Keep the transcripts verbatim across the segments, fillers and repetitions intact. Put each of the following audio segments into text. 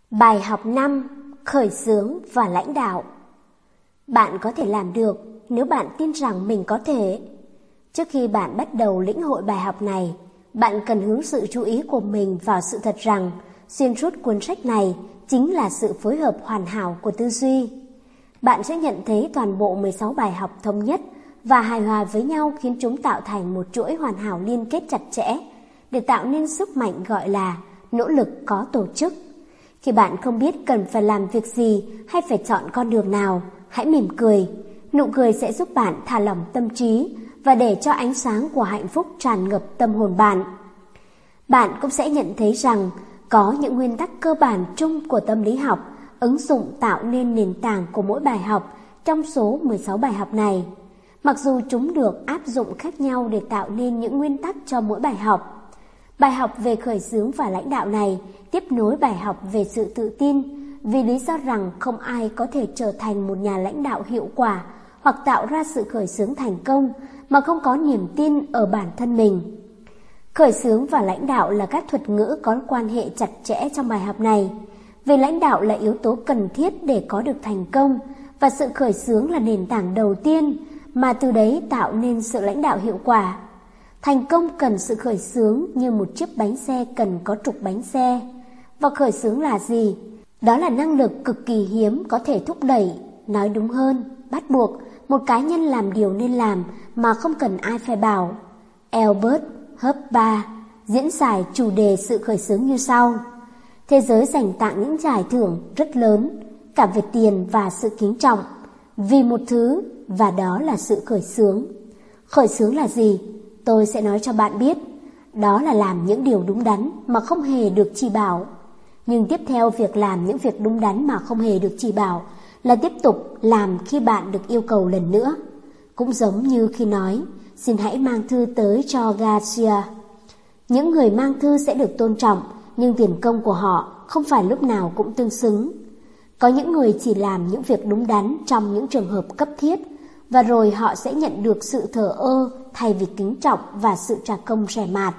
Bài học năm: Khởi xướng và lãnh đạo. Bạn có thể làm được nếu bạn tin rằng mình có thể. Trước khi bạn bắt đầu lĩnh hội bài học này, bạn cần hướng sự chú ý của mình vào sự thật rằng xuyên suốt cuốn sách này chính là sự phối hợp hoàn hảo của tư duy. Bạn sẽ nhận thấy toàn bộ mười sáu bài học thống nhất và hài hòa với nhau, khiến chúng tạo thành một chuỗi hoàn hảo liên kết chặt chẽ để tạo nên sức mạnh gọi là nỗ lực có tổ chức. Khi bạn không biết cần phải làm việc gì hay phải chọn con đường nào, hãy mỉm cười. Nụ cười sẽ giúp bạn thả lỏng tâm trí và để cho ánh sáng của hạnh phúc tràn ngập tâm hồn bạn. Bạn cũng sẽ nhận thấy rằng có những nguyên tắc cơ bản chung của tâm lý học ứng dụng tạo nên nền tảng của mỗi bài học trong số mười sáu bài học này. Mặc dù chúng được áp dụng khác nhau để tạo nên những nguyên tắc cho mỗi bài học. Bài học về khởi xướng và lãnh đạo này tiếp nối bài học về sự tự tin, vì lý do rằng không ai có thể trở thành một nhà lãnh đạo hiệu quả hoặc tạo ra sự khởi xướng thành công mà không có niềm tin ở bản thân mình. Khởi xướng và lãnh đạo là các thuật ngữ có quan hệ chặt chẽ trong bài học này, vì lãnh đạo là yếu tố cần thiết để có được thành công, và sự khởi xướng là nền tảng đầu tiên mà từ đấy tạo nên sự lãnh đạo hiệu quả. Thành công cần sự khởi xướng như một chiếc bánh xe cần có trục bánh xe. Và khởi xướng là gì? Đó là năng lực cực kỳ hiếm có thể thúc đẩy, nói đúng hơn, bắt buộc một cá nhân làm điều nên làm mà không cần ai phải bảo. Albert Huppa diễn giải chủ đề sự khởi xướng như sau: thế giới dành tặng những giải thưởng rất lớn, cả về tiền và sự kính trọng, vì một thứ, và đó là sự khởi xướng. Khởi xướng là gì? Tôi sẽ nói cho bạn biết. Đó là làm những điều đúng đắn mà không hề được chỉ bảo. Nhưng tiếp theo việc làm những việc đúng đắn mà không hề được chỉ bảo là tiếp tục làm khi bạn được yêu cầu lần nữa. Cũng giống như khi nói, xin hãy mang thư tới cho Garcia. Những người mang thư sẽ được tôn trọng, nhưng tiền công của họ không phải lúc nào cũng tương xứng. Có những người chỉ làm những việc đúng đắn trong những trường hợp cấp thiết, và rồi họ sẽ nhận được sự thờ ơ thay vì kính trọng và sự trả công rẻ mạt.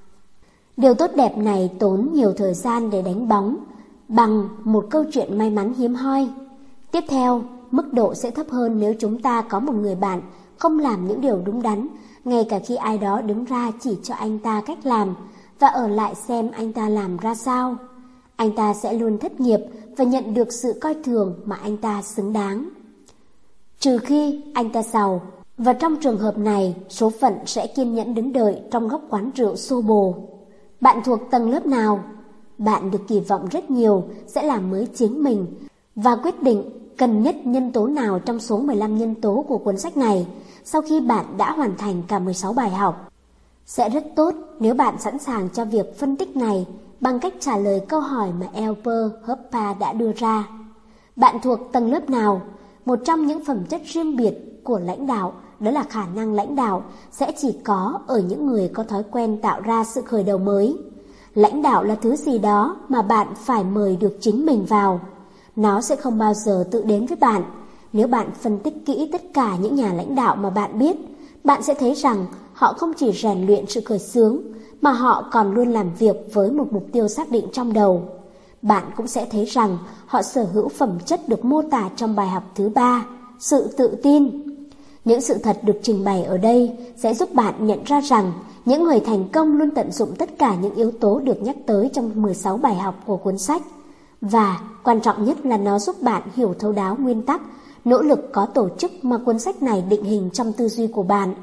Điều tốt đẹp này tốn nhiều thời gian để đánh bóng bằng một câu chuyện may mắn hiếm hoi. Tiếp theo, mức độ sẽ thấp hơn nếu chúng ta có một người bạn không làm những điều đúng đắn, ngay cả khi ai đó đứng ra chỉ cho anh ta cách làm và ở lại xem anh ta làm ra sao. Anh ta sẽ luôn thất nghiệp và nhận được sự coi thường mà anh ta xứng đáng. Trừ khi anh ta giàu, và trong trường hợp này, số phận sẽ kiên nhẫn đứng đợi trong góc quán rượu xô bồ. Bạn thuộc tầng lớp nào? Bạn được kỳ vọng rất nhiều sẽ làm mới chính mình và quyết định cần nhất nhân tố nào trong số mười lăm nhân tố của cuốn sách này sau khi bạn đã hoàn thành cả mười sáu bài học. Sẽ rất tốt nếu bạn sẵn sàng cho việc phân tích này bằng cách trả lời câu hỏi mà Albert Huppa đã đưa ra. Bạn thuộc tầng lớp nào? Một trong những phẩm chất riêng biệt của lãnh đạo đó là khả năng lãnh đạo sẽ chỉ có ở những người có thói quen tạo ra sự khởi đầu mới. Lãnh đạo là thứ gì đó mà bạn phải mời được chính mình vào. Nó sẽ không bao giờ tự đến với bạn. Nếu bạn phân tích kỹ tất cả những nhà lãnh đạo mà bạn biết, bạn sẽ thấy rằng họ không chỉ rèn luyện sự khởi xướng, mà họ còn luôn làm việc với một mục tiêu xác định trong đầu. Bạn cũng sẽ thấy rằng họ sở hữu phẩm chất được mô tả trong bài học thứ ba, sự tự tin. Những sự thật được trình bày ở đây sẽ giúp bạn nhận ra rằng những người thành công luôn tận dụng tất cả những yếu tố được nhắc tới trong mười sáu bài học của cuốn sách. Và quan trọng nhất là nó giúp bạn hiểu thấu đáo nguyên tắc, nỗ lực có tổ chức mà cuốn sách này định hình trong tư duy của bạn.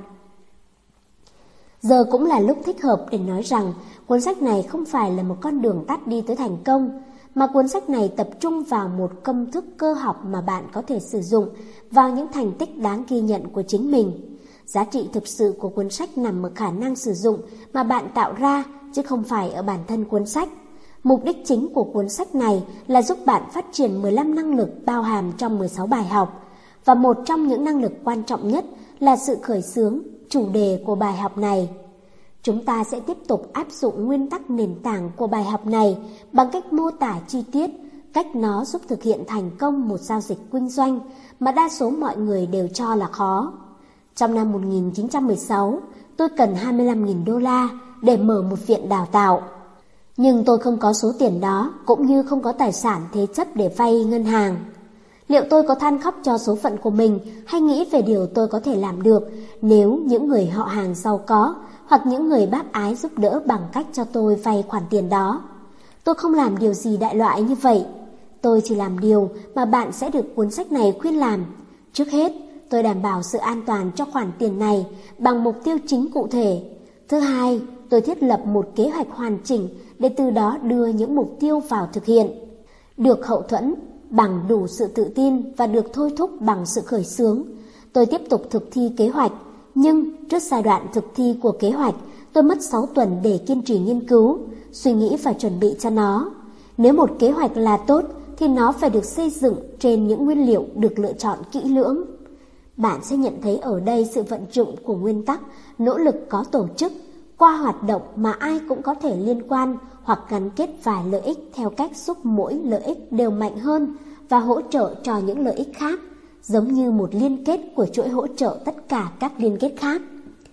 Giờ cũng là lúc thích hợp để nói rằng cuốn sách này không phải là một con đường tắt đi tới thành công, mà cuốn sách này tập trung vào một công thức cơ học mà bạn có thể sử dụng vào những thành tích đáng ghi nhận của chính mình. Giá trị thực sự của cuốn sách nằm ở khả năng sử dụng mà bạn tạo ra, chứ không phải ở bản thân cuốn sách. Mục đích chính của cuốn sách này là giúp bạn phát triển mười lăm năng lực bao hàm trong mười sáu bài học, và một trong những năng lực quan trọng nhất là sự khởi xướng, chủ đề của bài học này. Chúng ta sẽ tiếp tục áp dụng nguyên tắc nền tảng của bài học này bằng cách mô tả chi tiết cách nó giúp thực hiện thành công một giao dịch kinh doanh mà đa số mọi người đều cho là khó. Trong năm một nghìn chín trăm mười sáu, tôi cần hai mươi lăm nghìn đô la để mở một viện đào tạo. Nhưng tôi không có số tiền đó, cũng như không có tài sản thế chấp để vay ngân hàng. Liệu tôi có than khóc cho số phận của mình hay nghĩ về điều tôi có thể làm được nếu những người họ hàng giàu có hoặc những người bác ái giúp đỡ bằng cách cho tôi vay khoản tiền đó? Tôi không làm điều gì đại loại như vậy. Tôi chỉ làm điều mà bạn sẽ được cuốn sách này khuyên làm. Trước hết, tôi đảm bảo sự an toàn cho khoản tiền này bằng mục tiêu chính cụ thể. Thứ hai, tôi thiết lập một kế hoạch hoàn chỉnh để từ đó đưa những mục tiêu vào thực hiện. Được hậu thuẫn bằng đủ sự tự tin và được thôi thúc bằng sự khởi xướng, tôi tiếp tục thực thi kế hoạch. Nhưng trước giai đoạn thực thi của kế hoạch, tôi mất sáu tuần để kiên trì nghiên cứu, suy nghĩ và chuẩn bị cho nó. Nếu một kế hoạch là tốt thì nó phải được xây dựng trên những nguyên liệu được lựa chọn kỹ lưỡng. Bạn sẽ nhận thấy ở đây sự vận dụng của nguyên tắc nỗ lực có tổ chức qua hoạt động mà ai cũng có thể liên quan hoặc gắn kết vài lợi ích theo cách giúp mỗi lợi ích đều mạnh hơn và hỗ trợ cho những lợi ích khác, giống như một liên kết của chuỗi hỗ trợ tất cả các liên kết khác.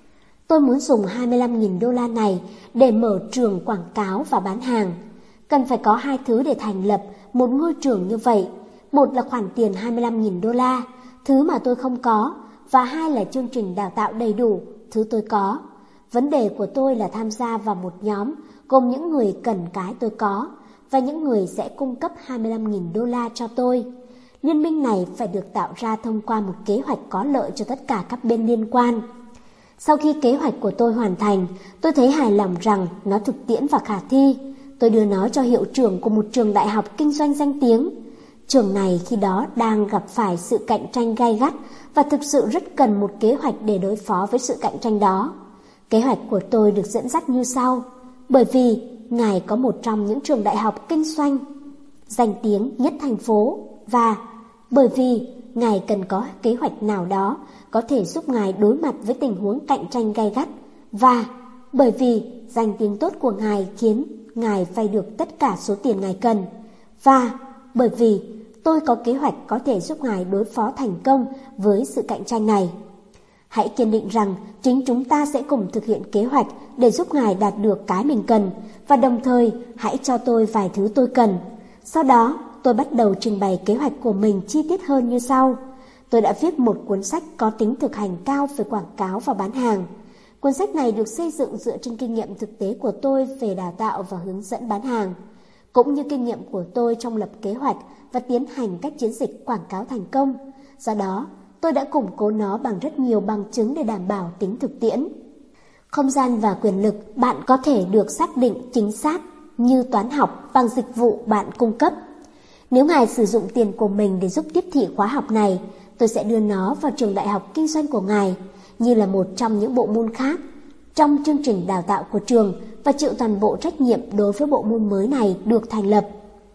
Tôi muốn dùng hai mươi lăm nghìn đô la này để mở trường quảng cáo và bán hàng. Cần phải có hai thứ để thành lập một ngôi trường như vậy. Một là khoản tiền hai mươi lăm nghìn đô la, thứ mà tôi không có, và hai là chương trình đào tạo đầy đủ, thứ tôi có. Vấn đề của tôi là tham gia vào một nhóm gồm những người cần cái tôi có và những người sẽ cung cấp hai mươi lăm nghìn đô la cho tôi. Liên minh này phải được tạo ra thông qua một kế hoạch có lợi cho tất cả các bên liên quan. Sau khi kế hoạch của tôi hoàn thành, tôi thấy hài lòng rằng nó thực tiễn và khả thi. Tôi đưa nó cho hiệu trưởng của một trường đại học kinh doanh danh tiếng. Trường này khi đó đang gặp phải sự cạnh tranh gay gắt và thực sự rất cần một kế hoạch để đối phó với sự cạnh tranh đó. Kế hoạch của tôi được dẫn dắt như sau. Bởi vì ngài có một trong những trường đại học kinh doanh danh tiếng nhất thành phố, và bởi vì ngài cần có kế hoạch nào đó có thể giúp ngài đối mặt với tình huống cạnh tranh gay gắt, và bởi vì danh tiếng tốt của ngài khiến ngài vay được tất cả số tiền ngài cần, và bởi vì tôi có kế hoạch có thể giúp ngài đối phó thành công với sự cạnh tranh này. Hãy kiên định rằng chính chúng ta sẽ cùng thực hiện kế hoạch để giúp ngài đạt được cái mình cần, và đồng thời hãy cho tôi vài thứ tôi cần. Sau đó, tôi bắt đầu trình bày kế hoạch của mình chi tiết hơn như sau. Tôi đã viết một cuốn sách có tính thực hành cao về quảng cáo và bán hàng. Cuốn sách này được xây dựng dựa trên kinh nghiệm thực tế của tôi về đào tạo và hướng dẫn bán hàng, cũng như kinh nghiệm của tôi trong lập kế hoạch và tiến hành các chiến dịch quảng cáo thành công. Do đó, tôi đã củng cố nó bằng rất nhiều bằng chứng để đảm bảo tính thực tiễn. Không gian và quyền lực bạn có thể được xác định chính xác như toán học bằng dịch vụ bạn cung cấp. Nếu ngài sử dụng tiền của mình để giúp tiếp thị khóa học này, tôi sẽ đưa nó vào trường đại học kinh doanh của ngài như là một trong những bộ môn khác trong chương trình đào tạo của trường và chịu toàn bộ trách nhiệm đối với bộ môn mới này được thành lập.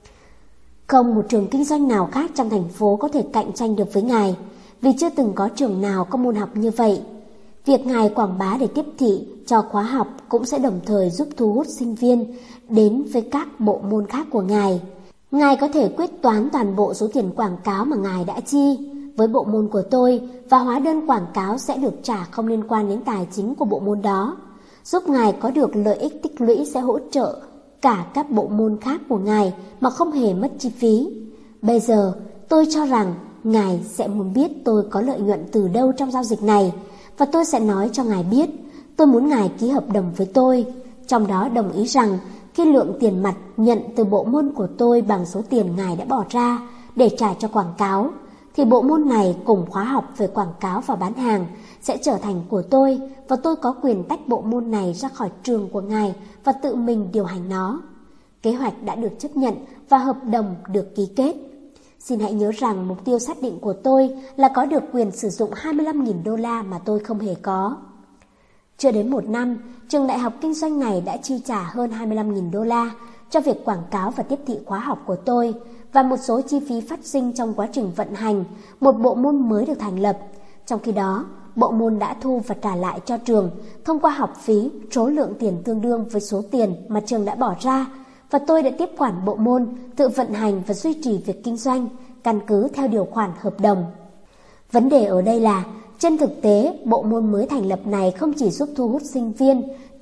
Không một trường kinh doanh nào khác trong thành phố có thể cạnh tranh được với ngài, vì chưa từng có trường nào có môn học như vậy. Việc ngài quảng bá để tiếp thị cho khóa học cũng sẽ đồng thời giúp thu hút sinh viên đến với các bộ môn khác của ngài. Ngài có thể quyết toán toàn bộ số tiền quảng cáo mà ngài đã chi với bộ môn của tôi, và hóa đơn quảng cáo sẽ được trả không liên quan đến tài chính của bộ môn đó. Giúp ngài có được lợi ích tích lũy sẽ hỗ trợ cả các bộ môn khác của ngài mà không hề mất chi phí. Bây giờ, tôi cho rằng ngài sẽ muốn biết tôi có lợi nhuận từ đâu trong giao dịch này, và tôi sẽ nói cho ngài biết tôi muốn ngài ký hợp đồng với tôi, trong đó đồng ý rằng khi lượng tiền mặt nhận từ bộ môn của tôi bằng số tiền ngài đã bỏ ra để trả cho quảng cáo, thì bộ môn này cùng khóa học về quảng cáo và bán hàng sẽ trở thành của tôi, và tôi có quyền tách bộ môn này ra khỏi trường của ngài và tự mình điều hành nó. Kế hoạch đã được chấp nhận và hợp đồng được ký kết. Xin hãy nhớ rằng mục tiêu xác định của tôi là có được quyền sử dụng hai mươi lăm nghìn đô la mà tôi không hề có. Chưa đến một năm, trường đại học kinh doanh này đã chi trả hơn hai mươi lăm nghìn đô la cho việc quảng cáo và tiếp thị khóa học của tôi, và một số chi phí phát sinh trong quá trình vận hành một bộ môn mới được thành lập. Trong khi đó, bộ môn đã thu và trả lại cho trường thông qua học phí số lượng tiền tương đương với số tiền mà trường đã bỏ ra, và tôi đã tiếp quản bộ môn, tự vận hành và duy trì việc kinh doanh căn cứ theo điều khoản hợp đồng. Vấn đề ở đây là, trên thực tế, bộ môn mới thành lập này không chỉ giúp thu hút sinh viên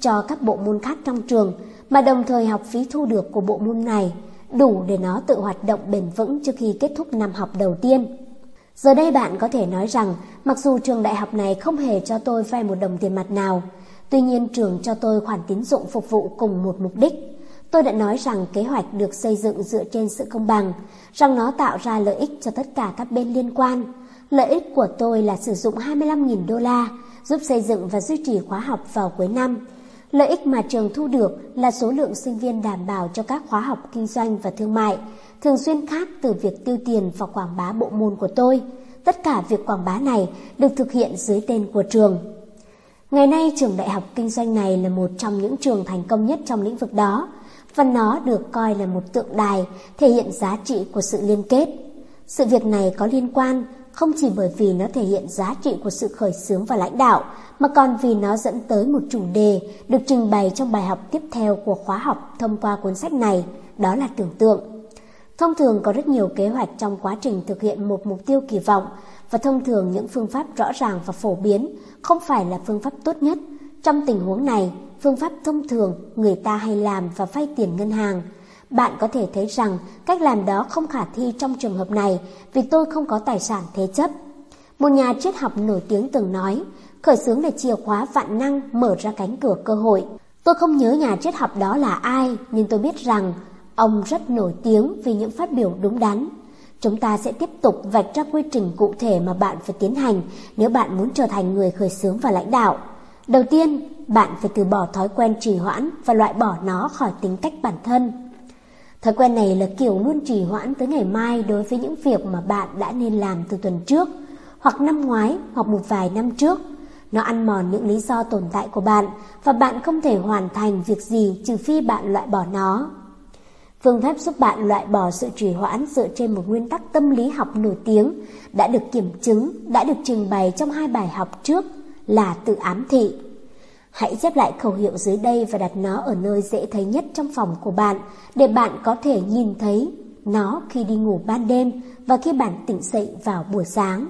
cho các bộ môn khác trong trường, mà đồng thời học phí thu được của bộ môn này đủ để nó tự hoạt động bền vững trước khi kết thúc năm học đầu tiên. Giờ đây bạn có thể nói rằng mặc dù trường đại học này không hề cho tôi vay một đồng tiền mặt nào, tuy nhiên trường cho tôi khoản tín dụng phục vụ cùng một mục đích. Tôi đã nói rằng kế hoạch được xây dựng dựa trên sự công bằng, rằng nó tạo ra lợi ích cho tất cả các bên liên quan. Lợi ích của tôi là sử dụng hai mươi lăm nghìn đô la giúp xây dựng và duy trì khóa học vào cuối năm. Lợi ích mà trường thu được là số lượng sinh viên đảm bảo cho các khóa học kinh doanh và thương mại, thường xuyên khác từ việc tiêu tiền vào quảng bá bộ môn của tôi. Tất cả việc quảng bá này được thực hiện dưới tên của trường. Ngày nay, trường đại học kinh doanh này là một trong những trường thành công nhất trong lĩnh vực đó, và nó được coi là một tượng đài thể hiện giá trị của sự liên kết. Sự việc này có liên quan không chỉ bởi vì nó thể hiện giá trị của sự khởi xướng và lãnh đạo, mà còn vì nó dẫn tới một chủ đề được trình bày trong bài học tiếp theo của khóa học thông qua cuốn sách này, đó là tưởng tượng. Thông thường có rất nhiều kế hoạch trong quá trình thực hiện một mục tiêu kỳ vọng, và thông thường những phương pháp rõ ràng và phổ biến không phải là phương pháp tốt nhất. Trong tình huống này, phương pháp thông thường người ta hay làm và vay tiền ngân hàng. Bạn có thể thấy rằng cách làm đó không khả thi trong trường hợp này vì tôi không có tài sản thế chấp. Một nhà triết học nổi tiếng từng nói, khởi xướng là chìa khóa vạn năng mở ra cánh cửa cơ hội. Tôi không nhớ nhà triết học đó là ai, nhưng tôi biết rằng ông rất nổi tiếng vì những phát biểu đúng đắn. Chúng ta sẽ tiếp tục vạch ra quy trình cụ thể mà bạn phải tiến hành nếu bạn muốn trở thành người khởi xướng và lãnh đạo. Đầu tiên, bạn phải từ bỏ thói quen trì hoãn và loại bỏ nó khỏi tính cách bản thân. Thói quen này là kiểu luôn trì hoãn tới ngày mai đối với những việc mà bạn đã nên làm từ tuần trước, hoặc năm ngoái, hoặc một vài năm trước. Nó ăn mòn những lý do tồn tại của bạn, và bạn không thể hoàn thành việc gì trừ phi bạn loại bỏ nó. Phương pháp giúp bạn loại bỏ sự trì hoãn dựa trên một nguyên tắc tâm lý học nổi tiếng đã được kiểm chứng, đã được trình bày trong hai bài học trước là tự ám thị. Hãy chép lại khẩu hiệu dưới đây và đặt nó ở nơi dễ thấy nhất trong phòng của bạn để bạn có thể nhìn thấy nó khi đi ngủ ban đêm và khi bạn tỉnh dậy vào buổi sáng.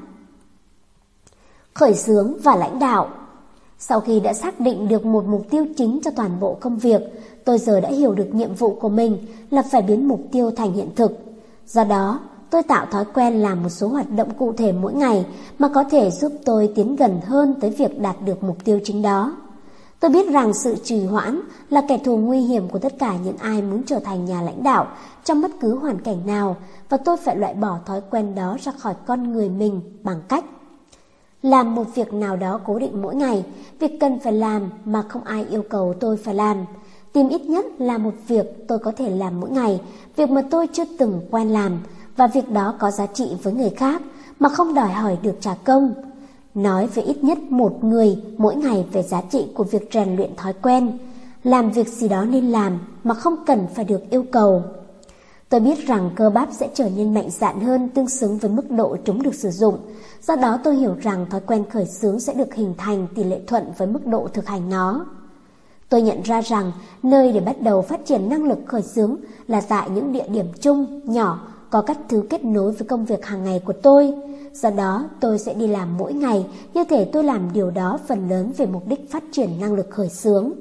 Khởi xướng và lãnh đạo. Sau khi đã xác định được một mục tiêu chính cho toàn bộ công việc, tôi giờ đã hiểu được nhiệm vụ của mình là phải biến mục tiêu thành hiện thực. Do đó, tôi tạo thói quen làm một số hoạt động cụ thể mỗi ngày mà có thể giúp tôi tiến gần hơn tới việc đạt được mục tiêu chính đó. Tôi biết rằng sự trì hoãn là kẻ thù nguy hiểm của tất cả những ai muốn trở thành nhà lãnh đạo trong bất cứ hoàn cảnh nào, và tôi phải loại bỏ thói quen đó ra khỏi con người mình bằng cách làm một việc nào đó cố định mỗi ngày, việc cần phải làm mà không ai yêu cầu tôi phải làm. Tìm ít nhất là một việc tôi có thể làm mỗi ngày, việc mà tôi chưa từng quen làm, và việc đó có giá trị với người khác mà không đòi hỏi được trả công. Nói với ít nhất một người mỗi ngày về giá trị của việc rèn luyện thói quen, làm việc gì đó nên làm mà không cần phải được yêu cầu. Tôi biết rằng cơ bắp sẽ trở nên mạnh dạn hơn tương xứng với mức độ chúng được sử dụng. Do đó tôi hiểu rằng thói quen khởi xướng sẽ được hình thành tỷ lệ thuận với mức độ thực hành nó. Tôi nhận ra rằng nơi để bắt đầu phát triển năng lực khởi xướng là tại những địa điểm chung, nhỏ, có các thứ kết nối với công việc hàng ngày của tôi. Do đó tôi sẽ đi làm mỗi ngày như thể tôi làm điều đó phần lớn về mục đích phát triển năng lực khởi xướng.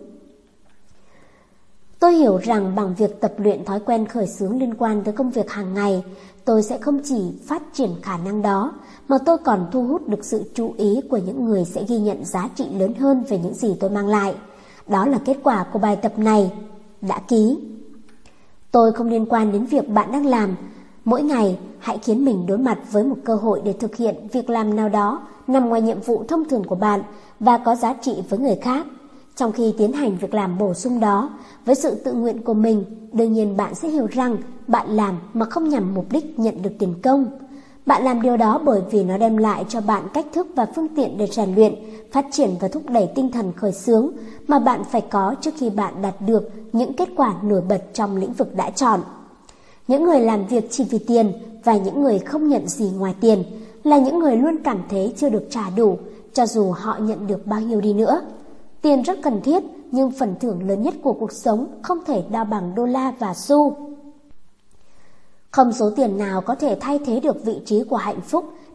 Tôi hiểu rằng bằng việc tập luyện thói quen khởi xướng liên quan tới công việc hàng ngày, tôi sẽ không chỉ phát triển khả năng đó, mà tôi còn thu hút được sự chú ý của những người sẽ ghi nhận giá trị lớn hơn về những gì tôi mang lại. Đó là kết quả của bài tập này. Đã ký. Tôi không liên quan đến việc bạn đang làm. Mỗi ngày, hãy khiến mình đối mặt với một cơ hội để thực hiện việc làm nào đó nằm ngoài nhiệm vụ thông thường của bạn và có giá trị với người khác. Trong khi tiến hành việc làm bổ sung đó, với sự tự nguyện của mình, đương nhiên bạn sẽ hiểu rằng bạn làm mà không nhằm mục đích nhận được tiền công. Bạn làm điều đó bởi vì nó đem lại cho bạn cách thức và phương tiện để rèn luyện, phát triển và thúc đẩy tinh thần khởi xướng mà bạn phải có trước khi bạn đạt được những kết quả nổi bật trong lĩnh vực đã chọn. Những người làm việc chỉ vì tiền và những người không nhận gì ngoài tiền là những người luôn cảm thấy chưa được trả đủ, cho dù họ nhận được bao nhiêu đi nữa. Tiền rất cần thiết, nhưng phần thưởng lớn nhất của cuộc sống không thể đo bằng đô la và xu. Không số tiền nào có thể thay thế được vị trí của hạnh phúc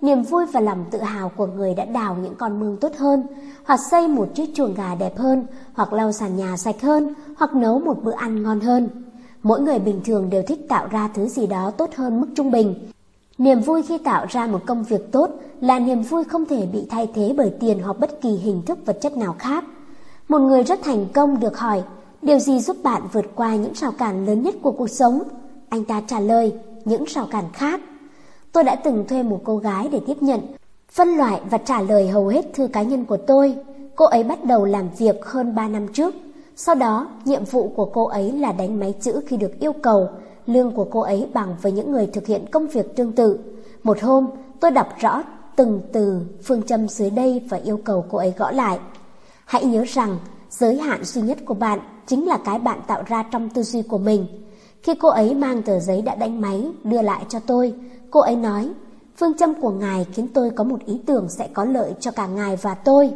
niềm vui và lòng tự hào của người đã đào những con mương tốt hơn, hoặc xây một chiếc chuồng gà đẹp hơn, hoặc lau sàn nhà sạch hơn, hoặc nấu một bữa ăn ngon hơn. Mỗi người bình thường đều thích tạo ra thứ gì đó tốt hơn mức trung bình. Niềm vui khi tạo ra một công việc tốt là niềm vui không thể bị thay thế bởi tiền hoặc bất kỳ hình thức vật chất nào khác. Một người rất thành công được hỏi, điều gì giúp bạn vượt qua những rào cản lớn nhất của cuộc sống? Anh ta trả lời, những rào cản khác. Tôi đã từng thuê một cô gái để tiếp nhận, phân loại và trả lời hầu hết thư cá nhân của tôi. Cô ấy bắt đầu làm việc hơn ba năm trước. Sau đó, nhiệm vụ của cô ấy là đánh máy chữ khi được yêu cầu. Lương của cô ấy bằng với những người thực hiện công việc tương tự. Một hôm, tôi đọc rõ từng từ phương châm dưới đây và yêu cầu cô ấy gõ lại. Hãy nhớ rằng, giới hạn duy nhất của bạn chính là cái bạn tạo ra trong tư duy của mình. Khi cô ấy mang tờ giấy đã đánh máy đưa lại cho tôi, cô ấy nói, phương châm của ngài khiến tôi có một ý tưởng sẽ có lợi cho cả ngài và tôi.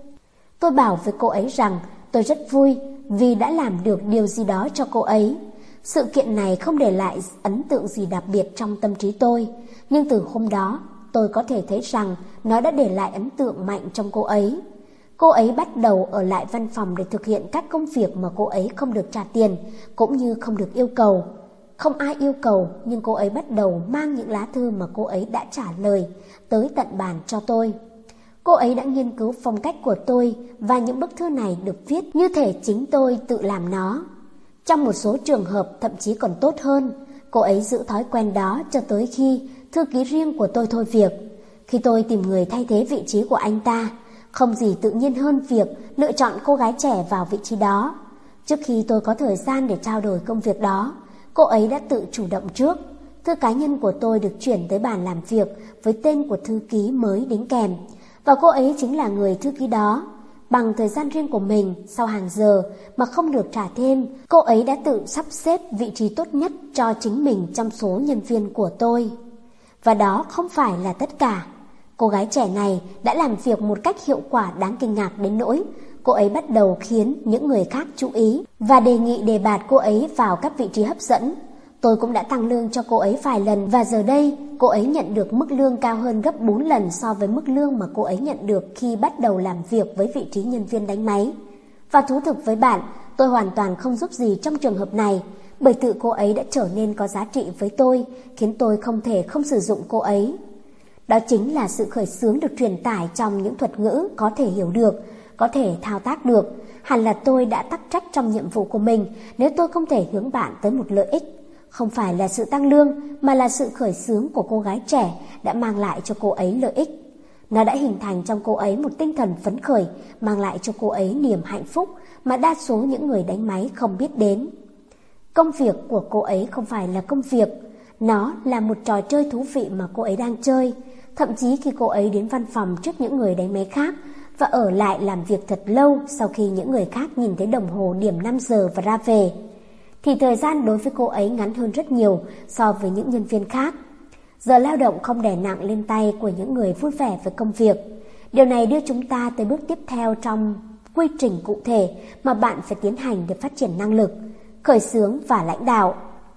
Tôi bảo với cô ấy rằng tôi rất vui vì đã làm được điều gì đó cho cô ấy. Sự kiện này không để lại ấn tượng gì đặc biệt trong tâm trí tôi, nhưng từ hôm đó tôi có thể thấy rằng nó đã để lại ấn tượng mạnh trong cô ấy. Cô ấy bắt đầu ở lại văn phòng để thực hiện các công việc mà cô ấy không được trả tiền, cũng như không được yêu cầu. Không ai yêu cầu, nhưng cô ấy bắt đầu mang những lá thư mà cô ấy đã trả lời tới tận bàn cho tôi. Cô ấy đã nghiên cứu phong cách của tôi và những bức thư này được viết như thể chính tôi tự làm nó. Trong một số trường hợp thậm chí còn tốt hơn, cô ấy giữ thói quen đó cho tới khi thư ký riêng của tôi thôi việc. Khi tôi tìm người thay thế vị trí của anh ta, không gì tự nhiên hơn việc lựa chọn cô gái trẻ vào vị trí đó. Trước khi tôi có thời gian để trao đổi công việc đó, cô ấy đã tự chủ động trước. Thư cá nhân của tôi được chuyển tới bàn làm việc với tên của thư ký mới đính kèm, và cô ấy chính là người thư ký đó. Bằng thời gian riêng của mình, sau hàng giờ mà không được trả thêm, cô ấy đã tự sắp xếp vị trí tốt nhất cho chính mình trong số nhân viên của tôi. Và đó không phải là tất cả. Cô gái trẻ này đã làm việc một cách hiệu quả đáng kinh ngạc đến nỗi cô ấy bắt đầu khiến những người khác chú ý và đề nghị đề bạt cô ấy vào các vị trí hấp dẫn. Tôi cũng đã tăng lương cho cô ấy vài lần, và giờ đây cô ấy nhận được mức lương cao hơn gấp bốn lần so với mức lương mà cô ấy nhận được khi bắt đầu làm việc với vị trí nhân viên đánh máy. Và thú thực với bạn, tôi hoàn toàn không giúp gì trong trường hợp này, bởi tự cô ấy đã trở nên có giá trị với tôi, khiến tôi không thể không sử dụng cô ấy. Đó chính là sự khởi xướng được truyền tải trong những thuật ngữ có thể hiểu được, có thể thao tác được. Hẳn là tôi đã tắc trách trong nhiệm vụ của mình nếu tôi không thể hướng bạn tới một lợi ích. Không phải là sự tăng lương, mà là sự khởi xướng của cô gái trẻ đã mang lại cho cô ấy lợi ích. Nó đã hình thành trong cô ấy một tinh thần phấn khởi, mang lại cho cô ấy niềm hạnh phúc mà đa số những người đánh máy không biết đến. Công việc của cô ấy không phải là công việc, nó là một trò chơi thú vị mà cô ấy đang chơi. Thậm chí khi cô ấy đến văn phòng trước những người đánh máy khác và ở lại làm việc thật lâu sau khi những người khác nhìn thấy đồng hồ điểm năm giờ và ra về, thì thời gian đối với cô ấy ngắn hơn rất nhiều so với những nhân viên khác. Giờ lao động không đè nặng lên tay của những người vui vẻ với công việc. Điều này đưa chúng ta tới bước tiếp theo trong quy trình cụ thể mà bạn phải tiến hành để phát triển năng lực, khởi xướng và lãnh đạo.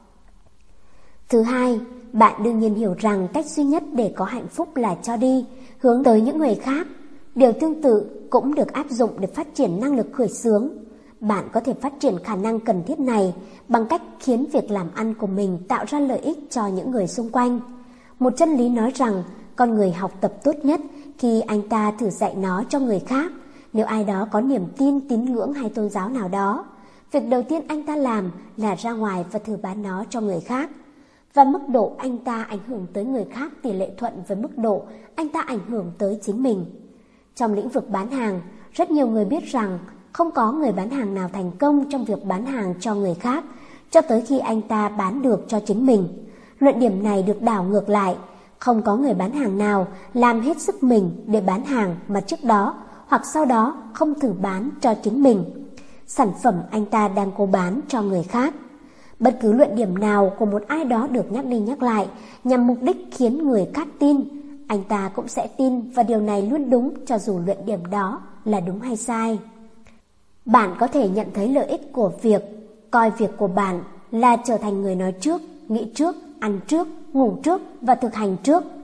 Thứ hai, bạn đương nhiên hiểu rằng cách duy nhất để có hạnh phúc là cho đi, hướng tới những người khác. Điều tương tự cũng được áp dụng để phát triển năng lực khởi xướng. Bạn có thể phát triển khả năng cần thiết này bằng cách khiến việc làm ăn của mình tạo ra lợi ích cho những người xung quanh. Một chân lý nói rằng con người học tập tốt nhất khi anh ta thử dạy nó cho người khác. Nếu ai đó có niềm tin, tín ngưỡng hay tôn giáo nào đó, việc đầu tiên anh ta làm là ra ngoài và thử bán nó cho người khác. Và mức độ anh ta ảnh hưởng tới người khác tỷ lệ thuận với mức độ anh ta ảnh hưởng tới chính mình. Trong lĩnh vực bán hàng, rất nhiều người biết rằng không có người bán hàng nào thành công trong việc bán hàng cho người khác cho tới khi anh ta bán được cho chính mình. Luận điểm này được đảo ngược lại. Không có người bán hàng nào làm hết sức mình để bán hàng mà trước đó hoặc sau đó không thử bán cho chính mình sản phẩm anh ta đang cố bán cho người khác. Bất cứ luận điểm nào của một ai đó được nhắc đi nhắc lại nhằm mục đích khiến người khác tin, anh ta cũng sẽ tin, và điều này luôn đúng cho dù luận điểm đó là đúng hay sai. Bạn có thể nhận thấy lợi ích của việc coi việc của bạn là trở thành người nói trước, nghĩ trước, ăn trước, ngủ trước và thực hành trước.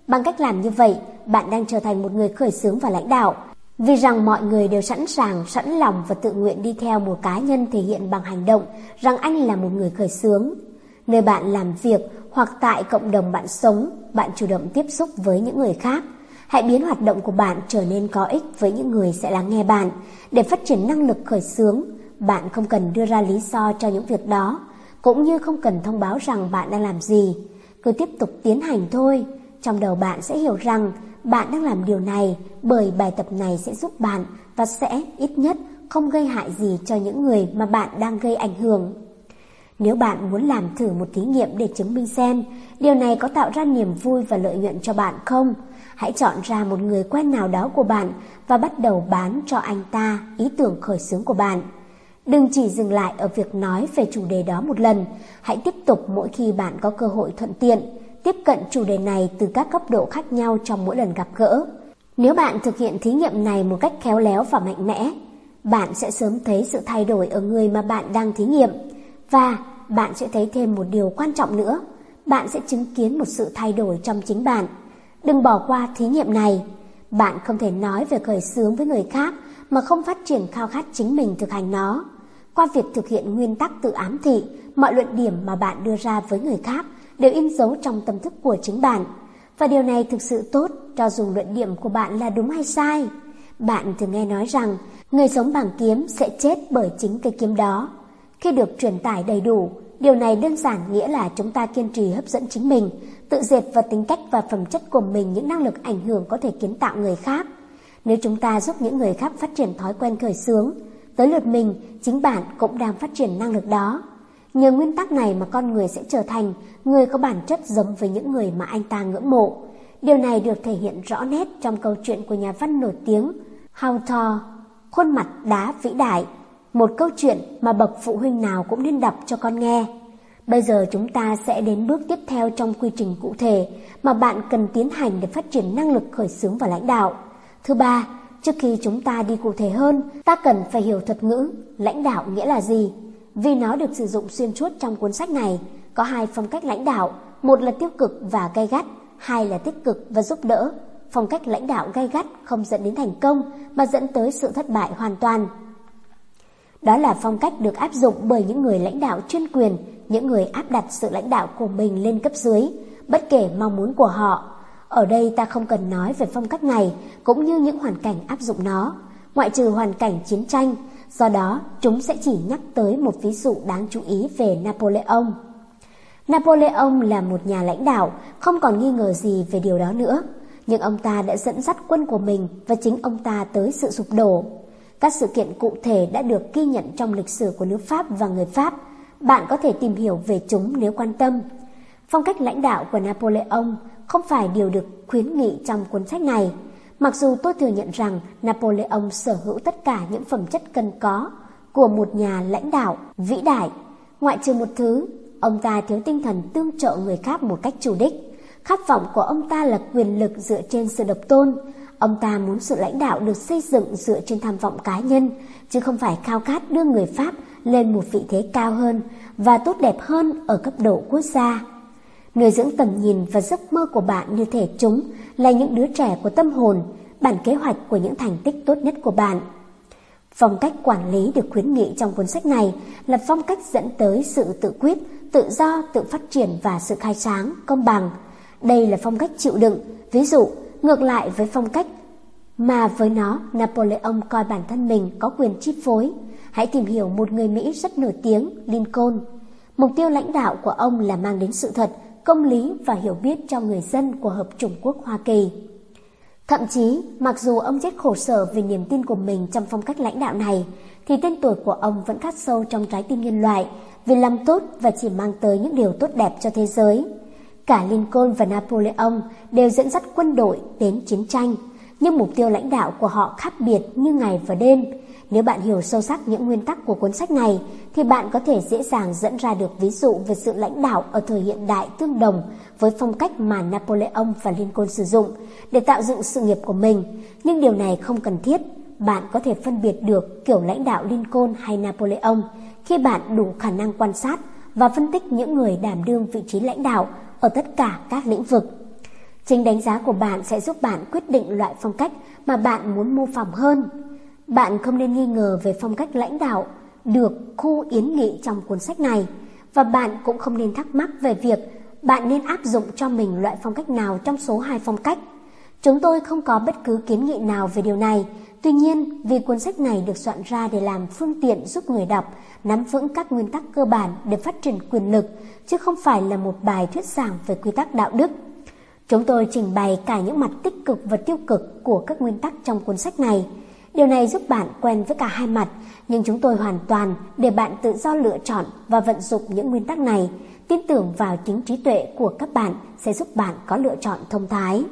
Bằng cách làm như vậy, bạn đang trở thành một người khởi xướng và lãnh đạo. Vì rằng mọi người đều sẵn sàng, sẵn lòng và tự nguyện đi theo một cá nhân thể hiện bằng hành động rằng anh là một người khởi xướng. Nơi bạn làm việc hoặc tại cộng đồng bạn sống, bạn chủ động tiếp xúc với những người khác. Hãy biến hoạt động của bạn trở nên có ích với những người sẽ lắng nghe bạn. Để phát triển năng lực khởi xướng, bạn không cần đưa ra lý do cho những việc đó, cũng như không cần thông báo rằng bạn đang làm gì. Cứ tiếp tục tiến hành thôi. Trong đầu bạn sẽ hiểu rằng bạn đang làm điều này bởi bài tập này sẽ giúp bạn và sẽ ít nhất không gây hại gì cho những người mà bạn đang gây ảnh hưởng. Nếu bạn muốn làm thử một thí nghiệm để chứng minh xem điều này có tạo ra niềm vui và lợi nhuận cho bạn không, hãy chọn ra một người quen nào đó của bạn và bắt đầu bán cho anh ta ý tưởng khởi xướng của bạn. Đừng chỉ dừng lại ở việc nói về chủ đề đó một lần, hãy tiếp tục mỗi khi bạn có cơ hội thuận tiện, tiếp cận chủ đề này từ các cấp độ khác nhau trong mỗi lần gặp gỡ. Nếu bạn thực hiện thí nghiệm này một cách khéo léo và mạnh mẽ, bạn sẽ sớm thấy sự thay đổi ở người mà bạn đang thí nghiệm. Và bạn sẽ thấy thêm một điều quan trọng nữa, bạn sẽ chứng kiến một sự thay đổi trong chính bạn. Đừng bỏ qua thí nghiệm này. Bạn không thể nói về khởi xướng với người khác mà không phát triển khao khát chính mình thực hành nó. Qua việc thực hiện nguyên tắc tự ám thị, mọi luận điểm mà bạn đưa ra với người khác đều in dấu trong tâm thức của chính bạn. Và điều này thực sự tốt cho dù luận điểm của bạn là đúng hay sai. Bạn thường nghe nói rằng người sống bằng kiếm sẽ chết bởi chính cây kiếm đó. Khi được truyền tải đầy đủ, điều này đơn giản nghĩa là chúng ta kiên trì hấp dẫn chính mình, tự dệt vào tính cách và phẩm chất của mình những năng lực ảnh hưởng có thể kiến tạo người khác. Nếu chúng ta giúp những người khác phát triển thói quen khởi xướng, tới lượt mình, chính bạn cũng đang phát triển năng lực đó. Nhờ nguyên tắc này mà con người sẽ trở thành người có bản chất giống với những người mà anh ta ngưỡng mộ. Điều này được thể hiện rõ nét trong câu chuyện của nhà văn nổi tiếng Hawthorne, Khuôn mặt đá vĩ đại, một câu chuyện mà bậc phụ huynh nào cũng nên đọc cho con nghe. Bây giờ chúng ta sẽ đến bước tiếp theo trong quy trình cụ thể mà bạn cần tiến hành để phát triển năng lực khởi xướng và lãnh đạo. Thứ ba, trước khi chúng ta đi cụ thể hơn, ta cần phải hiểu thuật ngữ lãnh đạo nghĩa là gì. Vì nó được sử dụng xuyên suốt trong cuốn sách này, có hai phong cách lãnh đạo, một là tiêu cực và gay gắt, hai là tích cực và giúp đỡ. Phong cách lãnh đạo gay gắt không dẫn đến thành công mà dẫn tới sự thất bại hoàn toàn. Đó là phong cách được áp dụng bởi những người lãnh đạo chuyên quyền, những người áp đặt sự lãnh đạo của mình lên cấp dưới, bất kể mong muốn của họ. Ở đây ta không cần nói về phong cách này cũng như những hoàn cảnh áp dụng nó, ngoại trừ hoàn cảnh chiến tranh. Do đó, chúng sẽ chỉ nhắc tới một ví dụ đáng chú ý về Napoleon. Napoleon là một nhà lãnh đạo, không còn nghi ngờ gì về điều đó nữa. Nhưng ông ta đã dẫn dắt quân của mình và chính ông ta tới sự sụp đổ. Các sự kiện cụ thể đã được ghi nhận trong lịch sử của nước Pháp và người Pháp. Bạn có thể tìm hiểu về chúng nếu quan tâm. Phong cách lãnh đạo của Napoleon không phải điều được khuyến nghị trong cuốn sách này. Mặc dù tôi thừa nhận rằng Napoleon sở hữu tất cả những phẩm chất cần có của một nhà lãnh đạo vĩ đại, ngoại trừ một thứ, ông ta thiếu tinh thần tương trợ người khác một cách chủ đích. Khát vọng của ông ta là quyền lực dựa trên sự độc tôn. Ông ta muốn sự lãnh đạo được xây dựng dựa trên tham vọng cá nhân, chứ không phải khao khát đưa người Pháp lên một vị thế cao hơn và tốt đẹp hơn ở cấp độ quốc gia. Nuôi dưỡng tầm nhìn và giấc mơ của bạn như thể chúng là những đứa trẻ của tâm hồn, bản kế hoạch của những thành tích tốt nhất của bạn. Phong cách quản lý được khuyến nghị trong cuốn sách này là phong cách dẫn tới sự tự quyết, tự do, tự phát triển và sự khai sáng, công bằng. Đây là phong cách chịu đựng, ví dụ, ngược lại với phong cách mà với nó Napoleon coi bản thân mình có quyền chi phối. Hãy tìm hiểu một người Mỹ rất nổi tiếng, Lincoln. Mục tiêu lãnh đạo của ông là mang đến sự thật, công lý và hiểu biết cho người dân của Hợp chủng quốc Hoa Kỳ. Thậm chí, mặc dù ông chết khổ sở vì niềm tin của mình trong phong cách lãnh đạo này, thì tên tuổi của ông vẫn khắc sâu trong trái tim nhân loại vì làm tốt và chỉ mang tới những điều tốt đẹp cho thế giới. Cả Lincoln và Napoleon đều dẫn dắt quân đội đến chiến tranh, nhưng mục tiêu lãnh đạo của họ khác biệt như ngày và đêm. Nếu bạn hiểu sâu sắc những nguyên tắc của cuốn sách này, thì bạn có thể dễ dàng dẫn ra được ví dụ về sự lãnh đạo ở thời hiện đại tương đồng với phong cách mà Napoleon và Lincoln sử dụng để tạo dựng sự nghiệp của mình. Nhưng điều này không cần thiết. Bạn có thể phân biệt được kiểu lãnh đạo Lincoln hay Napoleon khi bạn đủ khả năng quan sát và phân tích những người đảm đương vị trí lãnh đạo ở tất cả các lĩnh vực. Chính đánh giá của bạn sẽ giúp bạn quyết định loại phong cách mà bạn muốn mô phỏng hơn. Bạn không nên nghi ngờ về phong cách lãnh đạo được khu yến nghị trong cuốn sách này, và bạn cũng không nên thắc mắc về việc bạn nên áp dụng cho mình loại phong cách nào trong số hai phong cách. Chúng tôi không có bất cứ kiến nghị nào về điều này. Tuy nhiên, vì cuốn sách này được soạn ra để làm phương tiện giúp người đọc nắm vững các nguyên tắc cơ bản để phát triển quyền lực, chứ không phải là một bài thuyết giảng về quy tắc đạo đức. Chúng tôi trình bày cả những mặt tích cực và tiêu cực của các nguyên tắc trong cuốn sách này. Điều này giúp bạn quen với cả hai mặt, nhưng chúng tôi hoàn toàn để bạn tự do lựa chọn và vận dụng những nguyên tắc này. Tin tưởng vào chính trí tuệ của các bạn sẽ giúp bạn có lựa chọn thông thái.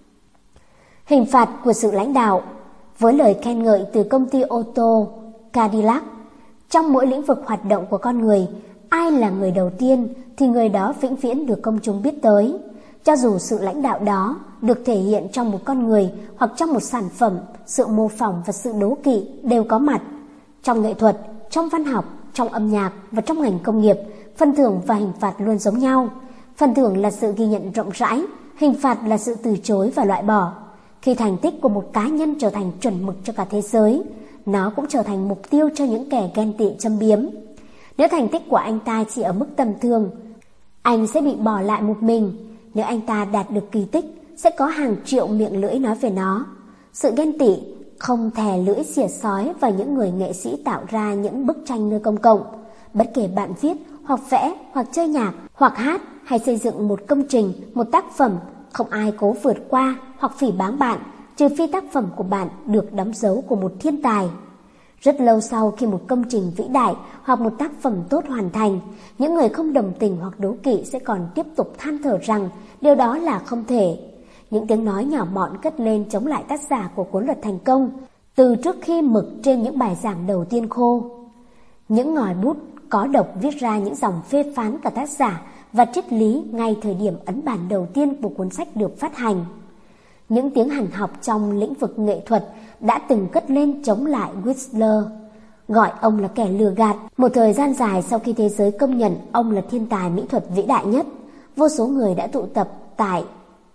Hình phạt của sự lãnh đạo. Với lời khen ngợi từ công ty ô tô Cadillac, trong mỗi lĩnh vực hoạt động của con người, ai là người đầu tiên thì người đó vĩnh viễn được công chúng biết tới. Cho dù sự lãnh đạo đó được thể hiện trong một con người hoặc trong một sản phẩm, sự mô phỏng và sự đố kỵ đều có mặt. Trong nghệ thuật, trong văn học, trong âm nhạc và trong ngành công nghiệp, phần thưởng và hình phạt luôn giống nhau. Phần thưởng là sự ghi nhận rộng rãi, hình phạt là sự từ chối và loại bỏ. Khi thành tích của một cá nhân trở thành chuẩn mực cho cả thế giới, nó cũng trở thành mục tiêu cho những kẻ ghen tị châm biếm. Nếu thành tích của anh ta chỉ ở mức tầm thường, anh sẽ bị bỏ lại một mình. Nếu anh ta đạt được kỳ tích, sẽ có hàng triệu miệng lưỡi nói về nó. Sự ghen tị không thè lưỡi xỉa sói vào những người nghệ sĩ tạo ra những bức tranh nơi công cộng. Bất kể bạn viết, hoặc vẽ, hoặc chơi nhạc, hoặc hát, hay xây dựng một công trình, một tác phẩm, không ai cố vượt qua hoặc phỉ báng bạn, trừ phi tác phẩm của bạn được đóng dấu của một thiên tài. Rất lâu sau khi một công trình vĩ đại hoặc một tác phẩm tốt hoàn thành, những người không đồng tình hoặc đố kỵ sẽ còn tiếp tục than thở rằng điều đó là không thể. Những tiếng nói nhỏ mọn cất lên chống lại tác giả của cuốn luật thành công, từ trước khi mực trên những bài giảng đầu tiên khô. Những ngòi bút có độc viết ra những dòng phê phán cả tác giả và triết lý ngay thời điểm ấn bản đầu tiên của cuốn sách được phát hành. Những tiếng hằn học trong lĩnh vực nghệ thuật đã từng cất lên chống lại Whistler, gọi ông là kẻ lừa gạt. Một thời gian dài sau khi thế giới công nhận ông là thiên tài mỹ thuật vĩ đại nhất, vô số người đã tụ tập tại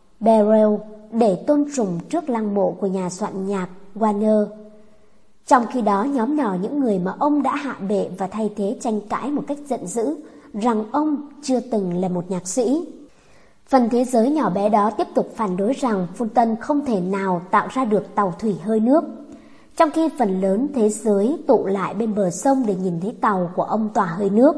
Beryl để tôn sùng trước lăng mộ của nhà soạn nhạc Warner. Trong khi đó, nhóm nhỏ những người mà ông đã hạ bệ và thay thế tranh cãi một cách giận dữ rằng ông chưa từng là một nhạc sĩ. Phần thế giới nhỏ bé đó tiếp tục phản đối rằng Fulton không thể nào tạo ra được tàu thủy hơi nước, trong khi phần lớn thế giới tụ lại bên bờ sông để nhìn thấy tàu của ông tỏa hơi nước.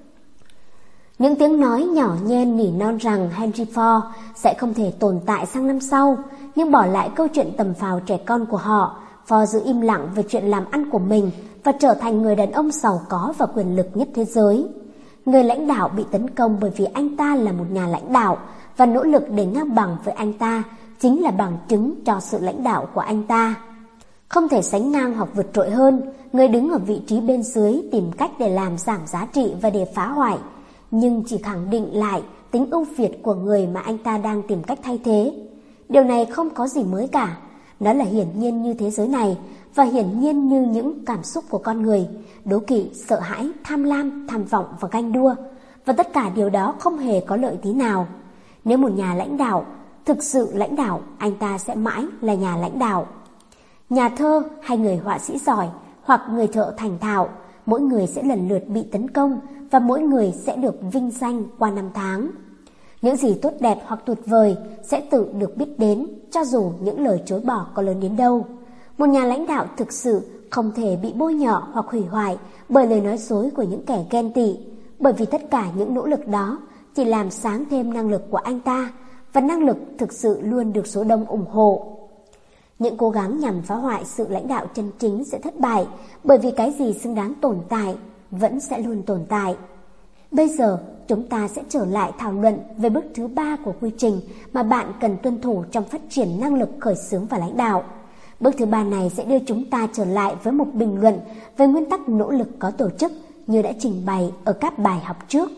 Những tiếng nói nhỏ nhen nỉ non rằng Henry Ford sẽ không thể tồn tại sang năm sau, nhưng bỏ lại câu chuyện tầm phào trẻ con của họ. Ford giữ im lặng về chuyện làm ăn của mình và trở thành người đàn ông giàu có và quyền lực nhất thế giới. Người lãnh đạo bị tấn công bởi vì anh ta là một nhà lãnh đạo, và nỗ lực để ngang bằng với anh ta chính là bằng chứng cho sự lãnh đạo của anh ta. Không thể sánh ngang hoặc vượt trội hơn, người đứng ở vị trí bên dưới tìm cách để làm giảm giá trị và để phá hoại, nhưng chỉ khẳng định lại tính ưu việt của người mà anh ta đang tìm cách thay thế. Điều này không có gì mới cả, nó là hiển nhiên như thế giới này và hiển nhiên như những cảm xúc của con người: đố kỵ, sợ hãi, tham lam, tham vọng và ganh đua. Và tất cả điều đó không hề có lợi tí nào. Nếu một nhà lãnh đạo thực sự lãnh đạo, anh ta sẽ mãi là nhà lãnh đạo. Nhà thơ hay người họa sĩ giỏi hoặc người thợ thành thạo, mỗi người sẽ lần lượt bị tấn công và mỗi người sẽ được vinh danh qua năm tháng. Những gì tốt đẹp hoặc tuyệt vời sẽ tự được biết đến, cho dù những lời chối bỏ có lớn đến đâu. Một nhà lãnh đạo thực sự không thể bị bôi nhọ hoặc hủy hoại bởi lời nói dối của những kẻ ghen tị, bởi vì tất cả những nỗ lực đó chỉ làm sáng thêm năng lực của anh ta, và năng lực thực sự luôn được số đông ủng hộ. Những cố gắng nhằm phá hoại sự lãnh đạo chân chính sẽ thất bại, bởi vì cái gì xứng đáng tồn tại vẫn sẽ luôn tồn tại. Bây giờ, chúng ta sẽ trở lại thảo luận về bước thứ ba của quy trình mà bạn cần tuân thủ trong phát triển năng lực khởi xướng và lãnh đạo. Bước thứ ba này sẽ đưa chúng ta trở lại với một bình luận về nguyên tắc nỗ lực có tổ chức như đã trình bày ở các bài học trước.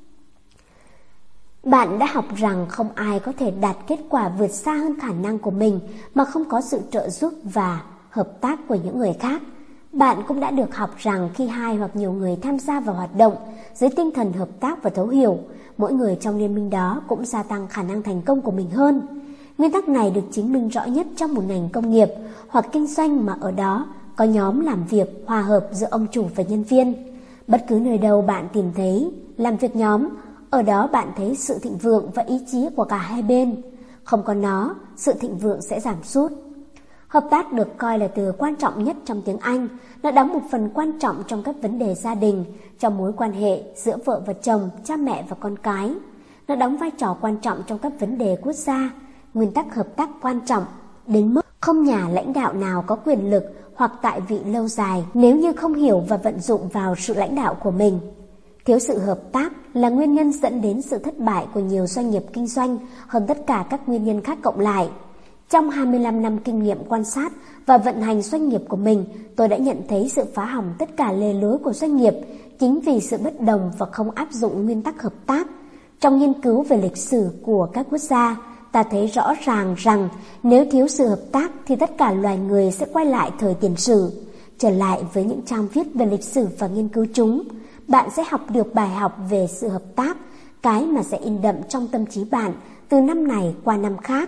Bạn đã học rằng không ai có thể đạt kết quả vượt xa hơn khả năng của mình mà không có sự trợ giúp và hợp tác của những người khác. Bạn cũng đã được học rằng khi hai hoặc nhiều người tham gia vào hoạt động dưới tinh thần hợp tác và thấu hiểu, mỗi người trong liên minh đó cũng gia tăng khả năng thành công của mình hơn. Nguyên tắc này được chứng minh rõ nhất trong một ngành công nghiệp hoặc kinh doanh mà ở đó có nhóm làm việc hòa hợp giữa ông chủ và nhân viên. Bất cứ nơi đâu bạn tìm thấy làm việc nhóm, ở đó bạn thấy sự thịnh vượng và ý chí của cả hai bên. Không có nó, sự thịnh vượng sẽ giảm sút. Hợp tác được coi là từ quan trọng nhất trong tiếng Anh. Nó đóng một phần quan trọng trong các vấn đề gia đình, trong mối quan hệ giữa vợ và chồng, cha mẹ và con cái. Nó đóng vai trò quan trọng trong các vấn đề quốc gia. Nguyên tắc hợp tác quan trọng đến mức không nhà lãnh đạo nào có quyền lực hoặc tại vị lâu dài nếu như không hiểu và vận dụng vào sự lãnh đạo của mình. Thiếu sự hợp tác là nguyên nhân dẫn đến sự thất bại của nhiều doanh nghiệp kinh doanh hơn tất cả các nguyên nhân khác cộng lại. Trong hai mươi lăm năm kinh nghiệm quan sát và vận hành doanh nghiệp của mình, tôi đã nhận thấy sự phá hỏng tất cả lề lối của doanh nghiệp chính vì sự bất đồng và không áp dụng nguyên tắc hợp tác. Trong nghiên cứu về lịch sử của các quốc gia, ta thấy rõ ràng rằng nếu thiếu sự hợp tác thì tất cả loài người sẽ quay lại thời tiền sử, trở lại với những trang viết về lịch sử và nghiên cứu chúng. Bạn sẽ học được bài học về sự hợp tác, cái mà sẽ in đậm trong tâm trí bạn từ năm này qua năm khác.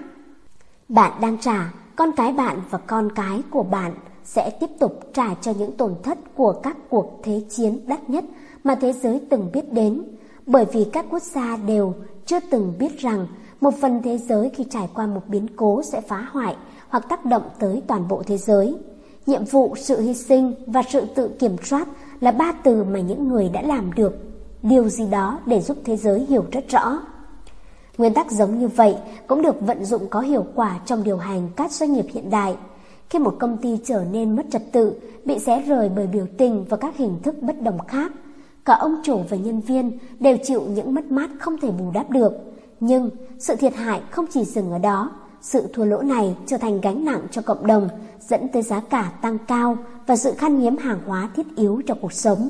Bạn đang trả, con cái bạn và con cái của bạn sẽ tiếp tục trả cho những tổn thất của các cuộc thế chiến đắt nhất mà thế giới từng biết đến, bởi vì các quốc gia đều chưa từng biết rằng một phần thế giới khi trải qua một biến cố sẽ phá hoại hoặc tác động tới toàn bộ thế giới. Nhiệm vụ, sự hy sinh và sự tự kiểm soát là ba từ mà những người đã làm được điều gì đó để giúp thế giới hiểu rất rõ. Nguyên tắc giống như vậy cũng được vận dụng có hiệu quả trong điều hành các doanh nghiệp hiện đại. Khi một công ty trở nên mất trật tự, bị xé rời bởi biểu tình và các hình thức bất đồng khác, cả ông chủ và nhân viên đều chịu những mất mát không thể bù đắp được. Nhưng sự thiệt hại không chỉ dừng ở đó, sự thua lỗ này trở thành gánh nặng cho cộng đồng, dẫn tới giá cả tăng cao và sự khan hiếm hàng hóa thiết yếu cho cuộc sống.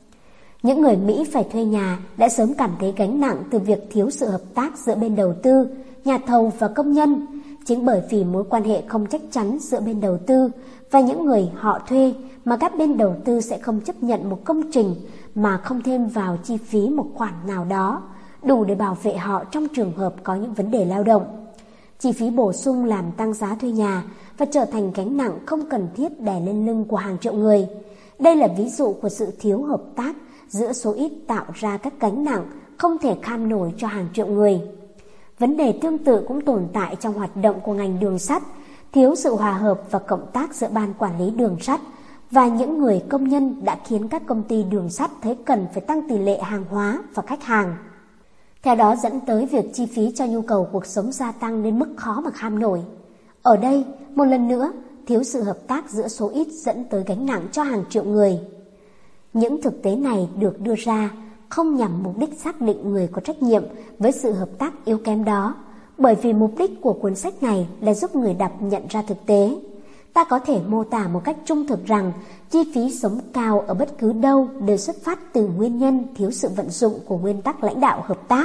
Những người Mỹ phải thuê nhà đã sớm cảm thấy gánh nặng từ việc thiếu sự hợp tác giữa bên đầu tư, nhà thầu và công nhân. Chính bởi vì mối quan hệ không chắc chắn giữa bên đầu tư và những người họ thuê mà các bên đầu tư sẽ không chấp nhận một công trình mà không thêm vào chi phí một khoản nào đó, đủ để bảo vệ họ trong trường hợp có những vấn đề lao động. Chi phí bổ sung làm tăng giá thuê nhà và trở thành gánh nặng không cần thiết đè lên lưng của hàng triệu người. Đây là ví dụ của sự thiếu hợp tác giữa số ít tạo ra các gánh nặng không thể kham nổi cho hàng triệu người. Vấn đề tương tự cũng tồn tại trong hoạt động của ngành đường sắt, thiếu sự hòa hợp và cộng tác giữa ban quản lý đường sắt và những người công nhân đã khiến các công ty đường sắt thấy cần phải tăng tỷ lệ hàng hóa và khách hàng. Theo đó dẫn tới việc chi phí cho nhu cầu cuộc sống gia tăng đến mức khó mà kham nổi. Ở đây, một lần nữa, thiếu sự hợp tác giữa số ít dẫn tới gánh nặng cho hàng triệu người. Những thực tế này được đưa ra không nhằm mục đích xác định người có trách nhiệm với sự hợp tác yếu kém đó, bởi vì mục đích của cuốn sách này là giúp người đọc nhận ra thực tế. Ta có thể mô tả một cách trung thực rằng chi phí sống cao ở bất cứ đâu đều xuất phát từ nguyên nhân thiếu sự vận dụng của nguyên tắc lãnh đạo hợp tác.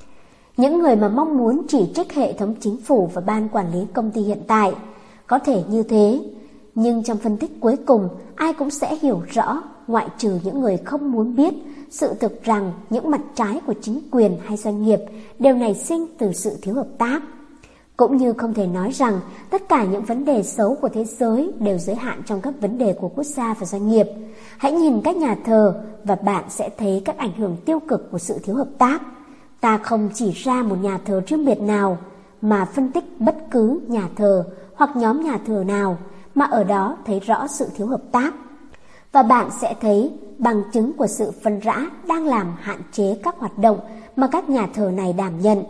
Những người mà mong muốn chỉ trích hệ thống chính phủ và ban quản lý công ty hiện tại có thể như thế, nhưng trong phân tích cuối cùng ai cũng sẽ hiểu rõ, ngoại trừ những người không muốn biết, sự thực rằng những mặt trái của chính quyền hay doanh nghiệp đều nảy sinh từ sự thiếu hợp tác. Cũng như không thể nói rằng tất cả những vấn đề xấu của thế giới đều giới hạn trong các vấn đề của quốc gia và doanh nghiệp. Hãy nhìn các nhà thờ và bạn sẽ thấy các ảnh hưởng tiêu cực của sự thiếu hợp tác. Ta không chỉ ra một nhà thờ riêng biệt nào, mà phân tích bất cứ nhà thờ hoặc nhóm nhà thờ nào, mà ở đó thấy rõ sự thiếu hợp tác. Và bạn sẽ thấy bằng chứng của sự phân rã đang làm hạn chế các hoạt động mà các nhà thờ này đảm nhận.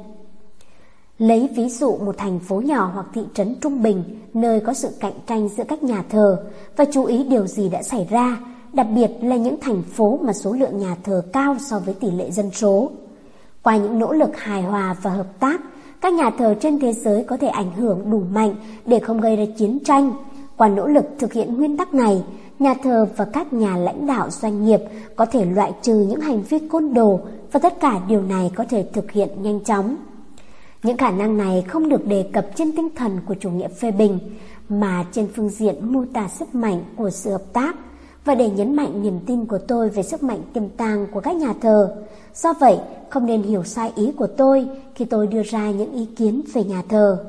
Lấy ví dụ một thành phố nhỏ hoặc thị trấn trung bình, nơi có sự cạnh tranh giữa các nhà thờ, và chú ý điều gì đã xảy ra, đặc biệt là những thành phố mà số lượng nhà thờ cao so với tỷ lệ dân số. Qua những nỗ lực hài hòa và hợp tác, các nhà thờ trên thế giới có thể ảnh hưởng đủ mạnh để không gây ra chiến tranh. Qua nỗ lực thực hiện nguyên tắc này, nhà thờ và các nhà lãnh đạo doanh nghiệp có thể loại trừ những hành vi côn đồ, và tất cả điều này có thể thực hiện nhanh chóng. Những khả năng này không được đề cập trên tinh thần của chủ nghĩa phê bình, mà trên phương diện mô tả sức mạnh của sự hợp tác, và để nhấn mạnh niềm tin của tôi về sức mạnh tiềm tàng của các nhà thờ. Do vậy, không nên hiểu sai ý của tôi khi tôi đưa ra những ý kiến về nhà thờ.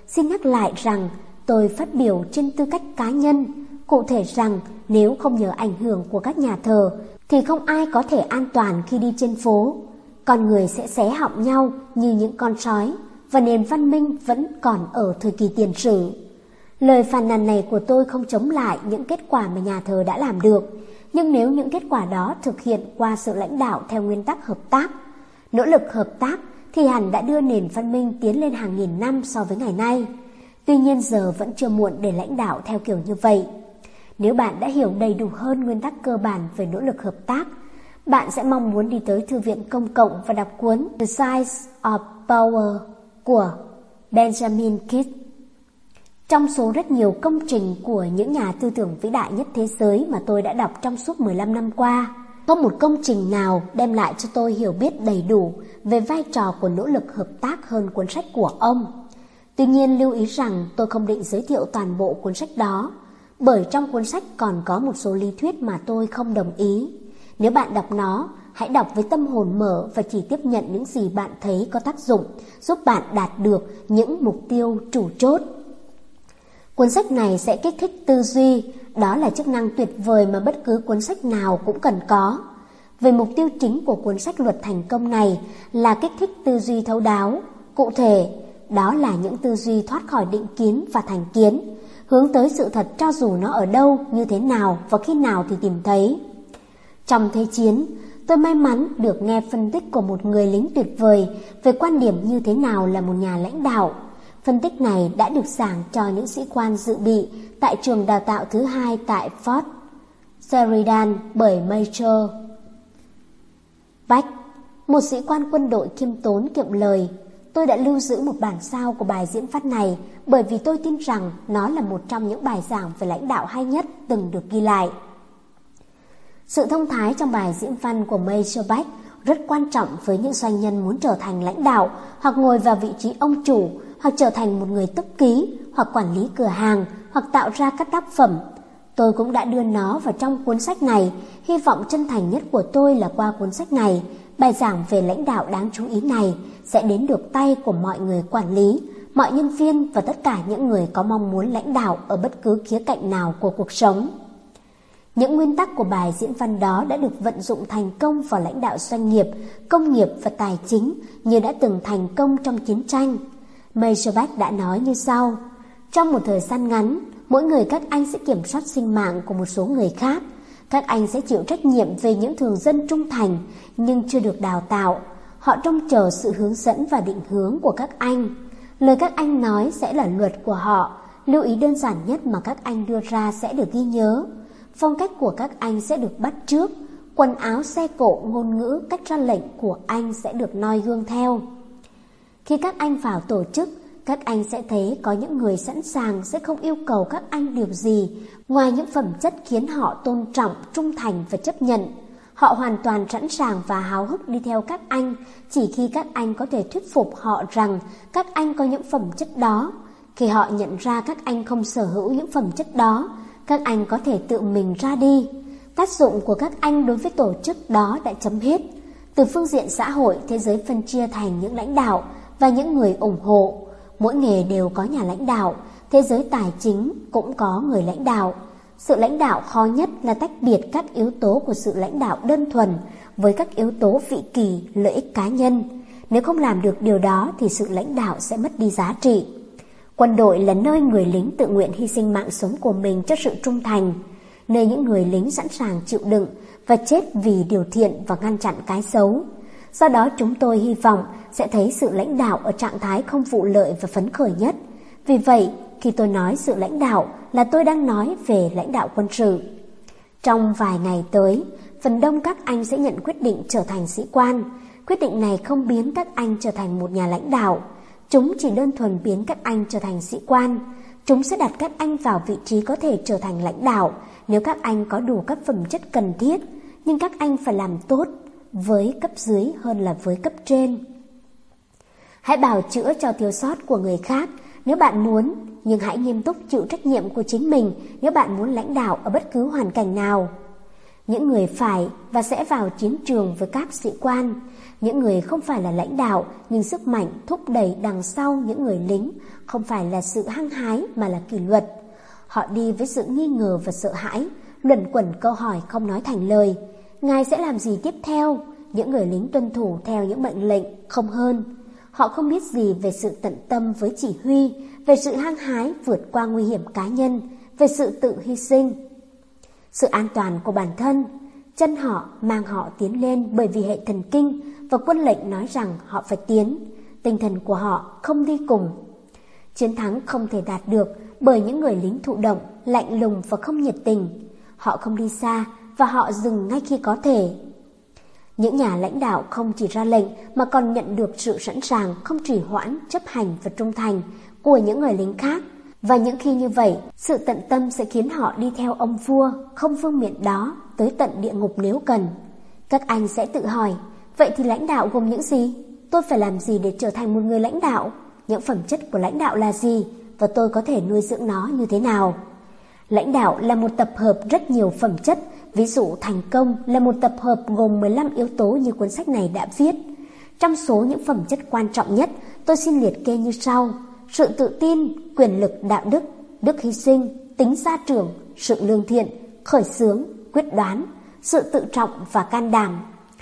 xin nhắc lại rằng tôi phát biểu trên tư cách cá nhân, cụ thể rằng nếu không nhờ ảnh hưởng của các nhà thờ thì không ai có thể an toàn khi đi trên phố. Con người sẽ xé họng nhau như những con sói, và nền văn minh vẫn còn ở thời kỳ tiền sử. Lời phàn nàn này của tôi không chống lại những kết quả mà nhà thờ đã làm được, nhưng nếu những kết quả đó thực hiện qua sự lãnh đạo theo nguyên tắc hợp tác, nỗ lực hợp tác, thì hẳn đã đưa nền văn minh tiến lên hàng nghìn năm so với ngày nay. Tuy nhiên giờ vẫn chưa muộn để lãnh đạo theo kiểu như vậy. Nếu bạn đã hiểu đầy đủ hơn nguyên tắc cơ bản về nỗ lực hợp tác, bạn sẽ mong muốn đi tới thư viện công cộng và đọc cuốn The Size of Power của Benjamin Kidd. Trong số rất nhiều công trình của những nhà tư tưởng vĩ đại nhất thế giới mà tôi đã đọc trong suốt mười lăm năm qua, có một công trình nào đem lại cho tôi hiểu biết đầy đủ về vai trò của nỗ lực hợp tác hơn cuốn sách của ông. Tuy nhiên lưu ý rằng tôi không định giới thiệu toàn bộ cuốn sách đó, bởi trong cuốn sách còn có một số lý thuyết mà tôi không đồng ý. Nếu bạn đọc nó, hãy đọc với tâm hồn mở và chỉ tiếp nhận những gì bạn thấy có tác dụng, giúp bạn đạt được những mục tiêu chủ chốt. Cuốn sách này sẽ kích thích tư duy, đó là chức năng tuyệt vời mà bất cứ cuốn sách nào cũng cần có. Về mục tiêu chính của cuốn sách Luật Thành Công này là kích thích tư duy thấu đáo, cụ thể, đó là những tư duy thoát khỏi định kiến và thành kiến, hướng tới sự thật cho dù nó ở đâu, như thế nào và khi nào thì tìm thấy. Trong thế chiến, tôi may mắn được nghe phân tích của một người lính tuyệt vời về quan điểm như thế nào là một nhà lãnh đạo. Phân tích này đã được giảng cho những sĩ quan dự bị tại trường đào tạo thứ hai tại Fort Sheridan bởi Major Beck, một sĩ quan quân đội khiêm tốn kiệm lời. Tôi đã lưu giữ một bản sao của bài diễn văn này bởi vì tôi tin rằng nó là một trong những bài giảng về lãnh đạo hay nhất từng được ghi lại. Sự thông thái trong bài diễn văn của Major Beck rất quan trọng với những doanh nhân muốn trở thành lãnh đạo hoặc ngồi vào vị trí ông chủ, hoặc trở thành một người túc ký, hoặc quản lý cửa hàng, hoặc tạo ra các tác phẩm. Tôi cũng đã đưa nó vào trong cuốn sách này. Hy vọng chân thành nhất của tôi là qua cuốn sách này, bài giảng về lãnh đạo đáng chú ý này sẽ đến được tay của mọi người quản lý, mọi nhân viên và tất cả những người có mong muốn lãnh đạo ở bất cứ khía cạnh nào của cuộc sống. Những nguyên tắc của bài diễn văn đó đã được vận dụng thành công vào lãnh đạo doanh nghiệp, công nghiệp và tài chính như đã từng thành công trong chiến tranh. Major Beck đã nói như sau: trong một thời gian ngắn, mỗi người các anh sẽ kiểm soát sinh mạng của một số người khác. Các anh sẽ chịu trách nhiệm về những thường dân trung thành nhưng chưa được đào tạo. Họ trông chờ sự hướng dẫn và định hướng của các anh. Lời các anh nói sẽ là luật của họ. Lưu ý đơn giản nhất mà các anh đưa ra sẽ được ghi nhớ. Phong cách của các anh sẽ được bắt chước. Quần áo, xe cộ, ngôn ngữ, cách ra lệnh của anh sẽ được noi gương theo. Khi các anh vào tổ chức, các anh sẽ thấy có những người sẵn sàng sẽ không yêu cầu các anh điều gì ngoài những phẩm chất khiến họ tôn trọng, trung thành và chấp nhận. Họ hoàn toàn sẵn sàng và háo hức đi theo các anh chỉ khi các anh có thể thuyết phục họ rằng các anh có những phẩm chất đó. Khi họ nhận ra các anh không sở hữu những phẩm chất đó, các anh có thể tự mình ra đi. Tác dụng của các anh đối với tổ chức đó đã chấm hết. Từ phương diện xã hội, thế giới phân chia thành những lãnh đạo và những người ủng hộ. Mỗi nghề đều có nhà lãnh đạo, thế giới tài chính cũng có người lãnh đạo. Sự lãnh đạo khó nhất là tách biệt các yếu tố của sự lãnh đạo đơn thuần với các yếu tố vị kỷ, lợi ích cá nhân. Nếu không làm được điều đó thì sự lãnh đạo sẽ mất đi giá trị. Quân đội là nơi người lính tự nguyện hy sinh mạng sống của mình cho sự trung thành, nơi những người lính sẵn sàng chịu đựng và chết vì điều thiện và ngăn chặn cái xấu. Do đó chúng tôi hy vọng sẽ thấy sự lãnh đạo ở trạng thái không vụ lợi và phấn khởi nhất. Vì vậy, khi tôi nói sự lãnh đạo là tôi đang nói về lãnh đạo quân sự. Trong vài ngày tới, phần đông các anh sẽ nhận quyết định trở thành sĩ quan. Quyết định này không biến các anh trở thành một nhà lãnh đạo. Chúng chỉ đơn thuần biến các anh trở thành sĩ quan. Chúng sẽ đặt các anh vào vị trí có thể trở thành lãnh đạo nếu các anh có đủ các phẩm chất cần thiết, nhưng các anh phải làm tốt với cấp dưới hơn là với cấp trên. Hãy bào chữa cho thiếu sót của người khác nếu bạn muốn, nhưng hãy nghiêm túc chịu trách nhiệm của chính mình nếu bạn muốn lãnh đạo ở bất cứ hoàn cảnh nào. Những người phải và sẽ vào chiến trường với các sĩ quan. Những người không phải là lãnh đạo, nhưng sức mạnh thúc đẩy đằng sau những người lính không phải là sự hăng hái mà là kỷ luật. Họ đi với sự nghi ngờ và sợ hãi, luẩn quẩn câu hỏi không nói thành lời. Ngài sẽ làm gì tiếp theo? Những người lính tuân thủ theo những mệnh lệnh, không hơn. Họ không biết gì về sự tận tâm với chỉ huy, về sự hăng hái vượt qua nguy hiểm cá nhân, về sự tự hy sinh. Sự an toàn của bản thân, chân họ mang họ tiến lên bởi vì hệ thần kinh và quân lệnh nói rằng họ phải tiến. Tinh thần của họ không đi cùng. Chiến thắng không thể đạt được bởi những người lính thụ động, lạnh lùng và không nhiệt tình. Họ không đi xa và họ dừng ngay khi có thể. Những nhà lãnh đạo không chỉ ra lệnh mà còn nhận được sự sẵn sàng, không trì hoãn, chấp hành và trung thành của những người lính khác. Và những khi như vậy, sự tận tâm sẽ khiến họ đi theo ông vua, không vương miện đó, tới tận địa ngục nếu cần. Các anh sẽ tự hỏi, vậy thì lãnh đạo gồm những gì? Tôi phải làm gì để trở thành một người lãnh đạo? Những phẩm chất của lãnh đạo là gì? Và tôi có thể nuôi dưỡng nó như thế nào? Lãnh đạo là một tập hợp rất nhiều phẩm chất. Ví dụ thành công là một tập hợp gồm mười lăm yếu tố như cuốn sách này đã viết. Trong số những phẩm chất quan trọng nhất, tôi xin liệt kê như sau: sự tự tin, quyền lực, đạo đức, đức hy sinh, tính gia trưởng, sự lương thiện, khởi xướng, quyết đoán, sự tự trọng và can đảm.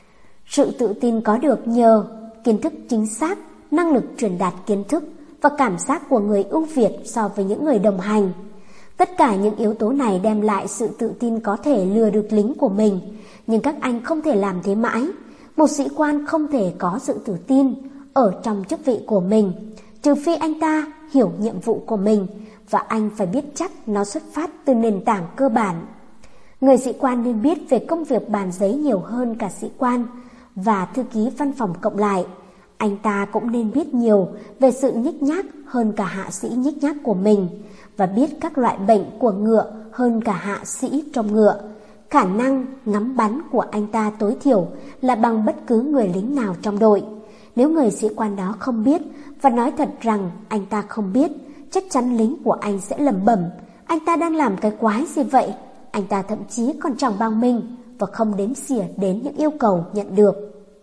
Sự tự tin có được nhờ kiến thức chính xác, năng lực truyền đạt kiến thức và cảm giác của người ưu việt so với những người đồng hành. Tất cả những yếu tố này đem lại sự tự tin có thể lừa được lính của mình, nhưng các anh không thể làm thế mãi. Một sĩ quan không thể có sự tự tin ở trong chức vị của mình, trừ phi anh ta hiểu nhiệm vụ của mình, và anh phải biết chắc nó xuất phát từ nền tảng cơ bản. Người sĩ quan nên biết về công việc bàn giấy nhiều hơn cả sĩ quan và thư ký văn phòng cộng lại. Anh ta cũng nên biết nhiều về sự nhích nhác hơn cả hạ sĩ nhích nhác của mình, và biết các loại bệnh của ngựa hơn cả hạ sĩ trong ngựa. Khả năng ngắm bắn của anh ta tối thiểu là bằng bất cứ người lính nào trong đội. Nếu người sĩ quan đó không biết và nói thật rằng anh ta không biết, chắc chắn lính của anh sẽ lẩm bẩm: anh ta đang làm cái quái gì vậy? Anh ta thậm chí còn chẳng bằng mình và không đếm xỉa đến những yêu cầu nhận được.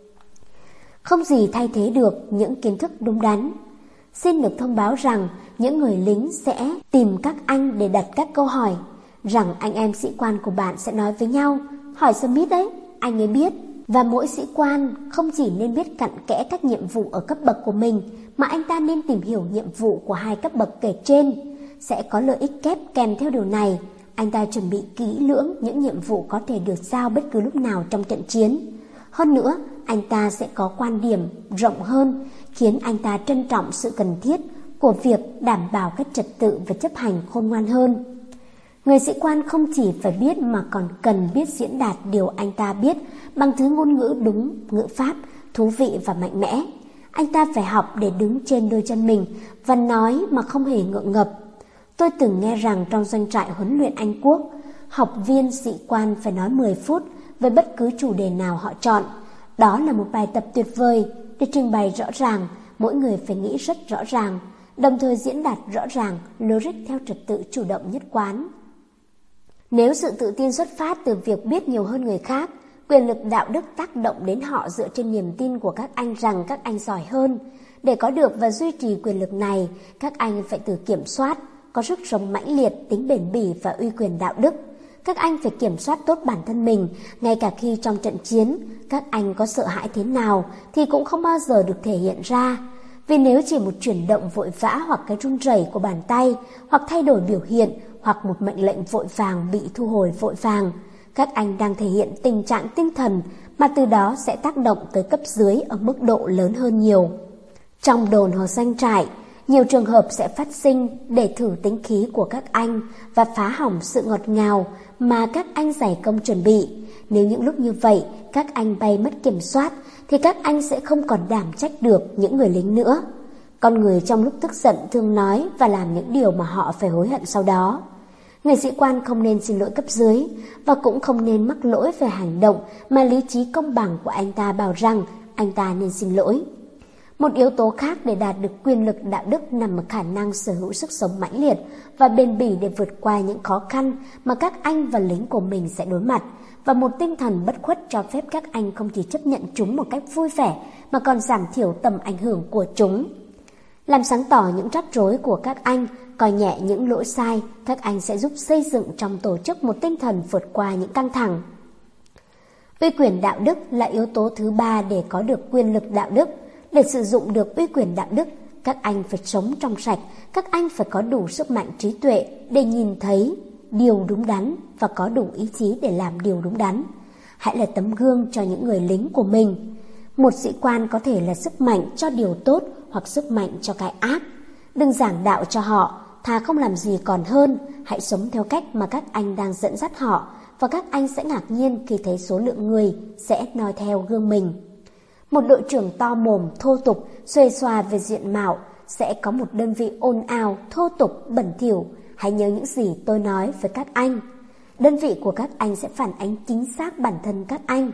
Không gì thay thế được những kiến thức đúng đắn. Xin được thông báo rằng những người lính sẽ tìm các anh để đặt các câu hỏi, rằng anh em sĩ quan của bạn sẽ nói với nhau: hỏi Smith đấy, anh ấy biết. Và mỗi sĩ quan không chỉ nên biết cặn kẽ các nhiệm vụ ở cấp bậc của mình, mà anh ta nên tìm hiểu nhiệm vụ của hai cấp bậc kể trên. Sẽ có lợi ích kép kèm theo điều này. Anh ta chuẩn bị kỹ lưỡng những nhiệm vụ có thể được giao bất cứ lúc nào trong trận chiến. Hơn nữa, anh ta sẽ có quan điểm rộng hơn, khiến anh ta trân trọng sự cần thiết của việc đảm bảo các trật tự và chấp hành khôn ngoan hơn. Người sĩ quan không chỉ phải biết mà còn cần biết diễn đạt điều anh ta biết bằng thứ ngôn ngữ đúng, ngữ pháp, thú vị và mạnh mẽ. Anh ta phải học để đứng trên đôi chân mình và nói mà không hề ngượng ngập. Tôi từng nghe rằng trong doanh trại huấn luyện Anh Quốc, học viên sĩ quan phải nói mười phút về bất cứ chủ đề nào họ chọn. Đó là một bài tập tuyệt vời để trình bày rõ ràng, mỗi người phải nghĩ rất rõ ràng, đồng thời diễn đạt rõ ràng, logic theo trật tự chủ động nhất quán. Nếu sự tự tin xuất phát từ việc biết nhiều hơn người khác, quyền lực đạo đức tác động đến họ dựa trên niềm tin của các anh rằng các anh giỏi hơn. Để có được và duy trì quyền lực này, các anh phải tự kiểm soát, có sức sống mãnh liệt, tính bền bỉ và uy quyền đạo đức. Các anh phải kiểm soát tốt bản thân mình, ngay cả khi trong trận chiến, các anh có sợ hãi thế nào thì cũng không bao giờ được thể hiện ra. Vì nếu chỉ một chuyển động vội vã hoặc cái run rẩy của bàn tay, hoặc thay đổi biểu hiện, hoặc một mệnh lệnh vội vàng bị thu hồi vội vàng, các anh đang thể hiện tình trạng tinh thần mà từ đó sẽ tác động tới cấp dưới ở mức độ lớn hơn nhiều. Trong đồn hoặc doanh trại, nhiều trường hợp sẽ phát sinh để thử tính khí của các anh và phá hỏng sự ngọt ngào mà các anh dày công chuẩn bị. Nếu những lúc như vậy các anh bay mất kiểm soát thì các anh sẽ không còn đảm trách được những người lính nữa. Con người trong lúc tức giận thường nói và làm những điều mà họ phải hối hận sau đó. Người sĩ quan không nên xin lỗi cấp dưới và cũng không nên mắc lỗi về hành động mà lý trí công bằng của anh ta bảo rằng anh ta nên xin lỗi. Một yếu tố khác để đạt được quyền lực đạo đức nằm ở khả năng sở hữu sức sống mãnh liệt và bền bỉ để vượt qua những khó khăn mà các anh và lính của mình sẽ đối mặt, và một tinh thần bất khuất cho phép các anh không chỉ chấp nhận chúng một cách vui vẻ mà còn giảm thiểu tầm ảnh hưởng của chúng. Làm sáng tỏ những rắc rối của các anh, coi nhẹ những lỗi sai, các anh sẽ giúp xây dựng trong tổ chức một tinh thần vượt qua những căng thẳng. Uy quyền đạo đức là yếu tố thứ ba để có được quyền lực đạo đức. Để sử dụng được uy quyền đạo đức, các anh phải sống trong sạch, các anh phải có đủ sức mạnh trí tuệ để nhìn thấy điều đúng đắn và có đủ ý chí để làm điều đúng đắn. Hãy là tấm gương cho những người lính của mình. Một sĩ quan có thể là sức mạnh cho điều tốt hoặc sức mạnh cho cái ác. Đừng giảng đạo cho họ, thà không làm gì còn hơn. Hãy sống theo cách mà các anh đang dẫn dắt họ, và các anh sẽ ngạc nhiên khi thấy số lượng người sẽ noi theo gương mình. Một đội trưởng to mồm, thô tục, xuề xòa về diện mạo sẽ có một đơn vị ồn ào, thô tục, bẩn thỉu. Hãy nhớ những gì tôi nói với các anh. Đơn vị của các anh sẽ phản ánh chính xác bản thân các anh.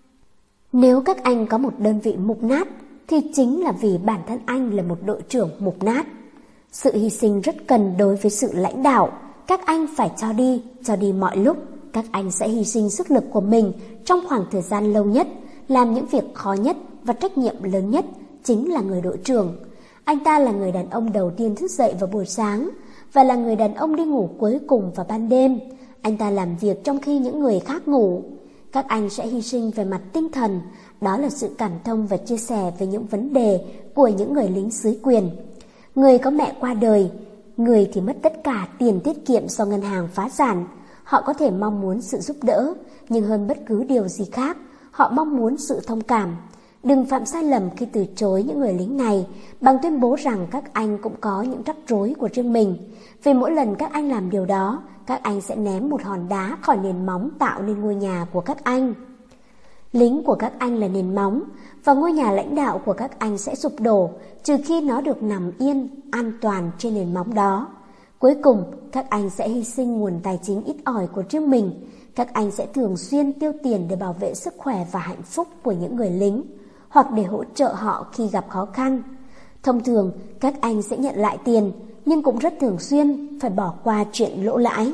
Nếu các anh có một đơn vị mục nát, thì chính là vì bản thân anh là một đội trưởng mục nát. Sự hy sinh rất cần đối với sự lãnh đạo. Các anh phải cho đi, cho đi mọi lúc. Các anh sẽ hy sinh sức lực của mình trong khoảng thời gian lâu nhất, làm những việc khó nhất và trách nhiệm lớn nhất, chính là người đội trưởng. Anh ta là người đàn ông đầu tiên thức dậy vào buổi sáng và là người đàn ông đi ngủ cuối cùng vào ban đêm. Anh ta làm việc trong khi những người khác ngủ. Các anh sẽ hy sinh về mặt tinh thần, đó là sự cảm thông và chia sẻ về những vấn đề của những người lính dưới quyền. Người có mẹ qua đời, người thì mất tất cả tiền tiết kiệm do ngân hàng phá sản. Họ có thể mong muốn sự giúp đỡ, nhưng hơn bất cứ điều gì khác, họ mong muốn sự thông cảm. Đừng phạm sai lầm khi từ chối những người lính này bằng tuyên bố rằng các anh cũng có những rắc rối của riêng mình. Vì mỗi lần các anh làm điều đó, các anh sẽ ném một hòn đá khỏi nền móng tạo nên ngôi nhà của các anh. Lính của các anh là nền móng, và ngôi nhà lãnh đạo của các anh sẽ sụp đổ trừ khi nó được nằm yên, an toàn trên nền móng đó. Cuối cùng, các anh sẽ hy sinh nguồn tài chính ít ỏi của riêng mình. Các anh sẽ thường xuyên tiêu tiền để bảo vệ sức khỏe và hạnh phúc của những người lính, hoặc để hỗ trợ họ khi gặp khó khăn. Thông thường, các anh sẽ nhận lại tiền, nhưng cũng rất thường xuyên phải bỏ qua chuyện lỗ lãi.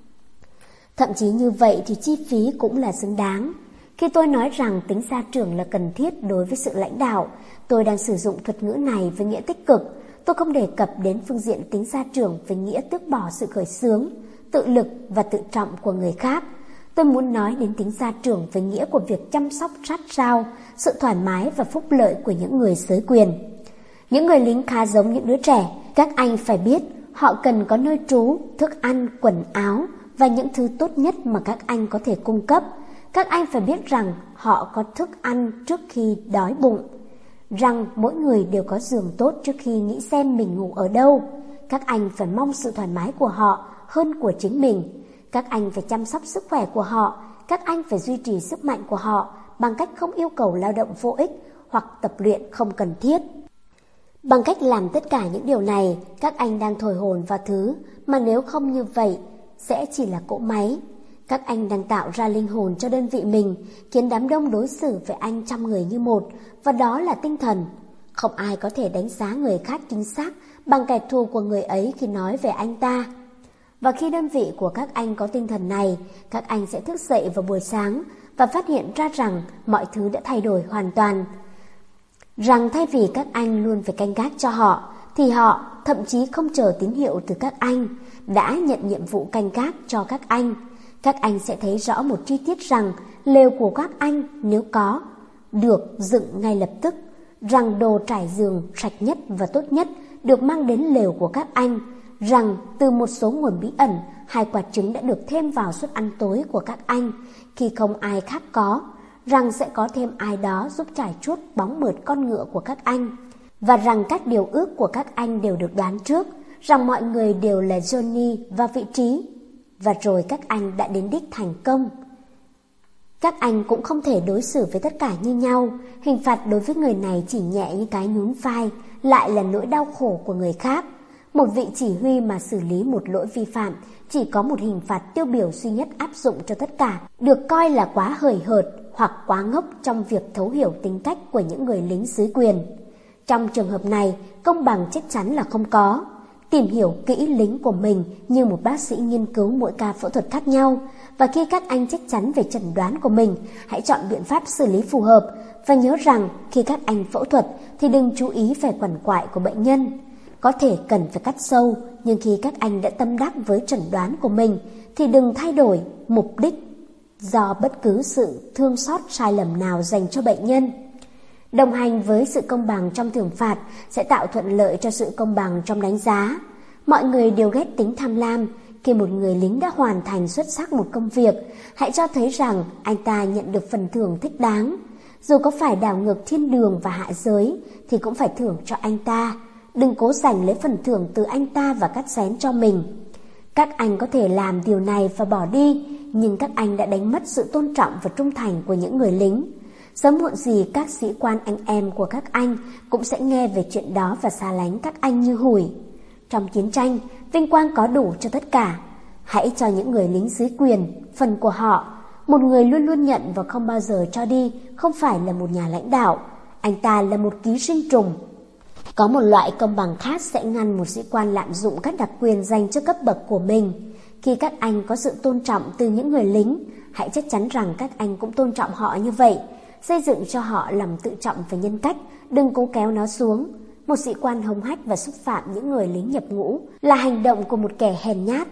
Thậm chí như vậy thì chi phí cũng là xứng đáng. Khi tôi nói rằng tính gia trưởng là cần thiết đối với sự lãnh đạo, tôi đang sử dụng thuật ngữ này với nghĩa tích cực. Tôi không đề cập đến phương diện tính gia trưởng với nghĩa tước bỏ sự khởi xướng, tự lực và tự trọng của người khác. Tôi muốn nói đến tính gia trưởng với nghĩa của việc chăm sóc sát sao, sự thoải mái và phúc lợi của những người dưới quyền. Những người lính khá giống những đứa trẻ. Các anh phải biết họ cần có nơi trú, thức ăn, quần áo và những thứ tốt nhất mà các anh có thể cung cấp. Các anh phải biết rằng họ có thức ăn trước khi đói bụng, rằng mỗi người đều có giường tốt trước khi nghĩ xem mình ngủ ở đâu. Các anh phải mong sự thoải mái của họ hơn của chính mình. Các anh phải chăm sóc sức khỏe của họ. Các anh phải duy trì sức mạnh của họ bằng cách không yêu cầu lao động vô ích hoặc tập luyện không cần thiết. Bằng cách làm tất cả những điều này, các anh đang thổi hồn vào thứ mà nếu không như vậy sẽ chỉ là cỗ máy. Các anh đang tạo ra linh hồn cho đơn vị mình, khiến đám đông đối xử với anh trăm người như một, và đó là tinh thần. Không ai có thể đánh giá người khác chính xác bằng kẻ thù của người ấy khi nói về anh ta. Và khi đơn vị của các anh có tinh thần này, các anh sẽ thức dậy vào buổi sáng và phát hiện ra rằng mọi thứ đã thay đổi hoàn toàn. Rằng thay vì các anh luôn phải canh gác cho họ, thì họ, thậm chí không chờ tín hiệu từ các anh, đã nhận nhiệm vụ canh gác cho các anh. Các anh sẽ thấy rõ một chi tiết rằng lều của các anh nếu có, được dựng ngay lập tức, rằng đồ trải giường sạch nhất và tốt nhất được mang đến lều của các anh, rằng từ một số nguồn bí ẩn, hai quả trứng đã được thêm vào suất ăn tối của các anh khi không ai khác có, rằng sẽ có thêm ai đó giúp trải chuốt bóng mượt con ngựa của các anh, và rằng các điều ước của các anh đều được đoán trước, rằng mọi người đều là Johnny và vị trí, và rồi các anh đã đến đích thành công. Các anh cũng không thể đối xử với tất cả như nhau. Hình phạt đối với người này chỉ nhẹ như cái nhún vai, lại là nỗi đau khổ của người khác. Một vị chỉ huy mà xử lý một lỗi vi phạm chỉ có một hình phạt tiêu biểu duy nhất áp dụng cho tất cả, được coi là quá hời hợt hoặc quá ngốc trong việc thấu hiểu tính cách của những người lính dưới quyền. Trong trường hợp này, công bằng chắc chắn là không có. tìm hiểu kỹ lính của mình như một bác sĩ nghiên cứu mỗi ca phẫu thuật khác nhau. Và khi các anh chắc chắn về chẩn đoán của mình, hãy chọn biện pháp xử lý phù hợp. Và nhớ rằng khi các anh phẫu thuật thì đừng chú ý về quằn quại của bệnh nhân. Có thể cần phải cắt sâu, nhưng khi các anh đã tâm đắc với chẩn đoán của mình thì đừng thay đổi mục đích do bất cứ sự thương xót sai lầm nào dành cho bệnh nhân. Đồng hành với sự công bằng trong thưởng phạt sẽ tạo thuận lợi cho sự công bằng trong đánh giá. Mọi người đều ghét tính tham lam. Khi một người lính đã hoàn thành xuất sắc một công việc, hãy cho thấy rằng anh ta nhận được phần thưởng thích đáng. Dù có phải đảo ngược thiên đường và hạ giới thì cũng phải thưởng cho anh ta. Đừng cố giành lấy phần thưởng từ anh ta và cắt xén cho mình. Các anh có thể làm điều này và bỏ đi, nhưng các anh đã đánh mất sự tôn trọng và trung thành của những người lính. Sớm muộn gì các sĩ quan anh em của các anh cũng sẽ nghe về chuyện đó và xa lánh các anh như hủi. Trong chiến tranh, vinh quang có đủ cho tất cả. Hãy cho những người lính dưới quyền phần của họ. Một người luôn luôn nhận và không bao giờ cho đi không phải là một nhà lãnh đạo. Anh ta là một ký sinh trùng. Có một loại công bằng khác sẽ ngăn một sĩ quan lạm dụng các đặc quyền dành cho cấp bậc của mình. Khi các anh có sự tôn trọng từ những người lính, hãy chắc chắn rằng các anh cũng tôn trọng họ như vậy. Xây dựng cho họ lòng tự trọng về nhân cách, đừng cố kéo nó xuống. Một sĩ quan hống hách và xúc phạm những người lính nhập ngũ là hành động của một kẻ hèn nhát.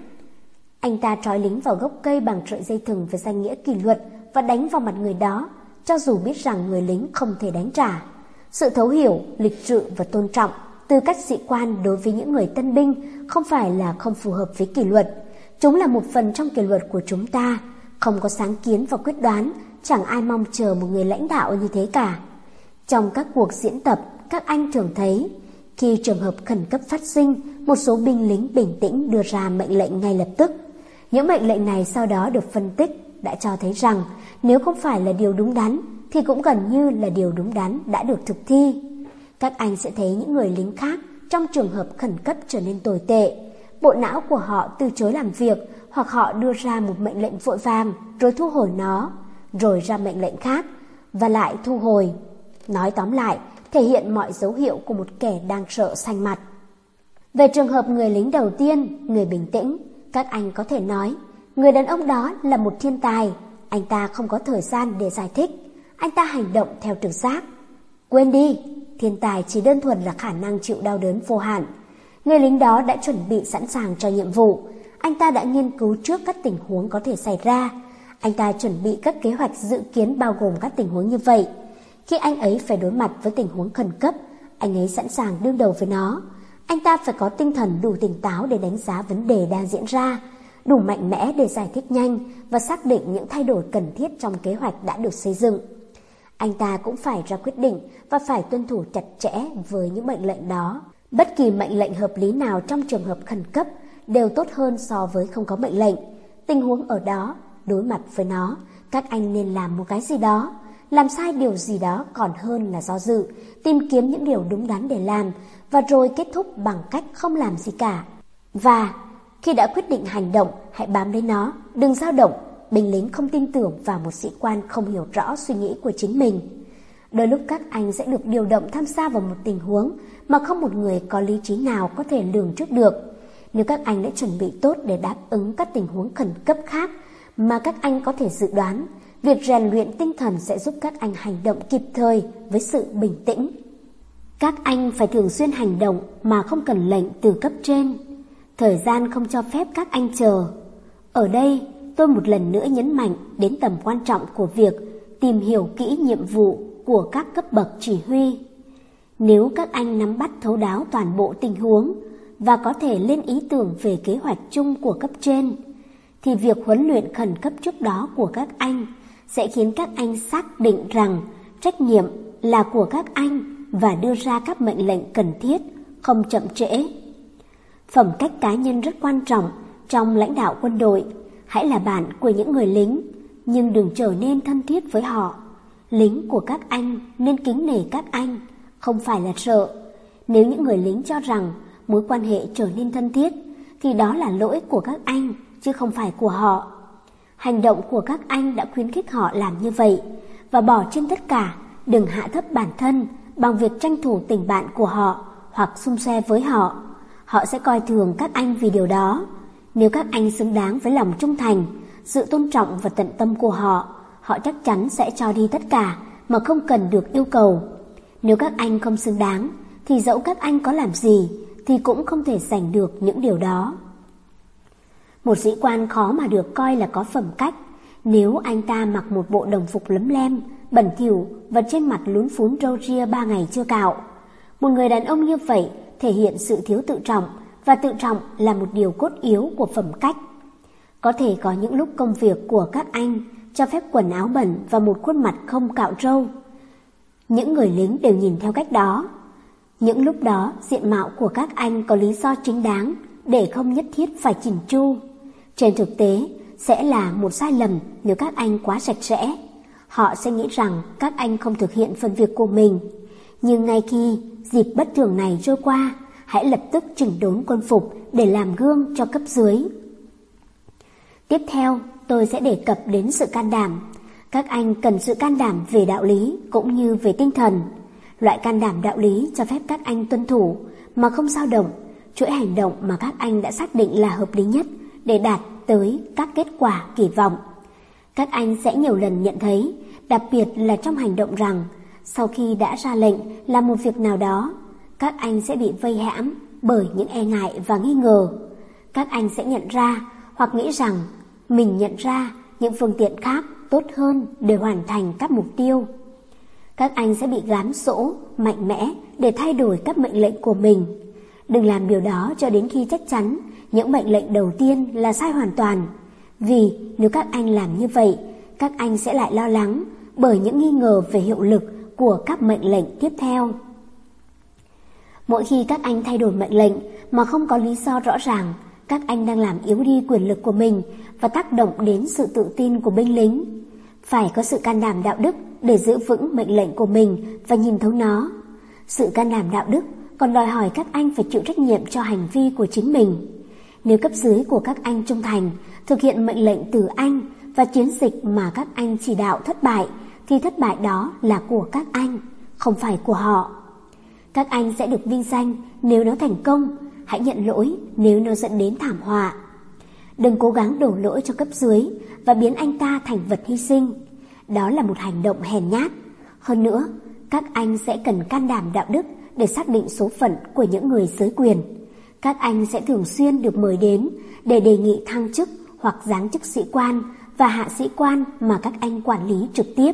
Anh ta trói lính vào gốc cây bằng sợi dây thừng với danh nghĩa kỷ luật và đánh vào mặt người đó, cho dù biết rằng người lính không thể đánh trả. Sự thấu hiểu, lịch sự và tôn trọng từ các sĩ quan đối với những người tân binh không phải là không phù hợp với kỷ luật. Chúng là một phần trong kỷ luật của chúng ta. Không có sáng kiến và quyết đoán, chẳng ai mong chờ một người lãnh đạo như thế cả. Trong các cuộc diễn tập, các anh thường thấy, khi trường hợp khẩn cấp phát sinh, một số binh lính bình tĩnh đưa ra mệnh lệnh ngay lập tức. Những mệnh lệnh này sau đó được phân tích đã cho thấy rằng nếu không phải là điều đúng đắn thì cũng gần như là điều đúng đắn đã được thực thi. Các anh sẽ thấy những người lính khác trong trường hợp khẩn cấp trở nên tồi tệ. Bộ não của họ từ chối làm việc, hoặc họ đưa ra một mệnh lệnh vội vàng rồi thu hồi nó, rồi ra mệnh lệnh khác và lại thu hồi. Nói tóm lại, thể hiện mọi dấu hiệu của một kẻ đang sợ xanh mặt. Về trường hợp người lính đầu tiên, người bình tĩnh, các anh có thể nói, người đàn ông đó là một thiên tài, anh ta không có thời gian để giải thích, anh ta hành động theo trực giác. Quên đi, thiên tài chỉ đơn thuần là khả năng chịu đau đớn vô hạn. Người lính đó đã chuẩn bị sẵn sàng cho nhiệm vụ, anh ta đã nghiên cứu trước các tình huống có thể xảy ra, anh ta chuẩn bị các kế hoạch dự kiến bao gồm các tình huống như vậy. Khi anh ấy phải đối mặt với tình huống khẩn cấp, anh ấy sẵn sàng đương đầu với nó. Anh ta phải có tinh thần đủ tỉnh táo để đánh giá vấn đề đang diễn ra, đủ mạnh mẽ để giải thích nhanh và xác định những thay đổi cần thiết trong kế hoạch đã được xây dựng. Anh ta cũng phải ra quyết định và phải tuân thủ chặt chẽ với những mệnh lệnh đó. Bất kỳ mệnh lệnh hợp lý nào trong trường hợp khẩn cấp đều tốt hơn so với không có mệnh lệnh. Tình huống ở đó, đối mặt với nó, các anh nên làm một cái gì đó. Làm sai điều gì đó còn hơn là do dự, tìm kiếm những điều đúng đắn để làm và rồi kết thúc bằng cách không làm gì cả. Và khi đã quyết định hành động, hãy bám lấy nó, đừng dao động. Binh lính không tin tưởng vào một sĩ quan không hiểu rõ suy nghĩ của chính mình. Đôi lúc các anh sẽ được điều động tham gia vào một tình huống mà không một người có lý trí nào có thể lường trước được. Nếu các anh đã chuẩn bị tốt để đáp ứng các tình huống khẩn cấp khác mà các anh có thể dự đoán, việc rèn luyện tinh thần sẽ giúp các anh hành động kịp thời với sự bình tĩnh. Các anh phải thường xuyên hành động mà không cần lệnh từ cấp trên. Thời gian không cho phép các anh chờ. Ở đây, tôi một lần nữa nhấn mạnh đến tầm quan trọng của việc tìm hiểu kỹ nhiệm vụ của các cấp bậc chỉ huy. Nếu các anh nắm bắt thấu đáo toàn bộ tình huống và có thể lên ý tưởng về kế hoạch chung của cấp trên, thì việc huấn luyện khẩn cấp trước đó của các anh sẽ khiến các anh xác định rằng trách nhiệm là của các anh và đưa ra các mệnh lệnh cần thiết, không chậm trễ. Phẩm cách cá nhân rất quan trọng trong lãnh đạo quân đội. Hãy là bạn của những người lính, nhưng đừng trở nên thân thiết với họ. Lính của các anh nên kính nể các anh, không phải là sợ. Nếu những người lính cho rằng mối quan hệ trở nên thân thiết, thì đó là lỗi của các anh, chứ không phải của họ. Hành động của các anh đã khuyến khích họ làm như vậy, và bỏ trên tất cả, đừng hạ thấp bản thân bằng việc tranh thủ tình bạn của họ hoặc xung xoe với họ. Họ sẽ coi thường các anh vì điều đó. Nếu các anh xứng đáng với lòng trung thành, sự tôn trọng và tận tâm của họ, họ chắc chắn sẽ cho đi tất cả mà không cần được yêu cầu. Nếu các anh không xứng đáng, thì dẫu các anh có làm gì thì cũng không thể giành được những điều đó. Một sĩ quan khó mà được coi là có phẩm cách nếu anh ta mặc một bộ đồng phục lấm lem, bẩn thỉu và trên mặt lún phún râu ria ba ngày chưa cạo. Một người đàn ông như vậy thể hiện sự thiếu tự trọng, và tự trọng là một điều cốt yếu của phẩm cách. Có thể có những lúc công việc của các anh cho phép quần áo bẩn và một khuôn mặt không cạo râu. Những người lính đều nhìn theo cách đó. Những lúc đó diện mạo của các anh có lý do chính đáng để không nhất thiết phải chỉn chu. Trên thực tế sẽ là một sai lầm nếu các anh quá sạch sẽ. Họ sẽ nghĩ rằng các anh không thực hiện phần việc của mình. Nhưng ngay khi dịp bất thường này trôi qua, hãy lập tức chỉnh đốn quân phục để làm gương cho cấp dưới. Tiếp theo, tôi sẽ đề cập đến sự can đảm. Các anh cần sự can đảm về đạo lý cũng như về tinh thần. Loại can đảm đạo lý cho phép các anh tuân thủ mà không dao động chuỗi hành động mà các anh đã xác định là hợp lý nhất để đạt tới các kết quả kỳ vọng. Các anh sẽ nhiều lần nhận thấy, đặc biệt là trong hành động rằng, sau khi đã ra lệnh làm một việc nào đó, các anh sẽ bị vây hãm bởi những e ngại và nghi ngờ. Các anh sẽ nhận ra hoặc nghĩ rằng mình nhận ra những phương tiện khác tốt hơn để hoàn thành các mục tiêu. Các anh sẽ bị gán sỗ mạnh mẽ để thay đổi các mệnh lệnh của mình. Đừng làm điều đó cho đến khi chắc chắn những mệnh lệnh đầu tiên là sai hoàn toàn. Vì nếu các anh làm như vậy, các anh sẽ lại lo lắng bởi những nghi ngờ về hiệu lực của các mệnh lệnh tiếp theo. Mỗi khi các anh thay đổi mệnh lệnh mà không có lý do rõ ràng, các anh đang làm yếu đi quyền lực của mình và tác động đến sự tự tin của binh lính. Phải có sự can đảm đạo đức để giữ vững mệnh lệnh của mình và nhìn thấu nó. Sự can đảm đạo đức còn đòi hỏi các anh phải chịu trách nhiệm cho hành vi của chính mình. Nếu cấp dưới của các anh trung thành, thực hiện mệnh lệnh từ anh và chiến dịch mà các anh chỉ đạo thất bại, thì thất bại đó là của các anh, không phải của họ. Các anh sẽ được vinh danh nếu nó thành công, hãy nhận lỗi nếu nó dẫn đến thảm họa. Đừng cố gắng đổ lỗi cho cấp dưới và biến anh ta thành vật hy sinh. Đó là một hành động hèn nhát. Hơn nữa, các anh sẽ cần can đảm đạo đức để xác định số phận của những người dưới quyền. Các anh sẽ thường xuyên được mời đến để đề nghị thăng chức hoặc giáng chức sĩ quan và hạ sĩ quan mà các anh quản lý trực tiếp.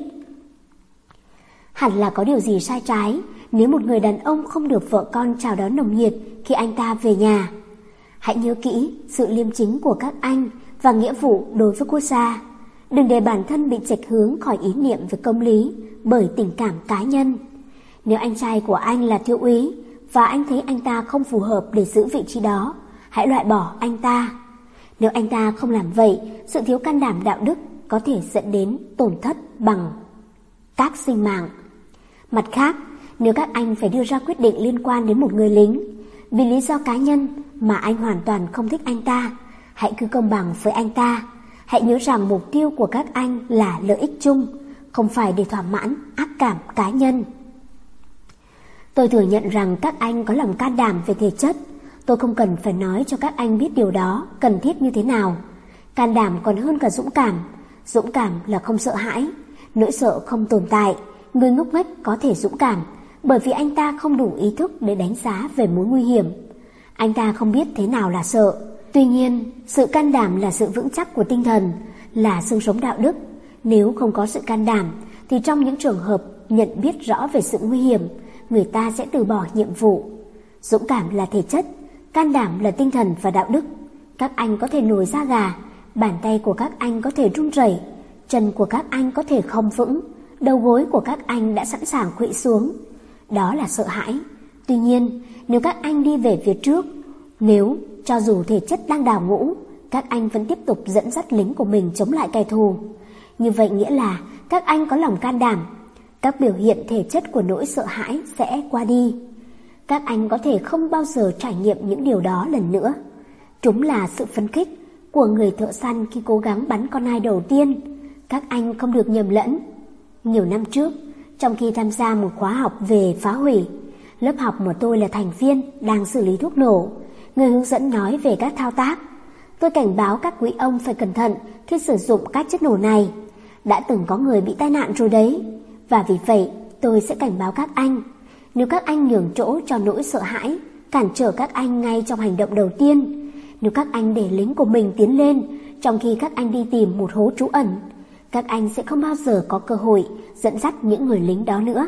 Hẳn là có điều gì sai trái nếu một người đàn ông không được vợ con chào đón nồng nhiệt khi anh ta về nhà. Hãy nhớ kỹ sự liêm chính của các anh và nghĩa vụ đối với quốc gia. Đừng để bản thân bị chệch hướng khỏi ý niệm về công lý bởi tình cảm cá nhân. Nếu anh trai của anh là thiếu úy và anh thấy anh ta không phù hợp để giữ vị trí đó, hãy loại bỏ anh ta. Nếu anh ta không làm vậy, sự thiếu can đảm đạo đức có thể dẫn đến tổn thất bằng các sinh mạng. Mặt khác, nếu các anh phải đưa ra quyết định liên quan đến một người lính vì lý do cá nhân mà anh hoàn toàn không thích anh ta, hãy cứ công bằng với anh ta. Hãy nhớ rằng mục tiêu của các anh là lợi ích chung, không phải để thỏa mãn ác cảm cá nhân. Tôi thừa nhận rằng các anh có lòng can đảm về thể chất. Tôi không cần phải nói cho các anh biết điều đó cần thiết như thế nào. Can đảm còn hơn cả dũng cảm. Dũng cảm là không sợ hãi. Nỗi sợ không tồn tại. Người ngốc nghếch có thể dũng cảm bởi vì anh ta không đủ ý thức để đánh giá về mối nguy hiểm. Anh ta không biết thế nào là sợ. Tuy nhiên, sự can đảm là sự vững chắc của tinh thần, là xương sống đạo đức. Nếu không có sự can đảm, thì trong những trường hợp nhận biết rõ về sự nguy hiểm, người ta sẽ từ bỏ nhiệm vụ. Dũng cảm là thể chất, can đảm là tinh thần và đạo đức. Các anh có thể nổi da gà, bàn tay của các anh có thể run rẩy, chân của các anh có thể không vững, đầu gối của các anh đã sẵn sàng khuỵu xuống. Đó là sợ hãi. Tuy nhiên, nếu các anh đi về phía trước, nếu cho dù thể chất đang đào ngũ, các anh vẫn tiếp tục dẫn dắt lính của mình chống lại kẻ thù, như vậy nghĩa là các anh có lòng can đảm. Các biểu hiện thể chất của nỗi sợ hãi sẽ qua đi. Các anh có thể không bao giờ trải nghiệm những điều đó lần nữa. Chúng là sự phấn khích của người thợ săn khi cố gắng bắn con nai đầu tiên. Các anh không được nhầm lẫn. Nhiều năm trước, trong khi tham gia một khóa học về phá hủy, lớp học mà tôi là thành viên đang xử lý thuốc nổ, người hướng dẫn nói về các thao tác. Tôi cảnh báo các quý ông phải cẩn thận khi sử dụng các chất nổ này. Đã từng có người bị tai nạn rồi đấy. Và vì vậy, tôi sẽ cảnh báo các anh. Nếu các anh nhường chỗ cho nỗi sợ hãi, cản trở các anh ngay trong hành động đầu tiên, nếu các anh để lính của mình tiến lên trong khi các anh đi tìm một hố trú ẩn, các anh sẽ không bao giờ có cơ hội dẫn dắt những người lính đó nữa.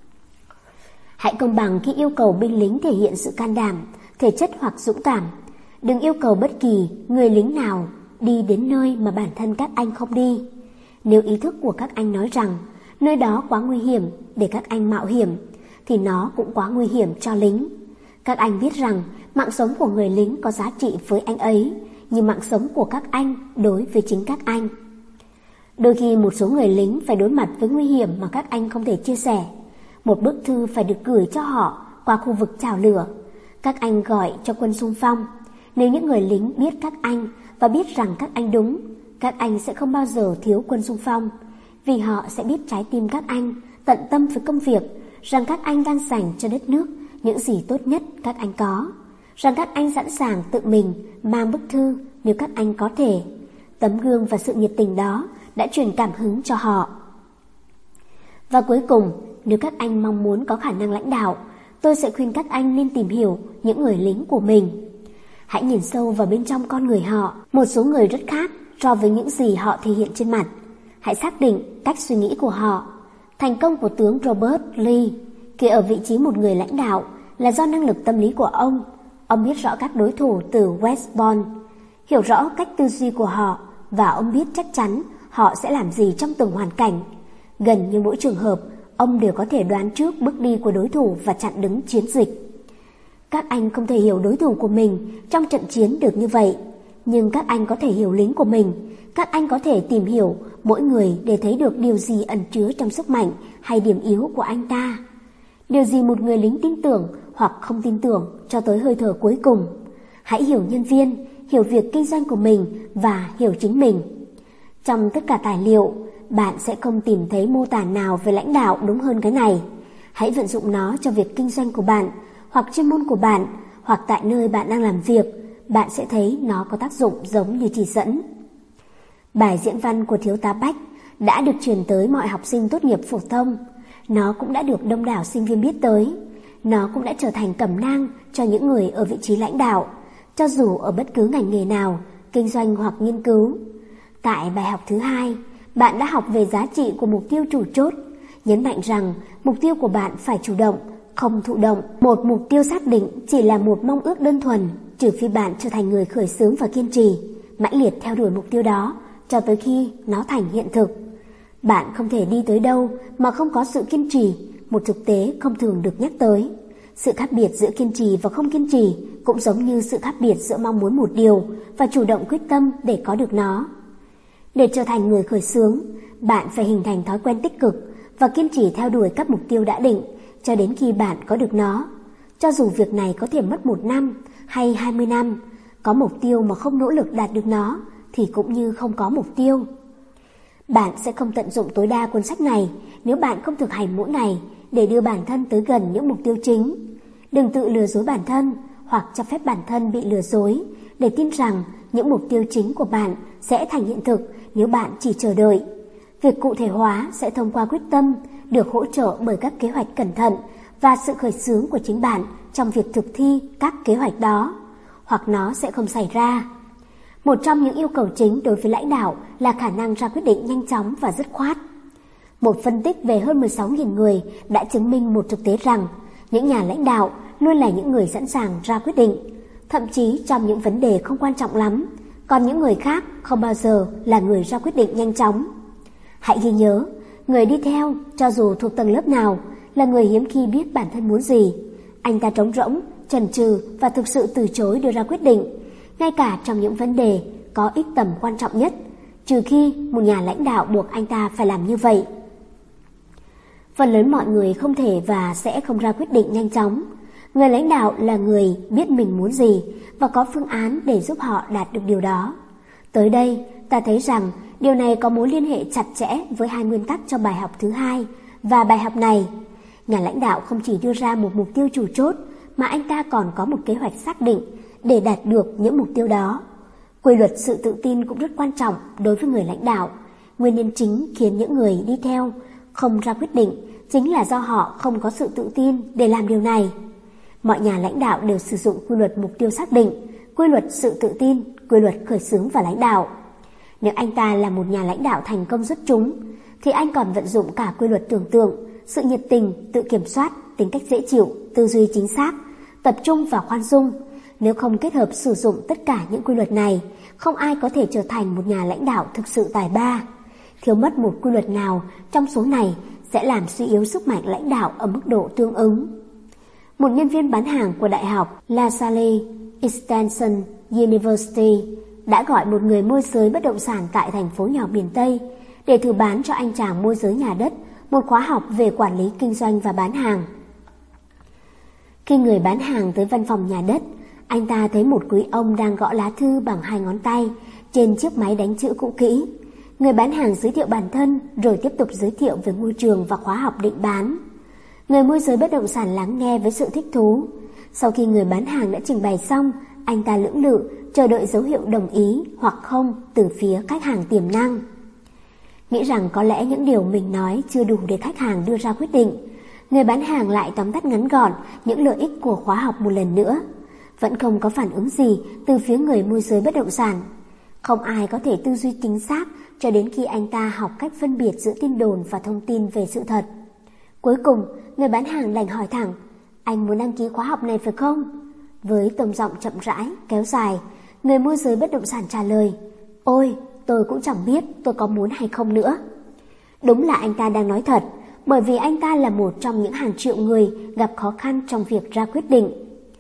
Hãy công bằng khi yêu cầu binh lính thể hiện sự can đảm, thể chất hoặc dũng cảm. Đừng yêu cầu bất kỳ người lính nào đi đến nơi mà bản thân các anh không đi. Nếu ý thức của các anh nói rằng nơi đó quá nguy hiểm để các anh mạo hiểm, thì nó cũng quá nguy hiểm cho lính. Các anh biết rằng mạng sống của người lính có giá trị với anh ấy, như mạng sống của các anh đối với chính các anh. Đôi khi một số người lính phải đối mặt với nguy hiểm mà các anh không thể chia sẻ. Một bức thư phải được gửi cho họ qua khu vực chảo lửa. Các anh gọi cho quân xung phong. Nếu những người lính biết các anh và biết rằng các anh đúng, các anh sẽ không bao giờ thiếu quân xung phong, vì họ sẽ biết trái tim các anh tận tâm với công việc, rằng các anh đang dành cho đất nước những gì tốt nhất các anh có, rằng các anh sẵn sàng tự mình mang bức thư nếu các anh có thể. Tấm gương và sự nhiệt tình đó đã truyền cảm hứng cho họ. Và cuối cùng, nếu các anh mong muốn có khả năng lãnh đạo, tôi sẽ khuyên các anh nên tìm hiểu những người lính của mình. Hãy nhìn sâu vào bên trong con người họ. Một số người rất khác so với những gì họ thể hiện trên mặt. Hãy xác định cách suy nghĩ của họ. Thành công của tướng Robert Lee khi ở vị trí một người lãnh đạo là do năng lực tâm lý của ông. Ông biết rõ các đối thủ từ West Point, hiểu rõ cách tư duy của họ, và ông biết chắc chắn họ sẽ làm gì trong từng hoàn cảnh. Gần như mỗi trường hợp, ông đều có thể đoán trước bước đi của đối thủ và chặn đứng chiến dịch. Các anh không thể hiểu đối thủ của mình trong trận chiến được như vậy, nhưng các anh có thể hiểu lính của mình. Các anh có thể tìm hiểu mỗi người để thấy được điều gì ẩn chứa trong sức mạnh hay điểm yếu của anh ta. Điều gì một người lính tin tưởng hoặc không tin tưởng cho tới hơi thở cuối cùng. Hãy hiểu nhân viên, hiểu việc kinh doanh của mình và hiểu chính mình. Trong tất cả tài liệu, bạn sẽ không tìm thấy mô tả nào về lãnh đạo đúng hơn cái này. Hãy vận dụng nó cho việc kinh doanh của bạn, hoặc chuyên môn của bạn, hoặc tại nơi bạn đang làm việc. Bạn sẽ thấy nó có tác dụng giống như chỉ dẫn. Bài diễn văn của thiếu tá Bách đã được truyền tới mọi học sinh tốt nghiệp phổ thông. Nó cũng đã được đông đảo sinh viên biết tới. Nó cũng đã trở thành cẩm nang cho những người ở vị trí lãnh đạo, cho dù ở bất cứ ngành nghề nào, kinh doanh hoặc nghiên cứu. Tại bài học thứ hai, bạn đã học về giá trị của mục tiêu chủ chốt, nhấn mạnh rằng mục tiêu của bạn phải chủ động, không thụ động. Một mục tiêu xác định chỉ là một mong ước đơn thuần, trừ phi bạn trở thành người khởi xướng và kiên trì, mãnh liệt theo đuổi mục tiêu đó cho tới khi nó thành hiện thực. Bạn không thể đi tới đâu mà không có sự kiên trì, một thực tế không thường được nhắc tới. Sự khác biệt giữa kiên trì và không kiên trì cũng giống như sự khác biệt giữa mong muốn một điều và chủ động quyết tâm để có được nó. Để trở thành người khởi xướng, bạn phải hình thành thói quen tích cực và kiên trì theo đuổi các mục tiêu đã định cho đến khi bạn có được nó. Cho dù việc này có thể mất một năm hay hai mươi năm, có mục tiêu mà không nỗ lực đạt được nó thì cũng như không có mục tiêu. Bạn sẽ không tận dụng tối đa cuốn sách này nếu bạn không thực hành mỗi ngày để đưa bản thân tới gần những mục tiêu chính. Đừng tự lừa dối bản thân hoặc cho phép bản thân bị lừa dối để tin rằng những mục tiêu chính của bạn sẽ thành hiện thực nếu bạn chỉ chờ đợi. Việc cụ thể hóa sẽ thông qua quyết tâm, được hỗ trợ bởi các kế hoạch cẩn thận và sự khởi xướng của chính bạn trong việc thực thi các kế hoạch đó, hoặc nó sẽ không xảy ra. Một trong những yêu cầu chính đối với lãnh đạo là khả năng ra quyết định nhanh chóng và dứt khoát. Một phân tích về hơn mười sáu nghìn người đã chứng minh một thực tế rằng những nhà lãnh đạo luôn là những người sẵn sàng ra quyết định, thậm chí trong những vấn đề không quan trọng lắm, còn những người khác không bao giờ là người ra quyết định nhanh chóng. Hãy ghi nhớ, người đi theo, cho dù thuộc tầng lớp nào, là người hiếm khi biết bản thân muốn gì. Anh ta trống rỗng, chần chừ và thực sự từ chối đưa ra quyết định, ngay cả trong những vấn đề có ít tầm quan trọng nhất, trừ khi một nhà lãnh đạo buộc anh ta phải làm như vậy. Phần lớn mọi người không thể và sẽ không ra quyết định nhanh chóng. Người lãnh đạo là người biết mình muốn gì và có phương án để giúp họ đạt được điều đó. Tới đây, ta thấy rằng điều này có mối liên hệ chặt chẽ với hai nguyên tắc cho bài học thứ hai và bài học này. Nhà lãnh đạo không chỉ đưa ra một mục tiêu chủ chốt, mà anh ta còn có một kế hoạch xác định để đạt được những mục tiêu đó. Quy luật sự tự tin cũng rất quan trọng đối với người lãnh đạo. Nguyên nhân chính khiến những người đi theo không ra quyết định chính là do họ không có sự tự tin để làm điều này. Mọi nhà lãnh đạo đều sử dụng quy luật mục tiêu xác định, quy luật sự tự tin, quy luật khởi xướng và lãnh đạo. Nếu anh ta là một nhà lãnh đạo thành công xuất chúng, thì anh còn vận dụng cả quy luật tưởng tượng, sự nhiệt tình, tự kiểm soát, tính cách dễ chịu, tư duy chính xác, tập trung và khoan dung. Nếu không kết hợp sử dụng tất cả những quy luật này, không ai có thể trở thành một nhà lãnh đạo thực sự tài ba. Thiếu mất một quy luật nào trong số này sẽ làm suy yếu sức mạnh lãnh đạo ở mức độ tương ứng. Một nhân viên bán hàng của Đại học La Salle Extension University đã gọi một người môi giới bất động sản tại thành phố nhỏ miền Tây để thử bán cho anh chàng môi giới nhà đất một khóa học về quản lý kinh doanh và bán hàng. Khi người bán hàng tới văn phòng nhà đất, anh ta thấy một quý ông đang gõ lá thư bằng hai ngón tay trên chiếc máy đánh chữ cũ kỹ. Người bán hàng giới thiệu bản thân rồi tiếp tục giới thiệu về ngôi trường và khóa học định bán. Người môi giới bất động sản lắng nghe với sự thích thú. Sau khi người bán hàng đã trình bày xong, anh ta lưỡng lự chờ đợi dấu hiệu đồng ý hoặc không từ phía khách hàng tiềm năng. Nghĩ rằng có lẽ những điều mình nói chưa đủ để khách hàng đưa ra quyết định, người bán hàng lại tóm tắt ngắn gọn những lợi ích của khóa học một lần nữa. Vẫn không có phản ứng gì từ phía người môi giới bất động sản. Không ai có thể tư duy chính xác cho đến khi anh ta học cách phân biệt giữa tin đồn và thông tin về sự thật. Cuối cùng, người bán hàng đành hỏi thẳng, anh muốn đăng ký khóa học này phải không? Với tông giọng chậm rãi, kéo dài, người môi giới bất động sản trả lời, ôi, tôi cũng chẳng biết tôi có muốn hay không nữa. Đúng là anh ta đang nói thật, bởi vì anh ta là một trong những hàng triệu người gặp khó khăn trong việc ra quyết định.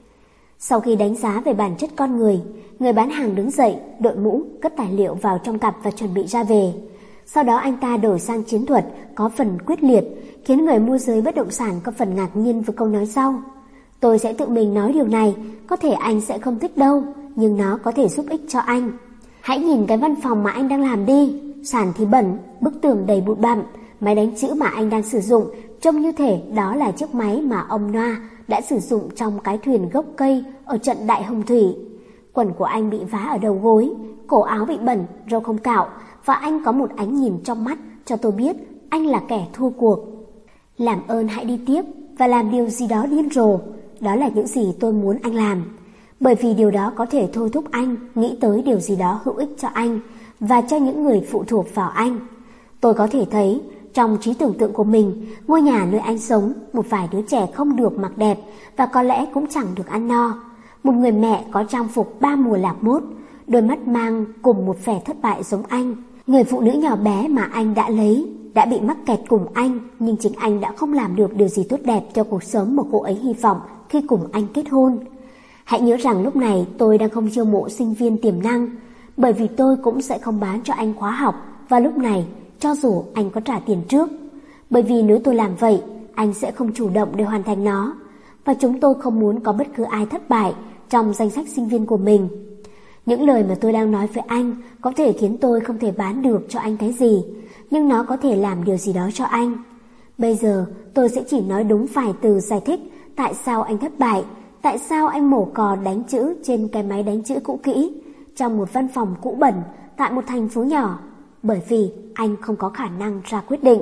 Sau khi đánh giá về bản chất con người, người bán hàng đứng dậy, đội mũ, cất tài liệu vào trong cặp và chuẩn bị ra về. Sau đó anh ta đổi sang chiến thuật có phần quyết liệt, khiến người môi giới bất động sản có phần ngạc nhiên với câu nói sau. Tôi sẽ tự mình nói điều này, có thể anh sẽ không thích đâu, nhưng nó có thể giúp ích cho anh. Hãy nhìn cái văn phòng mà anh đang làm đi, sàn thì bẩn, bức tường đầy bụi bặm, máy đánh chữ mà anh đang sử dụng trông như thể đó là chiếc máy mà ông Noah đã sử dụng trong cái thuyền gốc cây ở trận Đại Hồng Thủy. Quần của anh bị vá ở đầu gối, cổ áo bị bẩn, râu không cạo, và anh có một ánh nhìn trong mắt cho tôi biết anh là kẻ thua cuộc. Làm ơn hãy đi tiếp và làm điều gì đó điên rồ. Đó là những gì tôi muốn anh làm, bởi vì điều đó có thể thôi thúc anh nghĩ tới điều gì đó hữu ích cho anh và cho những người phụ thuộc vào anh. Tôi có thể thấy trong trí tưởng tượng của mình, ngôi nhà nơi anh sống, một vài đứa trẻ không được mặc đẹp và có lẽ cũng chẳng được ăn no. Một người mẹ có trang phục ba mùa lạc mốt, đôi mắt mang cùng một vẻ thất bại giống anh. Người phụ nữ nhỏ bé mà anh đã lấy, đã bị mắc kẹt cùng anh, nhưng chính anh đã không làm được điều gì tốt đẹp cho cuộc sống mà cô ấy hy vọng khi cùng anh kết hôn. Hãy nhớ rằng lúc này tôi đang không chiêu mộ sinh viên tiềm năng, bởi vì tôi cũng sẽ không bán cho anh khóa học vào lúc này, cho dù anh có trả tiền trước. Bởi vì nếu tôi làm vậy, anh sẽ không chủ động để hoàn thành nó, và chúng tôi không muốn có bất cứ ai thất bại trong danh sách sinh viên của mình. Những lời mà tôi đang nói với anh có thể khiến tôi không thể bán được cho anh cái gì, nhưng nó có thể làm điều gì đó cho anh. Bây giờ tôi sẽ chỉ nói đúng vài từ giải thích tại sao anh thất bại, tại sao anh mổ cò đánh chữ trên cái máy đánh chữ cũ kỹ trong một văn phòng cũ bẩn tại một thành phố nhỏ, bởi vì anh không có khả năng ra quyết định.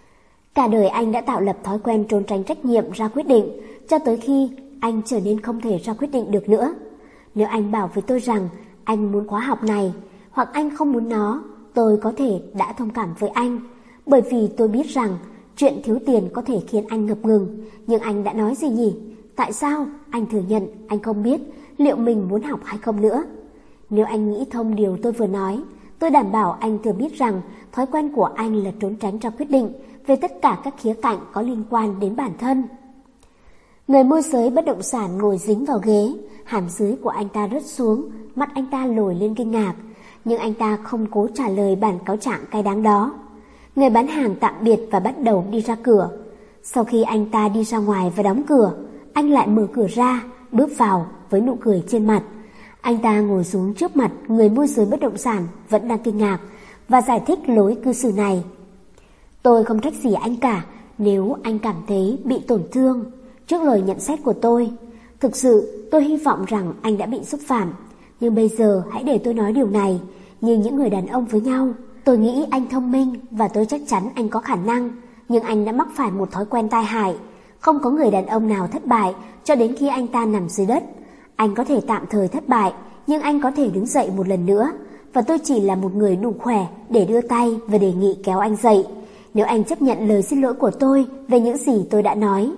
Cả đời anh đã tạo lập thói quen trốn tránh trách nhiệm ra quyết định, cho tới khi anh trở nên không thể ra quyết định được nữa. Nếu anh bảo với tôi rằng anh muốn khóa học này, hoặc anh không muốn nó, tôi có thể đã thông cảm với anh, bởi vì tôi biết rằng chuyện thiếu tiền có thể khiến anh ngập ngừng. Nhưng anh đã nói gì nhỉ? Tại sao? Anh thừa nhận anh không biết liệu mình muốn học hay không nữa. Nếu anh nghĩ thông điều tôi vừa nói, tôi đảm bảo anh thừa biết rằng thói quen của anh là trốn tránh ra quyết định về tất cả các khía cạnh có liên quan đến bản thân. Người môi giới bất động sản ngồi dính vào ghế, hàm dưới của anh ta rớt xuống, mắt anh ta lồi lên kinh ngạc, nhưng anh ta không cố trả lời bản cáo trạng cay đắng đó. Người bán hàng tạm biệt và bắt đầu đi ra cửa. Sau khi anh ta đi ra ngoài và đóng cửa, anh lại mở cửa ra, bước vào với nụ cười trên mặt. Anh ta ngồi xuống trước mặt người môi giới bất động sản vẫn đang kinh ngạc và giải thích lối cư xử này. Tôi không trách gì anh cả nếu anh cảm thấy bị tổn thương trước lời nhận xét của tôi. Thực sự, tôi hy vọng rằng anh đã bị xúc phạm. Nhưng bây giờ hãy để tôi nói điều này. Như những người đàn ông với nhau, tôi nghĩ anh thông minh và tôi chắc chắn anh có khả năng. Nhưng anh đã mắc phải một thói quen tai hại. Không có người đàn ông nào thất bại cho đến khi anh ta nằm dưới đất. Anh có thể tạm thời thất bại, nhưng anh có thể đứng dậy một lần nữa. Và tôi chỉ là một người đủ khỏe để đưa tay và đề nghị kéo anh dậy, nếu anh chấp nhận lời xin lỗi của tôi về những gì tôi đã nói.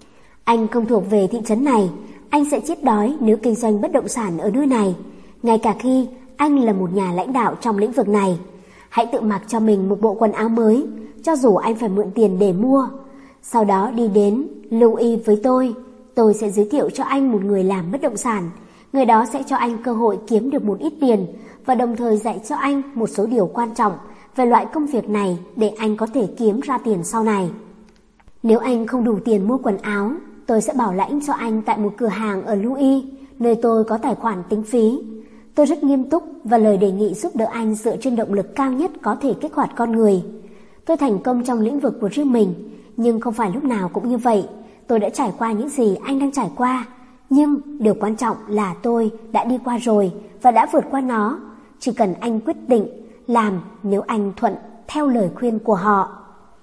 Anh không thuộc về thị trấn này. Anh sẽ chết đói nếu kinh doanh bất động sản ở nơi này, ngay cả khi anh là một nhà lãnh đạo trong lĩnh vực này. Hãy tự mặc cho mình một bộ quần áo mới, cho dù anh phải mượn tiền để mua. Sau đó đi đến Louis với tôi. Tôi sẽ giới thiệu cho anh một người làm bất động sản. Người đó sẽ cho anh cơ hội kiếm được một ít tiền và đồng thời dạy cho anh một số điều quan trọng về loại công việc này để anh có thể kiếm ra tiền sau này. Nếu anh không đủ tiền mua quần áo, tôi sẽ bảo lãnh cho anh tại một cửa hàng ở Louis, nơi tôi có tài khoản tính phí. Tôi rất nghiêm túc và lời đề nghị giúp đỡ anh dựa trên động lực cao nhất có thể kích hoạt con người. Tôi thành công trong lĩnh vực của riêng mình, nhưng không phải lúc nào cũng như vậy. Tôi đã trải qua những gì anh đang trải qua, nhưng điều quan trọng là tôi đã đi qua rồi và đã vượt qua nó. Chỉ cần anh quyết định làm, nếu anh thuận theo lời khuyên của họ.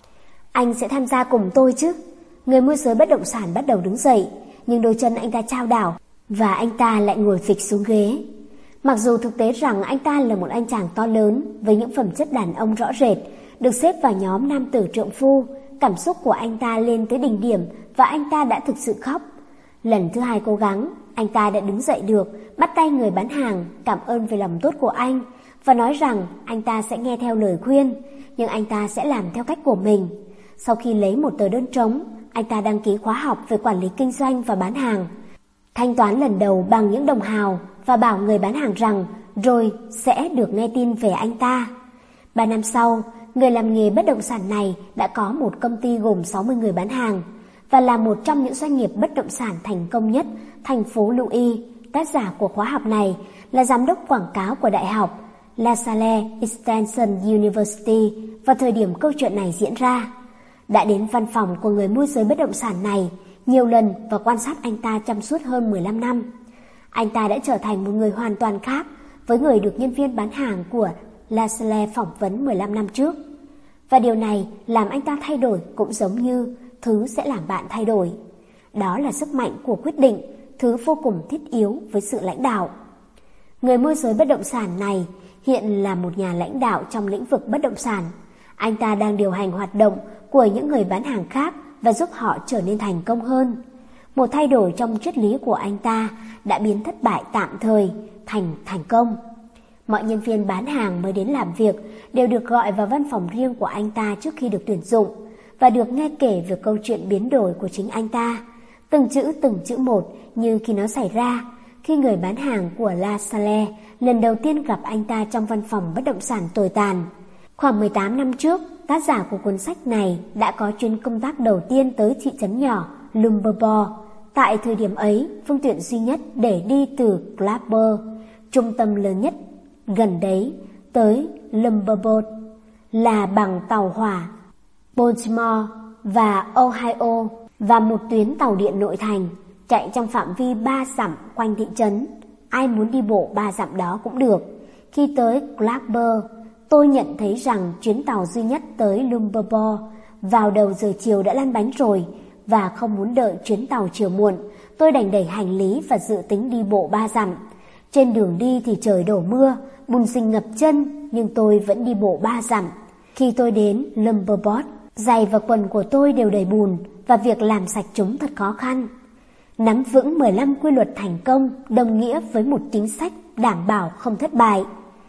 Anh sẽ tham gia cùng tôi chứ? Người môi giới bất động sản bắt đầu đứng dậy, nhưng đôi chân anh ta chao đảo và anh ta lại ngồi phịch xuống ghế. Mặc dù thực tế rằng anh ta là một anh chàng to lớn với những phẩm chất đàn ông rõ rệt, được xếp vào nhóm nam tử trượng phu, cảm xúc của anh ta lên tới đỉnh điểm và anh ta đã thực sự khóc. Lần thứ hai cố gắng, anh ta đã đứng dậy được, bắt tay người bán hàng, cảm ơn về lòng tốt của anh và nói rằng anh ta sẽ nghe theo lời khuyên, nhưng anh ta sẽ làm theo cách của mình. Sau khi lấy một tờ đơn trống, anh ta đăng ký khóa học về quản lý kinh doanh và bán hàng, thanh toán lần đầu bằng những đồng hào và bảo người bán hàng rằng rồi sẽ được nghe tin về anh ta. Ba năm sau, người làm nghề bất động sản này đã có một công ty gồm sáu mươi người bán hàng và là một trong những doanh nghiệp bất động sản thành công nhất thành phố Louis. Tác giả của khóa học này là giám đốc quảng cáo của đại học La Salle Extension University vào thời điểm câu chuyện này diễn ra. Đã đến văn phòng của người môi giới bất động sản này nhiều lần và quan sát anh ta trong suốt hơn mười lăm năm. Anh ta đã trở thành một người hoàn toàn khác với người được nhân viên bán hàng của La Salle phỏng vấn mười lăm năm trước. Và điều này làm anh ta thay đổi cũng giống như thứ sẽ làm bạn thay đổi. Đó là sức mạnh của quyết định, thứ vô cùng thiết yếu với sự lãnh đạo. Người môi giới bất động sản này hiện là một nhà lãnh đạo trong lĩnh vực bất động sản. Anh ta đang điều hành hoạt động của những người bán hàng khác và giúp họ trở nên thành công hơn. Một thay đổi trong triết lý của anh ta đã biến thất bại tạm thời thành thành công. Mọi nhân viên bán hàng mới đến làm việc đều được gọi vào văn phòng riêng của anh ta trước khi được tuyển dụng và được nghe kể về câu chuyện biến đổi của chính anh ta, từng chữ từng chữ một như khi nó xảy ra. Khi người bán hàng của La Salle lần đầu tiên gặp anh ta trong văn phòng bất động sản tồi tàn. Khoảng mười tám năm trước, tác giả của cuốn sách này đã có chuyến công tác đầu tiên tới thị trấn nhỏ Lumberbo. Tại thời điểm ấy, phương tiện duy nhất để đi từ Clapper, trung tâm lớn nhất gần đấy, tới Lumberbo là bằng tàu hỏa Baltimore và Ohio và một tuyến tàu điện nội thành chạy trong phạm vi ba dặm quanh thị trấn. Ai muốn đi bộ ba dặm đó cũng được. Khi tới Clapper, tôi nhận thấy rằng chuyến tàu duy nhất tới Lumberbo vào đầu giờ chiều đã lăn bánh rồi và không muốn đợi chuyến tàu chiều muộn. Tôi đành đẩy hành lý và dự tính đi bộ ba dặm. Trên đường đi thì trời đổ mưa, bùn xình ngập chân, nhưng tôi vẫn đi bộ ba dặm. Khi tôi đến Lumberbo, giày và quần của tôi đều đầy bùn và việc làm sạch chúng thật khó khăn. Nắm vững mười lăm quy luật thành công đồng nghĩa với một chính sách đảm bảo không thất bại.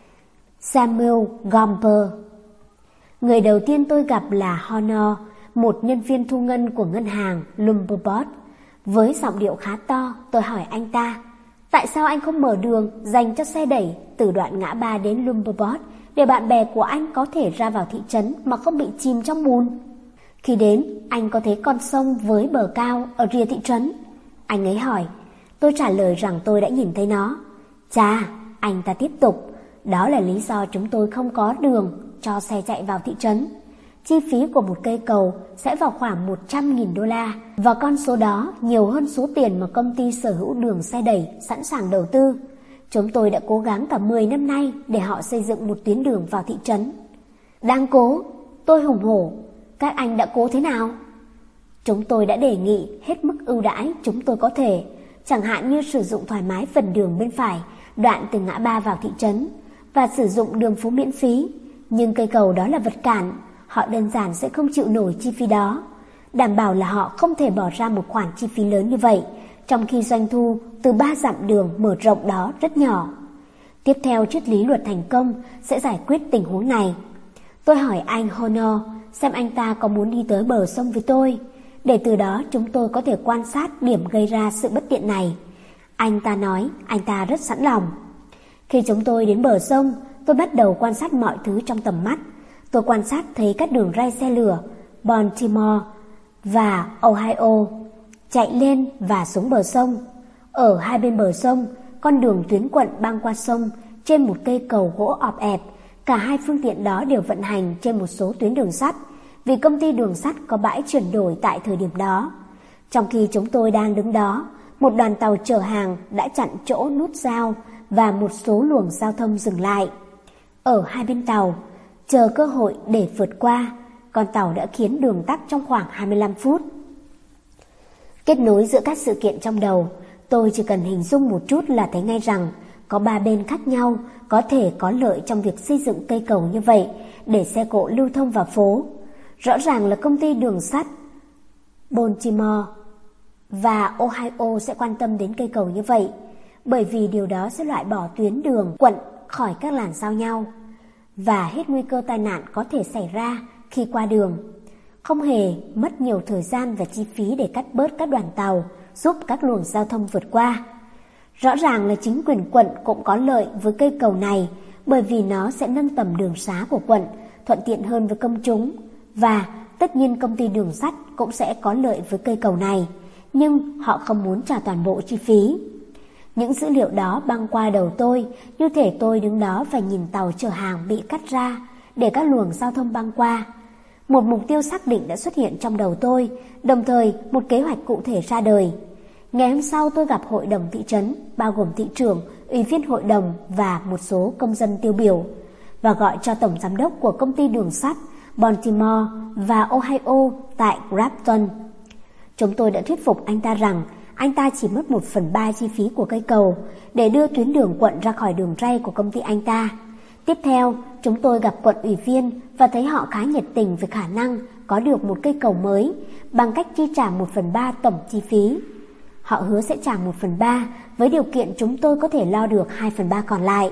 Samuel Gomper. Người đầu tiên tôi gặp là Honor, một nhân viên thu ngân của ngân hàng Lumberbo. Với giọng điệu khá to, tôi hỏi anh ta, tại sao anh không mở đường dành cho xe đẩy từ đoạn ngã ba đến Lumberbo để bạn bè của anh có thể ra vào thị trấn mà không bị chìm trong bùn? Khi đến, anh có thấy con sông với bờ cao ở rìa thị trấn? Anh ấy hỏi. Tôi trả lời rằng tôi đã nhìn thấy nó. Chà, anh ta tiếp tục, đó là lý do chúng tôi không có đường cho xe chạy vào thị trấn. chi phí của một cây cầu sẽ vào khoảng một trăm nghìn đô la, và con số đó nhiều hơn số tiền mà công ty sở hữu đường xe đẩy sẵn sàng đầu tư. Chúng tôi đã cố gắng cả mười năm nay để họ xây dựng một tuyến đường vào thị trấn. Đang cố, tôi hùng hổ. Các anh đã cố thế nào? Chúng tôi đã đề nghị hết mức ưu đãi chúng tôi có thể, chẳng hạn như sử dụng thoải mái phần đường bên phải, đoạn từ ngã ba vào thị trấn, và sử dụng đường phố miễn phí. Nhưng cây cầu đó là vật cản, họ đơn giản sẽ không chịu nổi chi phí đó. Đảm bảo là họ không thể bỏ ra một khoản chi phí lớn như vậy, trong khi doanh thu từ ba dặm đường mở rộng đó rất nhỏ. Tiếp theo, triết lý luật thành công sẽ giải quyết tình huống này. Tôi hỏi anh Honor xem anh ta có muốn đi tới bờ sông với tôi, để từ đó chúng tôi có thể quan sát điểm gây ra sự bất tiện này. Anh ta nói anh ta rất sẵn lòng. Khi chúng tôi đến bờ sông, tôi bắt đầu quan sát mọi thứ trong tầm mắt. Tôi quan sát thấy các đường ray xe lửa Baltimore và Ohio chạy lên và xuống bờ sông. Ở hai bên bờ sông, con đường tuyến quận băng qua sông trên một cây cầu gỗ ọp ẹp. Cả hai phương tiện đó đều vận hành trên một số tuyến đường sắt, vì công ty đường sắt có bãi chuyển đổi tại thời điểm đó. Trong khi chúng tôi đang đứng đó, một đoàn tàu chở hàng đã chặn chỗ nút giao và một số luồng giao thông dừng lại. Ở hai bên tàu, chờ cơ hội để vượt qua, con tàu đã khiến đường tắc trong khoảng hai mươi lăm phút. Kết nối giữa các sự kiện trong đầu, tôi chỉ cần hình dung một chút là thấy ngay rằng có ba bên khác nhau có thể có lợi trong việc xây dựng cây cầu như vậy để xe cộ lưu thông vào phố. Rõ ràng là công ty đường sắt Baltimore và Ohio sẽ quan tâm đến cây cầu như vậy, bởi vì điều đó sẽ loại bỏ tuyến đường quận khỏi các làn giao nhau và hết nguy cơ tai nạn có thể xảy ra khi qua đường. Không hề mất nhiều thời gian và chi phí để cắt bớt các đoàn tàu, giúp các luồng giao thông vượt qua. Rõ ràng là chính quyền quận cũng có lợi với cây cầu này, bởi vì nó sẽ nâng tầm đường xá của quận, thuận tiện hơn với công chúng. Và tất nhiên công ty đường sắt cũng sẽ có lợi với cây cầu này, nhưng họ không muốn trả toàn bộ chi phí. Những dữ liệu đó băng qua đầu tôi, như thể tôi đứng đó và nhìn tàu chở hàng bị cắt ra để các luồng giao thông băng qua. Một mục tiêu xác định đã xuất hiện trong đầu tôi, đồng thời một kế hoạch cụ thể ra đời. Ngày hôm sau tôi gặp hội đồng thị trấn, bao gồm thị trưởng, ủy viên hội đồng và một số công dân tiêu biểu, và gọi cho tổng giám đốc của công ty đường sắt Baltimore và Ohio tại Grafton. Chúng tôi đã thuyết phục anh ta rằng anh ta chỉ mất một phần ba chi phí của cây cầu để đưa tuyến đường quận ra khỏi đường ray của công ty anh ta. Tiếp theo, chúng tôi gặp quận ủy viên và thấy họ khá nhiệt tình về khả năng có được một cây cầu mới bằng cách chi trả một phần ba tổng chi phí. Họ hứa sẽ trả một phần ba với điều kiện chúng tôi có thể lo được hai phần ba còn lại.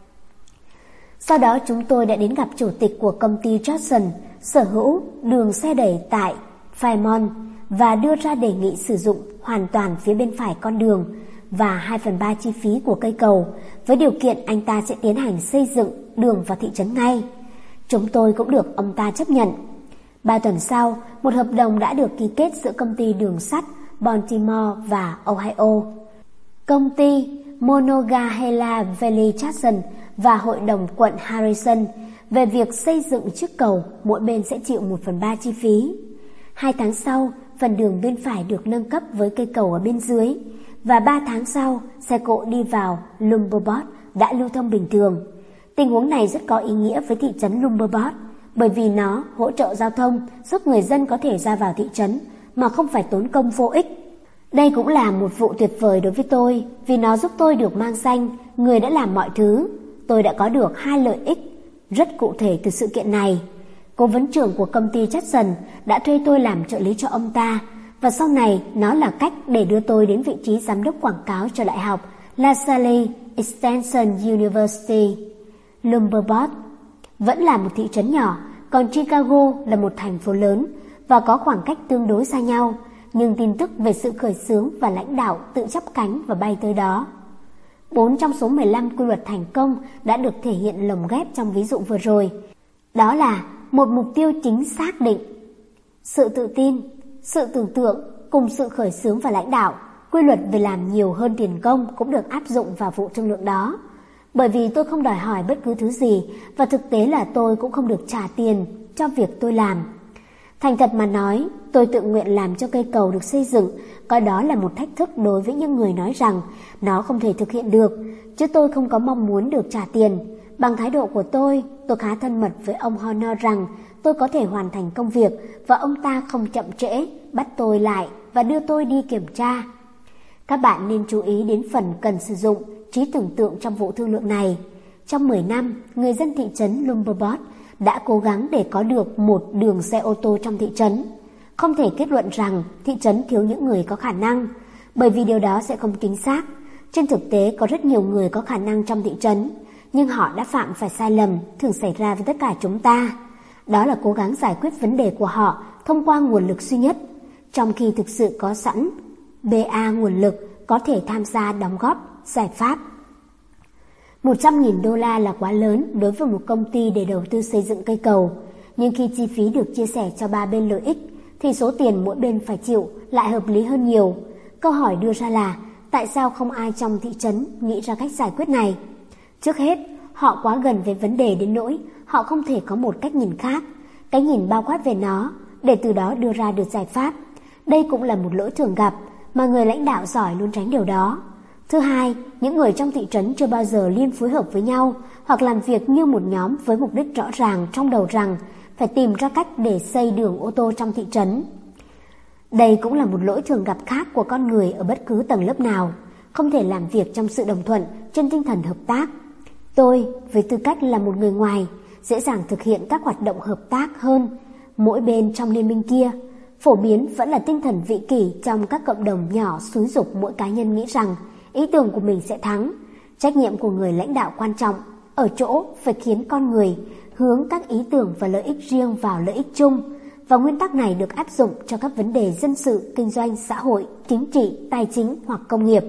Sau đó chúng tôi đã đến gặp chủ tịch của công ty Johnson, sở hữu đường xe đẩy tại Fairmont, và đưa ra đề nghị sử dụng hoàn toàn phía bên phải con đường và hai phần ba chi phí của cây cầu, với điều kiện anh ta sẽ tiến hành xây dựng đường vào thị trấn ngay. Chúng tôi cũng được ông ta chấp nhận. Ba tuần sau, một hợp đồng đã được ký kết giữa công ty đường sắt Baltimore và Ohio, công ty Monongahela Valley Jackson và hội đồng quận Harrison về việc xây dựng chiếc cầu, mỗi bên sẽ chịu một phần ba chi phí. Hai tháng sau, phần đường bên phải được nâng cấp với cây cầu ở bên dưới, và ba tháng sau, xe cộ đi vào Lumberport đã lưu thông bình thường. Tình huống này rất có ý nghĩa với thị trấn Lumberport, bởi vì nó hỗ trợ giao thông, giúp người dân có thể ra vào thị trấn mà không phải tốn công vô ích. Đây cũng là một vụ tuyệt vời đối với tôi, vì nó giúp tôi được mang danh người đã làm mọi thứ. Tôi đã có được hai lợi ích rất cụ thể từ sự kiện này. Cố vấn trưởng của công ty Jackson đã thuê tôi làm trợ lý cho ông ta, và sau này nó là cách để đưa tôi đến vị trí giám đốc quảng cáo cho đại học La Salle Extension University. Lumberport vẫn là một thị trấn nhỏ, còn Chicago là một thành phố lớn và có khoảng cách tương đối xa nhau, nhưng tin tức về sự khởi xướng và lãnh đạo tự chắp cánh và bay tới đó. Bốn trong số mười lăm quy luật thành công đã được thể hiện lồng ghép trong ví dụ vừa rồi. Đó là một mục tiêu chính xác định, sự tự tin, sự tưởng tượng cùng sự khởi xướng và lãnh đạo. Quy luật về làm nhiều hơn tiền công cũng được áp dụng vào vụ thương lượng đó. Bởi vì tôi không đòi hỏi bất cứ thứ gì, và thực tế là tôi cũng không được trả tiền cho việc tôi làm. Thành thật mà nói, tôi tự nguyện làm cho cây cầu được xây dựng, coi đó là một thách thức đối với những người nói rằng nó không thể thực hiện được, chứ tôi không có mong muốn được trả tiền. Bằng thái độ của tôi, tôi khá thân mật với ông Horner rằng tôi có thể hoàn thành công việc và ông ta không chậm trễ, bắt tôi lại và đưa tôi đi kiểm tra. Các bạn nên chú ý đến phần cần sử dụng trí tưởng tượng trong vụ thương lượng này. Trong mười năm, người dân thị trấn Lumberbot đã cố gắng để có được một đường xe ô tô trong thị trấn. Không thể kết luận rằng thị trấn thiếu những người có khả năng, bởi vì điều đó sẽ không chính xác. Trên thực tế có rất nhiều người có khả năng trong thị trấn, nhưng họ đã phạm phải sai lầm thường xảy ra với tất cả chúng ta. Đó là cố gắng giải quyết vấn đề của họ thông qua nguồn lực duy nhất, trong khi thực sự có sẵn bê a nguồn lực có thể tham gia đóng góp giải pháp. một trăm nghìn đô la là quá lớn đối với một công ty để đầu tư xây dựng cây cầu, nhưng khi chi phí được chia sẻ cho ba bên lợi ích, thì số tiền mỗi bên phải chịu lại hợp lý hơn nhiều. Câu hỏi đưa ra là tại sao không ai trong thị trấn nghĩ ra cách giải quyết này? Trước hết, họ quá gần với vấn đề đến nỗi họ không thể có một cách nhìn khác, cái nhìn bao quát về nó, để từ đó đưa ra được giải pháp. Đây cũng là một lỗi thường gặp, mà người lãnh đạo giỏi luôn tránh điều đó. Thứ hai, những người trong thị trấn chưa bao giờ liên phối hợp với nhau hoặc làm việc như một nhóm với mục đích rõ ràng trong đầu rằng phải tìm ra cách để xây đường ô tô trong thị trấn. Đây cũng là một lỗi thường gặp khác của con người ở bất cứ tầng lớp nào, không thể làm việc trong sự đồng thuận trên tinh thần hợp tác. Tôi, với tư cách là một người ngoài, dễ dàng thực hiện các hoạt động hợp tác hơn mỗi bên trong liên minh kia. Phổ biến vẫn là tinh thần vị kỷ trong các cộng đồng nhỏ xúi giục mỗi cá nhân nghĩ rằng ý tưởng của mình sẽ thắng. Trách nhiệm của người lãnh đạo quan trọng ở chỗ phải khiến con người hướng các ý tưởng và lợi ích riêng vào lợi ích chung, và nguyên tắc này được áp dụng cho các vấn đề dân sự, kinh doanh, xã hội, chính trị, tài chính hoặc công nghiệp.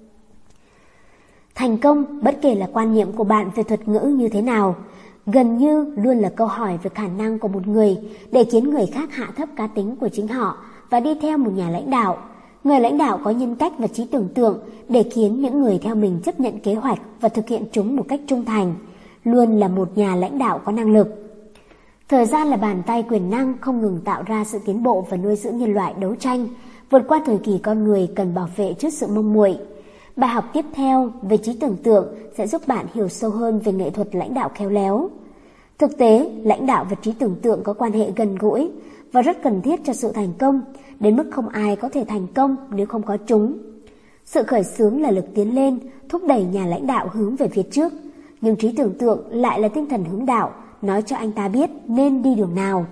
Thành công, bất kể là quan niệm của bạn về thuật ngữ như thế nào, gần như luôn là câu hỏi về khả năng của một người để khiến người khác hạ thấp cá tính của chính họ và đi theo một nhà lãnh đạo. Người lãnh đạo có nhân cách và trí tưởng tượng để khiến những người theo mình chấp nhận kế hoạch và thực hiện chúng một cách trung thành, luôn là một nhà lãnh đạo có năng lực. Thời gian là bàn tay quyền năng không ngừng tạo ra sự tiến bộ và nuôi dưỡng nhân loại đấu tranh, vượt qua thời kỳ con người cần bảo vệ trước sự mông muội. Bài học tiếp theo về trí tưởng tượng sẽ giúp bạn hiểu sâu hơn về nghệ thuật lãnh đạo khéo léo. Thực tế, lãnh đạo và trí tưởng tượng có quan hệ gần gũi và rất cần thiết cho sự thành công, đến mức không ai có thể thành công nếu không có chúng. Sự khởi xướng là lực tiến lên, thúc đẩy nhà lãnh đạo hướng về phía trước, nhưng trí tưởng tượng lại là tinh thần hướng đạo, nói cho anh ta biết nên đi đường nào.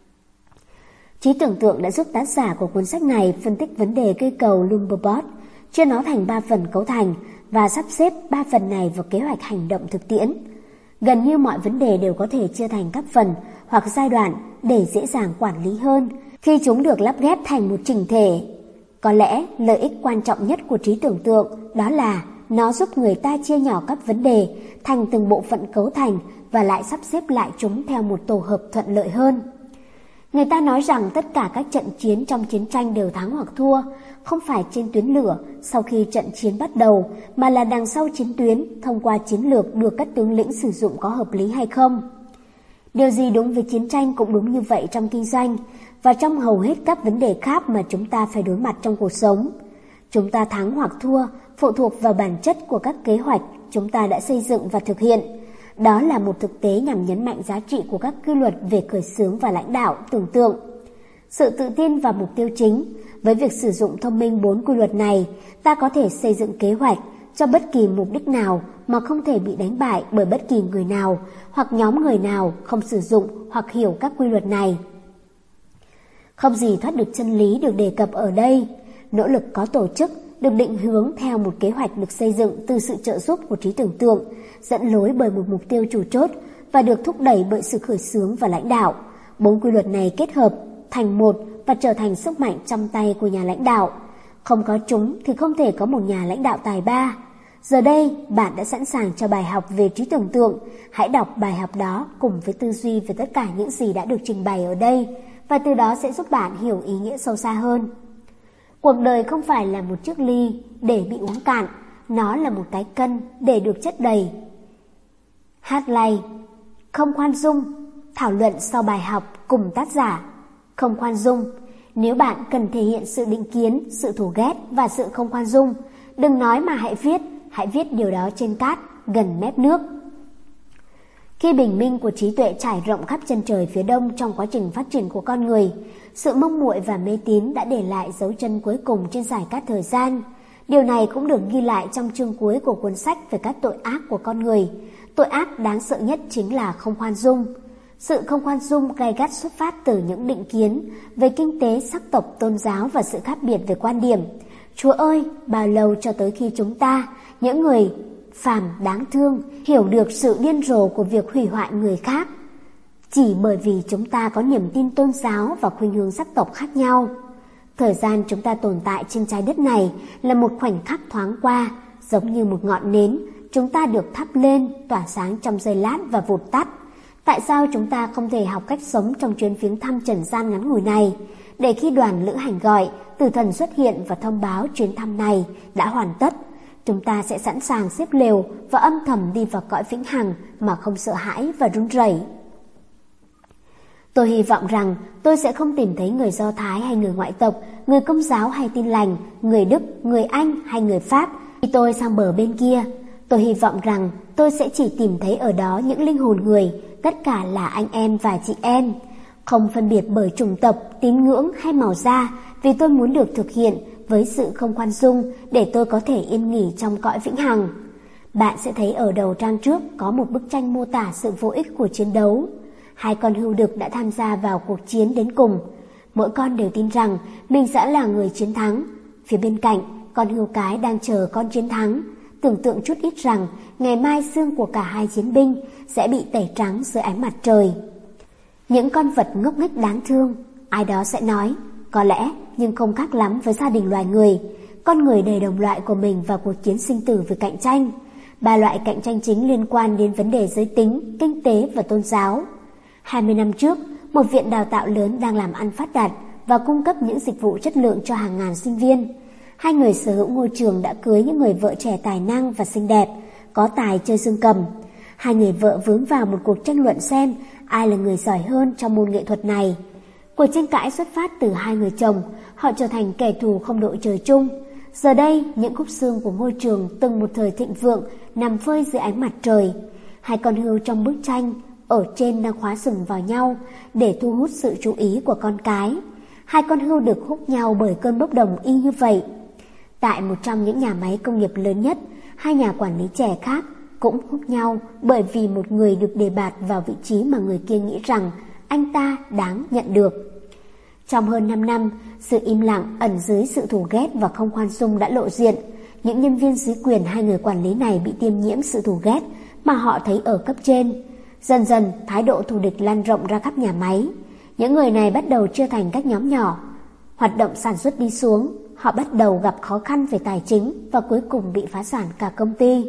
Trí tưởng tượng đã giúp tác giả của cuốn sách này phân tích vấn đề cây cầu Lumberbot, chia nó thành ba phần cấu thành và sắp xếp ba phần này vào kế hoạch hành động thực tiễn. Gần như mọi vấn đề đều có thể chia thành các phần hoặc giai đoạn để dễ dàng quản lý hơn khi chúng được lắp ghép thành một chỉnh thể. Có lẽ lợi ích quan trọng nhất của trí tưởng tượng đó là nó giúp người ta chia nhỏ các vấn đề thành từng bộ phận cấu thành và lại sắp xếp lại chúng theo một tổ hợp thuận lợi hơn. Người ta nói rằng tất cả các trận chiến trong chiến tranh đều thắng hoặc thua, không phải trên tuyến lửa sau khi trận chiến bắt đầu, mà là đằng sau chiến tuyến thông qua chiến lược được các tướng lĩnh sử dụng có hợp lý hay không. Điều gì đúng với chiến tranh cũng đúng như vậy trong kinh doanh và trong hầu hết các vấn đề khác mà chúng ta phải đối mặt trong cuộc sống. Chúng ta thắng hoặc thua phụ thuộc vào bản chất của các kế hoạch chúng ta đã xây dựng và thực hiện. Đó là một thực tế nhằm nhấn mạnh giá trị của các quy luật về khởi xướng và lãnh đạo, tưởng tượng. Sự tự tin vào mục tiêu chính. Với việc sử dụng thông minh bốn quy luật này, ta có thể xây dựng kế hoạch cho bất kỳ mục đích nào mà không thể bị đánh bại bởi bất kỳ người nào hoặc nhóm người nào không sử dụng hoặc hiểu các quy luật này. Không gì thoát được chân lý được đề cập ở đây. Nỗ lực có tổ chức được định hướng theo một kế hoạch được xây dựng từ sự trợ giúp của trí tưởng tượng, dẫn lối bởi một mục tiêu chủ chốt và được thúc đẩy bởi sự khởi xướng và lãnh đạo. Bốn quy luật này kết hợp thành một và trở thành sức mạnh trong tay của nhà lãnh đạo. Không có chúng thì không thể có một nhà lãnh đạo tài ba. Giờ đây, bạn đã sẵn sàng cho bài học về trí tưởng tượng. Hãy đọc bài học đó cùng với tư duy về tất cả những gì đã được trình bày ở đây, và từ đó sẽ giúp bạn hiểu ý nghĩa sâu xa hơn. Cuộc đời không phải là một chiếc ly để bị uống cạn, nó là một cái cân để được chất đầy. Hát lay, không khoan dung, Thảo luận sau bài học cùng tác giả. Không khoan dung. Nếu bạn cần thể hiện sự định kiến, sự thù ghét và sự không khoan dung, đừng nói mà hãy viết, hãy viết điều đó trên cát, gần mép nước. Khi bình minh của trí tuệ trải rộng khắp chân trời phía đông trong quá trình phát triển của con người, sự mông muội và mê tín đã để lại dấu chân cuối cùng trên dải cát thời gian. Điều này cũng được ghi lại trong chương cuối của cuốn sách về các tội ác của con người. Tội ác đáng sợ nhất chính là không khoan dung. Sự không khoan dung gay gắt xuất phát từ những định kiến về kinh tế, sắc tộc, tôn giáo và sự khác biệt về quan điểm. Chúa ơi, bao lâu cho tới khi chúng ta, những người phàm đáng thương, hiểu được sự điên rồ của việc hủy hoại người khác, chỉ bởi vì chúng ta có niềm tin tôn giáo và khuynh hướng sắc tộc khác nhau. Thời gian chúng ta tồn tại trên trái đất này là một khoảnh khắc thoáng qua, giống như một ngọn nến, chúng ta được thắp lên, tỏa sáng trong giây lát và vụt tắt. Tại sao chúng ta không thể học cách sống trong chuyến viếng thăm trần gian ngắn ngủi này, để khi đoàn lữ hành gọi, tử thần xuất hiện và thông báo chuyến thăm này đã hoàn tất, chúng ta sẽ sẵn sàng xếp lều và âm thầm đi vào cõi vĩnh hằng mà không sợ hãi và run rẩy. Tôi hy vọng rằng tôi sẽ không tìm thấy người Do Thái hay người ngoại tộc, người Công giáo hay Tin lành, người Đức, người Anh hay người Pháp khi tôi sang bờ bên kia. Tôi hy vọng rằng tôi sẽ chỉ tìm thấy ở đó những linh hồn người, tất cả là anh em và chị em, không phân biệt bởi chủng tộc, tín ngưỡng hay màu da, vì tôi muốn được thực hiện với sự không khoan dung để tôi có thể yên nghỉ trong cõi vĩnh hằng. Bạn sẽ thấy ở đầu trang trước có một bức tranh mô tả sự vô ích của chiến đấu. Hai con hươu đực đã tham gia vào cuộc chiến đến cùng. Mỗi con đều tin rằng mình sẽ là người chiến thắng. Phía bên cạnh, con hươu cái đang chờ con chiến thắng, tưởng tượng chút ít rằng ngày mai xương của cả hai chiến binh sẽ bị tẩy trắng dưới ánh mặt trời. Những con vật ngốc nghếch đáng thương, ai đó sẽ nói, có lẽ nhưng không khác lắm với gia đình loài người. Con người đầy đồng loại của mình vào cuộc chiến sinh tử về cạnh tranh. Ba loại cạnh tranh chính liên quan đến vấn đề giới tính, kinh tế và tôn giáo. hai mươi năm trước, một viện đào tạo lớn đang làm ăn phát đạt và cung cấp những dịch vụ chất lượng cho hàng ngàn sinh viên. Hai người sở hữu ngôi trường đã cưới những người vợ trẻ tài năng và xinh đẹp, có tài chơi dương cầm. Hai người vợ vướng vào một cuộc tranh luận xem ai là người giỏi hơn trong môn nghệ thuật này. Cuộc tranh cãi xuất phát từ hai người chồng, họ trở thành kẻ thù không đội trời chung. Giờ đây, những khúc xương của ngôi trường từng một thời thịnh vượng nằm phơi dưới ánh mặt trời. Hai con hươu trong bức tranh ở trên đang khóa sừng vào nhau để thu hút sự chú ý của con cái. Hai con hươu được hút nhau bởi cơn bốc đồng y như vậy. Tại một trong những nhà máy công nghiệp lớn nhất, hai nhà quản lý trẻ khác cũng hút nhau bởi vì một người được đề bạt vào vị trí mà người kia nghĩ rằng anh ta đáng nhận được. Trong hơn năm năm, sự im lặng ẩn dưới sự thù ghét và không khoan dung đã lộ diện. Những nhân viên dưới quyền hai người quản lý này bị tiêm nhiễm sự thù ghét mà họ thấy ở cấp trên. Dần dần, thái độ thù địch lan rộng ra khắp nhà máy. Những người này bắt đầu chia thành các nhóm nhỏ. Hoạt động sản xuất đi xuống, họ bắt đầu gặp khó khăn về tài chính và cuối cùng bị phá sản cả công ty.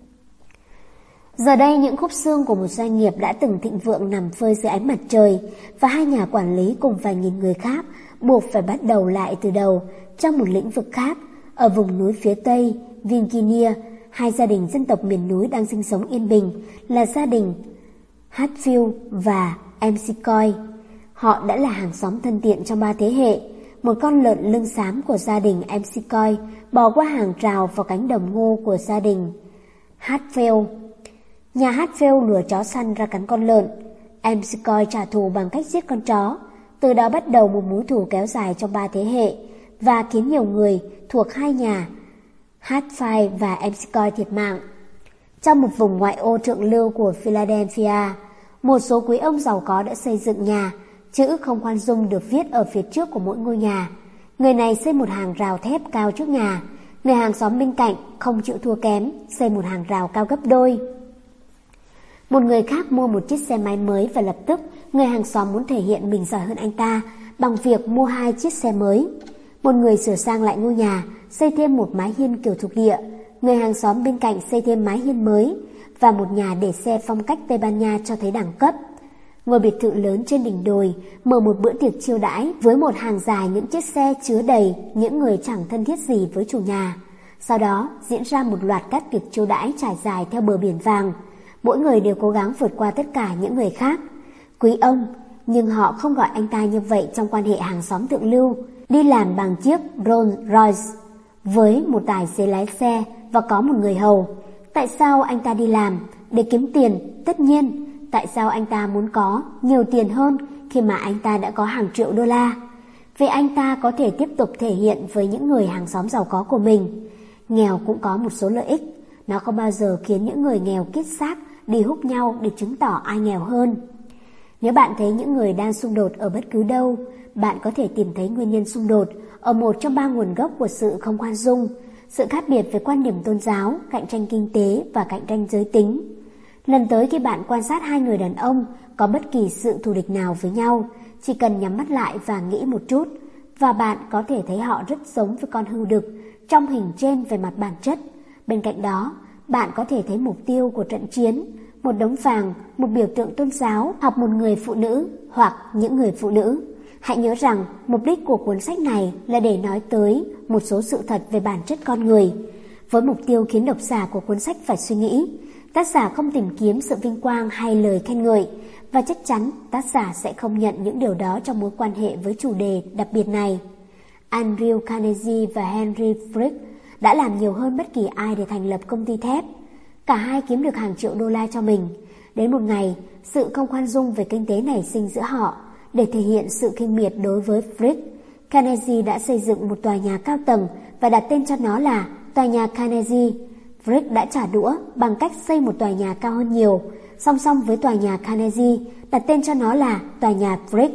Giờ đây, những khúc xương của một doanh nghiệp đã từng thịnh vượng nằm phơi dưới ánh mặt trời và hai nhà quản lý cùng vài nghìn người khác buộc phải bắt đầu lại từ đầu trong một lĩnh vực khác. Ở vùng núi phía Tây, Virginia, hai gia đình dân tộc miền núi đang sinh sống yên bình là gia đình Hatfield và McCoy. Họ đã là hàng xóm thân thiện trong ba thế hệ. Một con lợn lưng xám của gia đình McCoy bò qua hàng rào vào cánh đồng ngô của gia đình Hatfield. Nhà Hatfield lùa chó săn ra cắn con lợn. McCoy trả thù bằng cách giết con chó. Từ đó bắt đầu một mối thù kéo dài trong ba thế hệ và khiến nhiều người thuộc hai nhà Hatfield và McCoy thiệt mạng. Trong một vùng ngoại ô thượng lưu của Philadelphia, một số quý ông giàu có đã xây dựng nhà. Chữ không khoan dung được viết ở phía trước của mỗi ngôi nhà. Người này xây một hàng rào thép cao trước nhà. Người hàng xóm bên cạnh không chịu thua kém, xây một hàng rào cao gấp đôi. Một người khác mua một chiếc xe máy mới và lập tức người hàng xóm muốn thể hiện mình giỏi hơn anh ta bằng việc mua hai chiếc xe mới. Một người sửa sang lại ngôi nhà, xây thêm một mái hiên kiểu thuộc địa. Người hàng xóm bên cạnh xây thêm mái hiên mới và một nhà để xe phong cách Tây Ban Nha cho thấy đẳng cấp. Ngôi biệt thự lớn trên đỉnh đồi mở một bữa tiệc chiêu đãi với một hàng dài những chiếc xe chứa đầy những người chẳng thân thiết gì với chủ nhà. Sau đó diễn ra một loạt các tiệc chiêu đãi trải dài theo bờ biển vàng. Mỗi người đều cố gắng vượt qua tất cả những người khác. Quý ông, nhưng họ không gọi anh ta như vậy trong quan hệ hàng xóm thượng lưu. Đi làm bằng chiếc Rolls Royce với một tài xế lái xe và có một người hầu. Tại sao anh ta đi làm? Để kiếm tiền, tất nhiên. Tại sao anh ta muốn có nhiều tiền hơn khi mà anh ta đã có hàng triệu đô la? Vì anh ta có thể tiếp tục thể hiện với những người hàng xóm giàu có của mình. Nghèo cũng có một số lợi ích. Nó không bao giờ khiến những người nghèo kết xác đi húc nhau để chứng tỏ ai nghèo hơn. Nếu bạn thấy những người đang xung đột ở bất cứ đâu, bạn có thể tìm thấy nguyên nhân xung đột ở một trong ba nguồn gốc của sự không khoan dung: sự khác biệt về quan điểm tôn giáo, cạnh tranh kinh tế và cạnh tranh giới tính. Lần tới khi bạn quan sát hai người đàn ông có bất kỳ sự thù địch nào với nhau, chỉ cần nhắm mắt lại và nghĩ một chút, và bạn có thể thấy họ rất giống với con hươu đực trong hình trên về mặt bản chất. Bên cạnh đó, bạn có thể thấy mục tiêu của trận chiến, một đống vàng, một biểu tượng tôn giáo hoặc một người phụ nữ hoặc những người phụ nữ. Hãy nhớ rằng mục đích của cuốn sách này là để nói tới một số sự thật về bản chất con người, với mục tiêu khiến độc giả của cuốn sách phải suy nghĩ. Tác giả không tìm kiếm sự vinh quang hay lời khen ngợi, và chắc chắn tác giả sẽ không nhận những điều đó trong mối quan hệ với chủ đề đặc biệt này. Andrew Carnegie và Henry Ford đã làm nhiều hơn bất kỳ ai để thành lập công ty thép. Cả hai kiếm được hàng triệu đô la cho mình. Đến một ngày, sự không khoan dung về kinh tế nảy sinh giữa họ. Để thể hiện sự khinh miệt đối với Ford, Carnegie đã xây dựng một tòa nhà cao tầng và đặt tên cho nó là tòa nhà Carnegie. Ford đã trả đũa bằng cách xây một tòa nhà cao hơn nhiều, song song với tòa nhà Carnegie, đặt tên cho nó là tòa nhà Ford.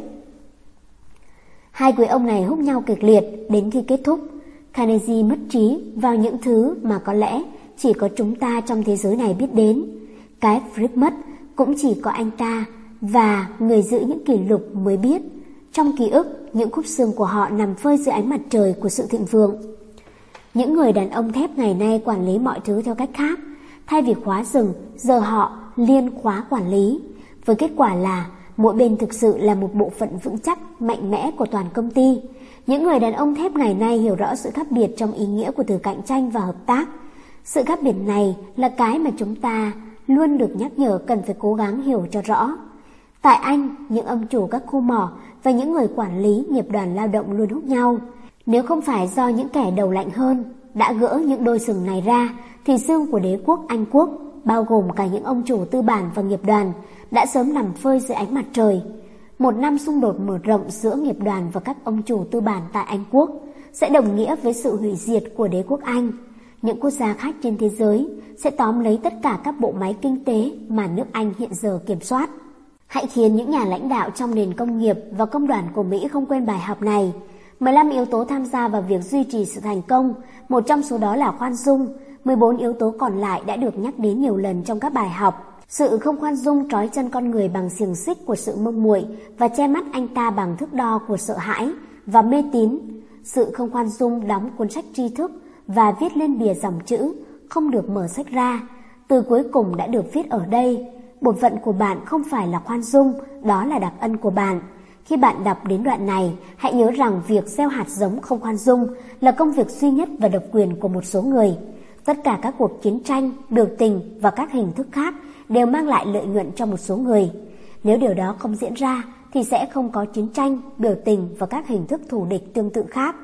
Hai quý ông này húc nhau kịch liệt đến khi kết thúc. Carnegie mất trí vào những thứ mà có lẽ chỉ có chúng ta trong thế giới này biết đến. Cái Ford mất cũng chỉ có anh ta và người giữ những kỷ lục mới biết. Trong ký ức, những khúc xương của họ nằm phơi dưới ánh mặt trời của sự thịnh vượng. Những người đàn ông thép ngày nay quản lý mọi thứ theo cách khác. Thay vì khóa rừng, giờ họ liên khóa quản lý, với kết quả là mỗi bên thực sự là một bộ phận vững chắc, mạnh mẽ của toàn công ty. Những người đàn ông thép ngày nay hiểu rõ sự khác biệt trong ý nghĩa của từ cạnh tranh và hợp tác. Sự khác biệt này là cái mà chúng ta luôn được nhắc nhở cần phải cố gắng hiểu cho rõ. Tại Anh, những ông chủ các khu mỏ và những người quản lý nghiệp đoàn lao động luôn hút nhau. Nếu không phải do những kẻ đầu lạnh hơn đã gỡ những đôi sừng này ra, thì xương của đế quốc Anh quốc, bao gồm cả những ông chủ tư bản và nghiệp đoàn, đã sớm nằm phơi dưới ánh mặt trời. Một năm xung đột mở rộng giữa nghiệp đoàn và các ông chủ tư bản tại Anh quốc sẽ đồng nghĩa với sự hủy diệt của đế quốc Anh. Những quốc gia khác trên thế giới sẽ tóm lấy tất cả các bộ máy kinh tế mà nước Anh hiện giờ kiểm soát. Hãy khiến những nhà lãnh đạo trong nền công nghiệp và công đoàn của Mỹ không quên bài học này. mười lăm yếu tố tham gia vào việc duy trì sự thành công, một trong số đó là khoan dung. mười bốn yếu tố còn lại đã được nhắc đến nhiều lần trong các bài học. Sự không khoan dung trói chân con người bằng xiềng xích của sự mơ muội và che mắt anh ta bằng thước đo của sợ hãi và mê tín. Sự không khoan dung đóng cuốn sách tri thức và viết lên bìa dòng chữ không được mở sách ra. Từ cuối cùng đã được viết ở đây. Bổn phận của bạn không phải là khoan dung, đó là đặc ân của bạn. Khi bạn đọc đến đoạn này, hãy nhớ rằng việc gieo hạt giống không khoan dung là công việc duy nhất và độc quyền của một số người. Tất cả các cuộc chiến tranh, biểu tình và các hình thức khác đều mang lại lợi nhuận cho một số người. Nếu điều đó không diễn ra, thì sẽ không có chiến tranh, biểu tình và các hình thức thù địch tương tự khác.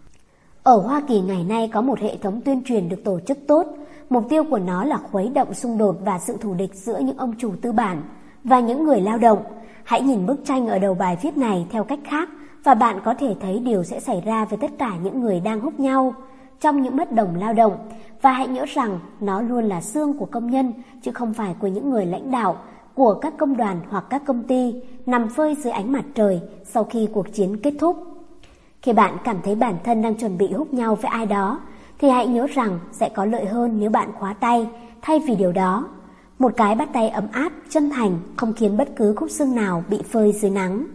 Ở Hoa Kỳ ngày nay có một hệ thống tuyên truyền được tổ chức tốt. Mục tiêu của nó là khuấy động xung đột và sự thù địch giữa những ông chủ tư bản và những người lao động. Hãy nhìn bức tranh ở đầu bài viết này theo cách khác và bạn có thể thấy điều sẽ xảy ra với tất cả những người đang húc nhau trong những bất đồng lao động. Và hãy nhớ rằng nó luôn là xương của công nhân chứ không phải của những người lãnh đạo của các công đoàn hoặc các công ty nằm phơi dưới ánh mặt trời sau khi cuộc chiến kết thúc. Khi bạn cảm thấy bản thân đang chuẩn bị húc nhau với ai đó, thì hãy nhớ rằng sẽ có lợi hơn nếu bạn khóa tay thay vì điều đó. Một cái bắt tay ấm áp, chân thành không khiến bất cứ khúc xương nào bị phơi dưới nắng.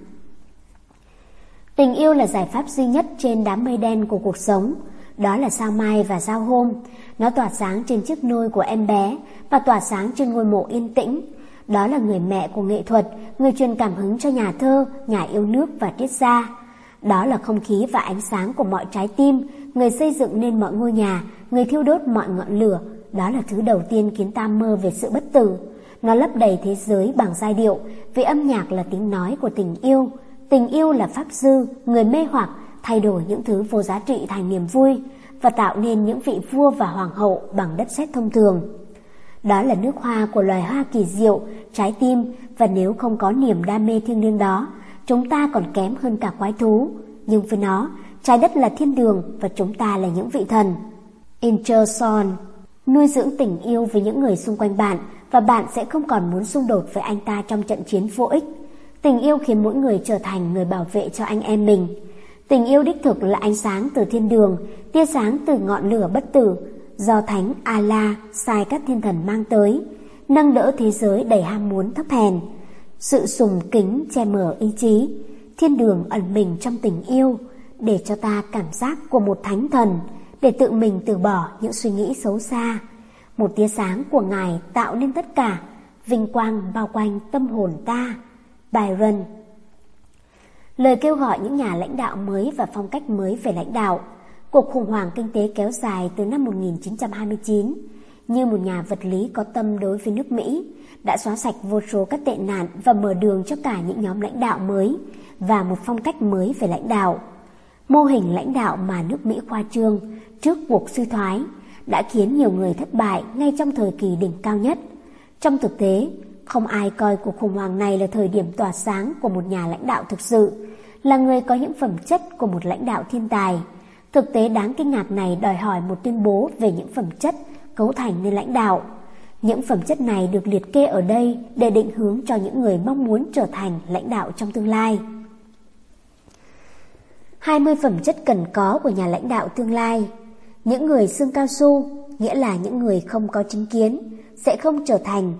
Tình yêu là giải pháp duy nhất trên đám mây đen của cuộc sống. Đó là sao mai và sao hôm. Nó tỏa sáng trên chiếc nôi của em bé và tỏa sáng trên ngôi mộ yên tĩnh. Đó là người mẹ của nghệ thuật, người truyền cảm hứng cho nhà thơ, nhà yêu nước và triết gia. Đó là không khí và ánh sáng của mọi trái tim, người xây dựng nên mọi ngôi nhà, người thiêu đốt mọi ngọn lửa. Đó là thứ đầu tiên khiến ta mơ về sự bất tử. Nó lấp đầy thế giới bằng giai điệu, vì âm nhạc là tiếng nói của tình yêu. Tình yêu là pháp sư, người mê hoặc, thay đổi những thứ vô giá trị thành niềm vui và tạo nên những vị vua và hoàng hậu bằng đất sét thông thường. Đó là nước hoa của loài hoa kỳ diệu, trái tim, và nếu không có niềm đam mê thiêng liêng đó, chúng ta còn kém hơn cả quái thú. Nhưng với nó, trái đất là thiên đường và chúng ta là những vị thần. Ingersoll: nuôi dưỡng tình yêu với những người xung quanh bạn và bạn sẽ không còn muốn xung đột với anh ta trong trận chiến vô ích. Tình yêu khiến mỗi người trở thành người bảo vệ cho anh em mình. Tình yêu đích thực là ánh sáng từ thiên đường, tia sáng từ ngọn lửa bất tử, do Thánh Allah sai các thiên thần mang tới, nâng đỡ thế giới đầy ham muốn thấp hèn. Sự sùng kính che mờ ý chí. Thiên đường ẩn mình trong tình yêu, để cho ta cảm giác của một thánh thần, để tự mình từ bỏ những suy nghĩ xấu xa. Một tia sáng của Ngài tạo nên tất cả, vinh quang bao quanh tâm hồn ta. Byron. Lời kêu gọi những nhà lãnh đạo mới và phong cách mới về lãnh đạo. Cuộc khủng hoảng kinh tế kéo dài từ năm một nghìn chín trăm hai mươi chín, như một nhà vật lý có tâm đối với nước Mỹ, đã xóa sạch vô số các tệ nạn và mở đường cho cả những nhóm lãnh đạo mới và một phong cách mới về lãnh đạo. Mô hình lãnh đạo mà nước Mỹ khoa trương trước cuộc suy thoái đã khiến nhiều người thất bại ngay trong thời kỳ đỉnh cao nhất. Trong thực tế, không ai coi cuộc khủng hoảng này là thời điểm tỏa sáng của một nhà lãnh đạo thực sự, là người có những phẩm chất của một lãnh đạo thiên tài. Thực tế đáng kinh ngạc này đòi hỏi một tuyên bố về những phẩm chất cấu thành nên lãnh đạo. Những phẩm chất này được liệt kê ở đây để định hướng cho những người mong muốn trở thành lãnh đạo trong tương lai. hai mươi phẩm chất cần có của nhà lãnh đạo tương lai. Những người xương cao su, nghĩa là những người không có chính kiến, sẽ không trở thành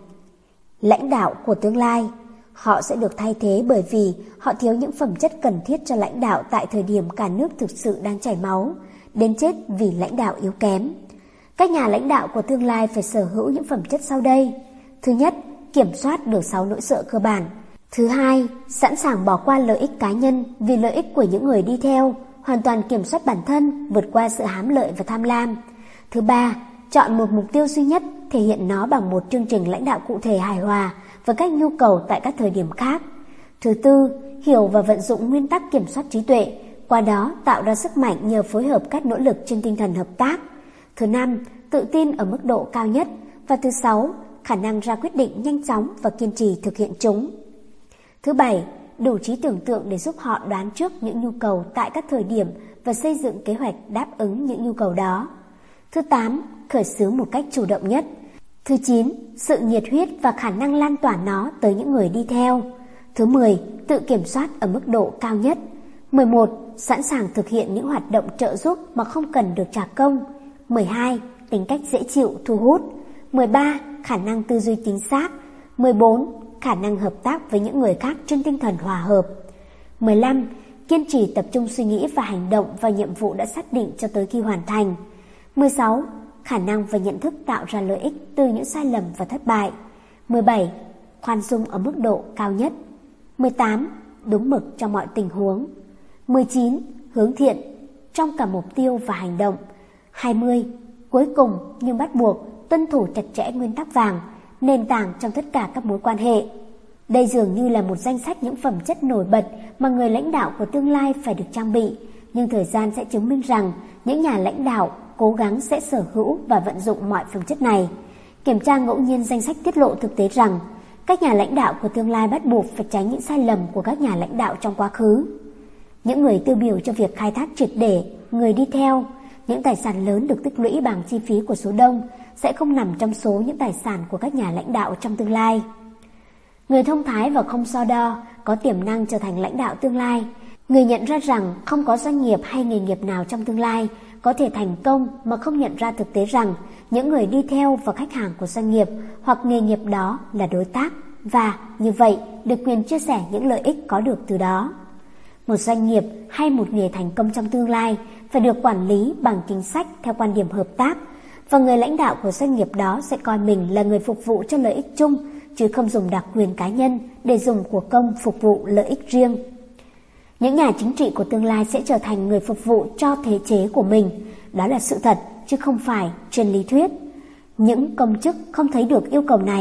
lãnh đạo của tương lai. Họ sẽ được thay thế bởi vì họ thiếu những phẩm chất cần thiết cho lãnh đạo tại thời điểm cả nước thực sự đang chảy máu, đến chết vì lãnh đạo yếu kém. Các nhà lãnh đạo của tương lai phải sở hữu những phẩm chất sau đây. Thứ nhất, kiểm soát được sáu nỗi sợ cơ bản. Thứ hai, sẵn sàng bỏ qua lợi ích cá nhân vì lợi ích của những người đi theo, hoàn toàn kiểm soát bản thân, vượt qua sự hám lợi và tham lam. Thứ ba, chọn một mục tiêu duy nhất, thể hiện nó bằng một chương trình lãnh đạo cụ thể hài hòa với các nhu cầu tại các thời điểm khác. Thứ tư, hiểu và vận dụng nguyên tắc kiểm soát trí tuệ, qua đó tạo ra sức mạnh nhờ phối hợp các nỗ lực trên tinh thần hợp tác. Thứ năm, tự tin ở mức độ cao nhất. Và thứ sáu, khả năng ra quyết định nhanh chóng và kiên trì thực hiện chúng. Thứ bảy, đủ trí tưởng tượng để giúp họ đoán trước những nhu cầu tại các thời điểm và xây dựng kế hoạch đáp ứng những nhu cầu đó. Thứ tám, khởi xướng một cách chủ động nhất. Thứ chín, sự nhiệt huyết và khả năng lan tỏa nó tới những người đi theo. Thứ mười, tự kiểm soát ở mức độ cao nhất. mười một, sẵn sàng thực hiện những hoạt động trợ giúp mà không cần được trả công. mười hai, tính cách dễ chịu, thu hút. mười ba, khả năng tư duy chính xác. mười bốn, khả năng hợp tác với những người khác trên tinh thần hòa hợp. mười lăm, kiên trì tập trung suy nghĩ và hành động vào nhiệm vụ đã xác định cho tới khi hoàn thành. mười sáu, khả năng và nhận thức tạo ra lợi ích từ những sai lầm và thất bại. mười bảy, khoan dung ở mức độ cao nhất. mười tám, đúng mực trong mọi tình huống. mười chín, hướng thiện trong cả mục tiêu và hành động. hai mươi, cuối cùng nhưng bắt buộc tuân thủ chặt chẽ nguyên tắc vàng, nền tảng trong tất cả các mối quan hệ. Đây dường như là một danh sách những phẩm chất nổi bật mà người lãnh đạo của tương lai phải được trang bị, nhưng thời gian sẽ chứng minh rằng những nhà lãnh đạo cố gắng sẽ sở hữu và vận dụng mọi phẩm chất này. Kiểm tra ngẫu nhiên danh sách tiết lộ thực tế rằng các nhà lãnh đạo của tương lai bắt buộc phải tránh những sai lầm của các nhà lãnh đạo trong quá khứ. Những người tiêu biểu cho việc khai thác triệt để, người đi theo, những tài sản lớn được tích lũy bằng chi phí của số đông sẽ không nằm trong số những tài sản của các nhà lãnh đạo trong tương lai. Người thông thái và không so đo có tiềm năng trở thành lãnh đạo tương lai. Người nhận ra rằng không có doanh nghiệp hay nghề nghiệp nào trong tương lai có thể thành công mà không nhận ra thực tế rằng những người đi theo và khách hàng của doanh nghiệp hoặc nghề nghiệp đó là đối tác và như vậy được quyền chia sẻ những lợi ích có được từ đó. Một doanh nghiệp hay một nghề thành công trong tương lai phải được quản lý bằng chính sách theo quan điểm hợp tác, và người lãnh đạo của doanh nghiệp đó sẽ coi mình là người phục vụ cho lợi ích chung, chứ không dùng đặc quyền cá nhân để dùng của công phục vụ lợi ích riêng. Những nhà chính trị của tương lai sẽ trở thành người phục vụ cho thể chế của mình. Đó là sự thật, chứ không phải trên lý thuyết. Những công chức không thấy được yêu cầu này,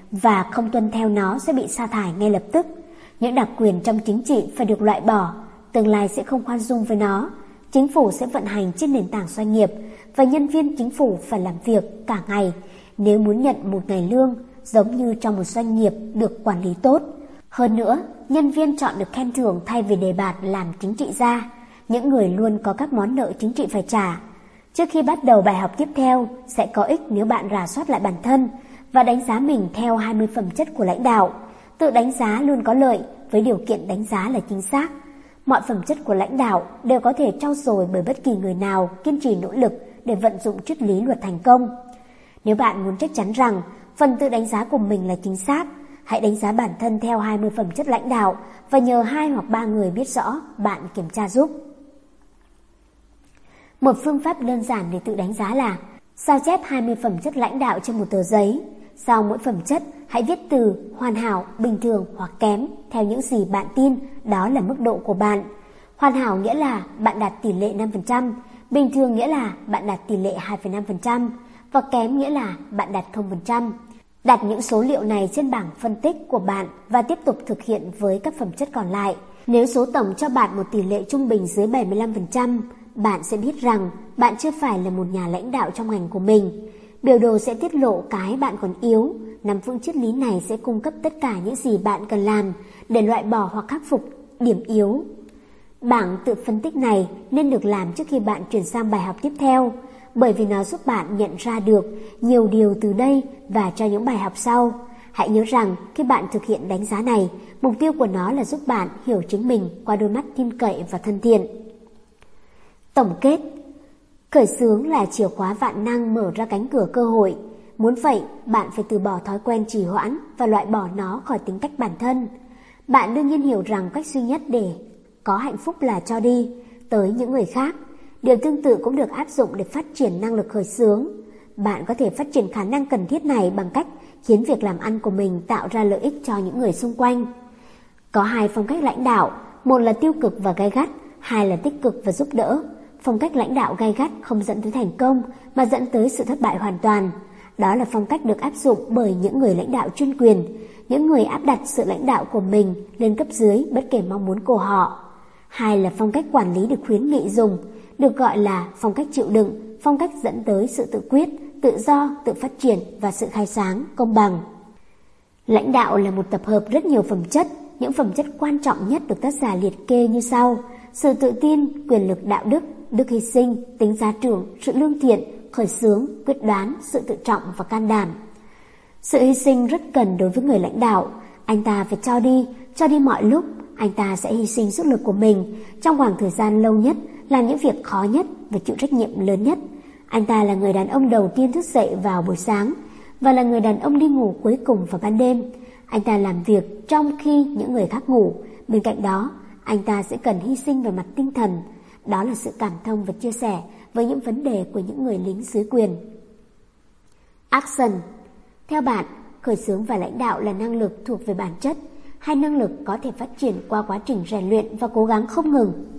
và không tuân theo nó sẽ bị sa thải ngay lập tức. Những đặc quyền trong chính trị phải được loại bỏ, tương lai sẽ không khoan dung với nó. Chính phủ sẽ vận hành trên nền tảng doanh nghiệp và nhân viên chính phủ phải làm việc cả ngày nếu muốn nhận một ngày lương, giống như trong một doanh nghiệp được quản lý tốt. Hơn nữa, nhân viên chọn được khen thưởng thay vì đề bạt làm chính trị gia. Những người luôn có các món nợ chính trị phải trả. Trước khi bắt đầu bài học tiếp theo, sẽ có ích nếu bạn rà soát lại bản thân và đánh giá mình theo hai mươi phẩm chất của lãnh đạo. Tự đánh giá luôn có lợi với điều kiện đánh giá là chính xác. Mọi phẩm chất của lãnh đạo đều có thể trau dồi bởi bất kỳ người nào kiên trì nỗ lực để vận dụng triết lý luật thành công. Nếu bạn muốn chắc chắn rằng phần tự đánh giá của mình là chính xác, hãy đánh giá bản thân theo hai mươi phẩm chất lãnh đạo và nhờ hai hoặc ba người biết rõ bạn kiểm tra giúp. Một phương pháp đơn giản để tự đánh giá là sao chép hai mươi phẩm chất lãnh đạo trên một tờ giấy. Sau mỗi phẩm chất, hãy viết từ hoàn hảo, bình thường hoặc kém theo những gì bạn tin đó là mức độ của bạn. Hoàn hảo nghĩa là bạn đạt tỷ lệ năm phần trăm, bình thường nghĩa là bạn đạt tỷ lệ hai phẩy năm phần trăm và kém nghĩa là bạn đạt không phần trăm. Đặt những số liệu này trên bảng phân tích của bạn và tiếp tục thực hiện với các phẩm chất còn lại. Nếu số tổng cho bạn một tỷ lệ trung bình dưới bảy mươi lăm phần trăm, bạn sẽ biết rằng bạn chưa phải là một nhà lãnh đạo trong ngành của mình. Biểu đồ sẽ tiết lộ cái bạn còn yếu. Năm phương triết lý này sẽ cung cấp tất cả những gì bạn cần làm để loại bỏ hoặc khắc phục điểm yếu. Bảng tự phân tích này nên được làm trước khi bạn chuyển sang bài học tiếp theo, bởi vì nó giúp bạn nhận ra được nhiều điều từ đây và cho những bài học sau. Hãy nhớ rằng khi bạn thực hiện đánh giá này, mục tiêu của nó là giúp bạn hiểu chính mình qua đôi mắt tin cậy và thân thiện. Tổng kết: khởi xướng là chìa khóa vạn năng mở ra cánh cửa cơ hội. Muốn vậy, bạn phải từ bỏ thói quen trì hoãn và loại bỏ nó khỏi tính cách bản thân. Bạn đương nhiên hiểu rằng cách duy nhất để có hạnh phúc là cho đi tới những người khác. Điều tương tự cũng được áp dụng để phát triển năng lực khởi xướng. Bạn có thể phát triển khả năng cần thiết này bằng cách khiến việc làm ăn của mình tạo ra lợi ích cho những người xung quanh. Có hai phong cách lãnh đạo, một là tiêu cực và gay gắt, hai là tích cực và giúp đỡ. Phong cách lãnh đạo gay gắt không dẫn tới thành công mà dẫn tới sự thất bại hoàn toàn. Đó là phong cách được áp dụng bởi những người lãnh đạo chuyên quyền, những người áp đặt sự lãnh đạo của mình lên cấp dưới bất kể mong muốn của họ. Hai là phong cách quản lý được khuyến nghị dùng, được gọi là phong cách chịu đựng, phong cách dẫn tới sự tự quyết, tự do, tự phát triển và sự khai sáng, công bằng. Lãnh đạo là một tập hợp rất nhiều phẩm chất. Những phẩm chất quan trọng nhất được tác giả liệt kê như sau: sự tự tin, quyền lực, đạo đức, đức hy sinh, tính giá trưởng, sự lương thiện, khởi xướng, quyết đoán, sự tự trọng và can đảm. Sự hy sinh rất cần đối với người lãnh đạo. Anh ta phải cho đi, cho đi mọi lúc. Anh ta sẽ hy sinh sức lực của mình trong khoảng thời gian lâu nhất, làm những việc khó nhất và chịu trách nhiệm lớn nhất. Anh ta là người đàn ông đầu tiên thức dậy vào buổi sáng và là người đàn ông đi ngủ cuối cùng vào ban đêm. Anh ta làm việc trong khi những người khác ngủ. Bên cạnh đó, anh ta sẽ cần hy sinh về mặt tinh thần. Đó là sự cảm thông và chia sẻ với những vấn đề của những người lính dưới quyền. Action. Theo bạn, khởi xướng và lãnh đạo là năng lực thuộc về bản chất, hay năng lực có thể phát triển qua quá trình rèn luyện và cố gắng không ngừng?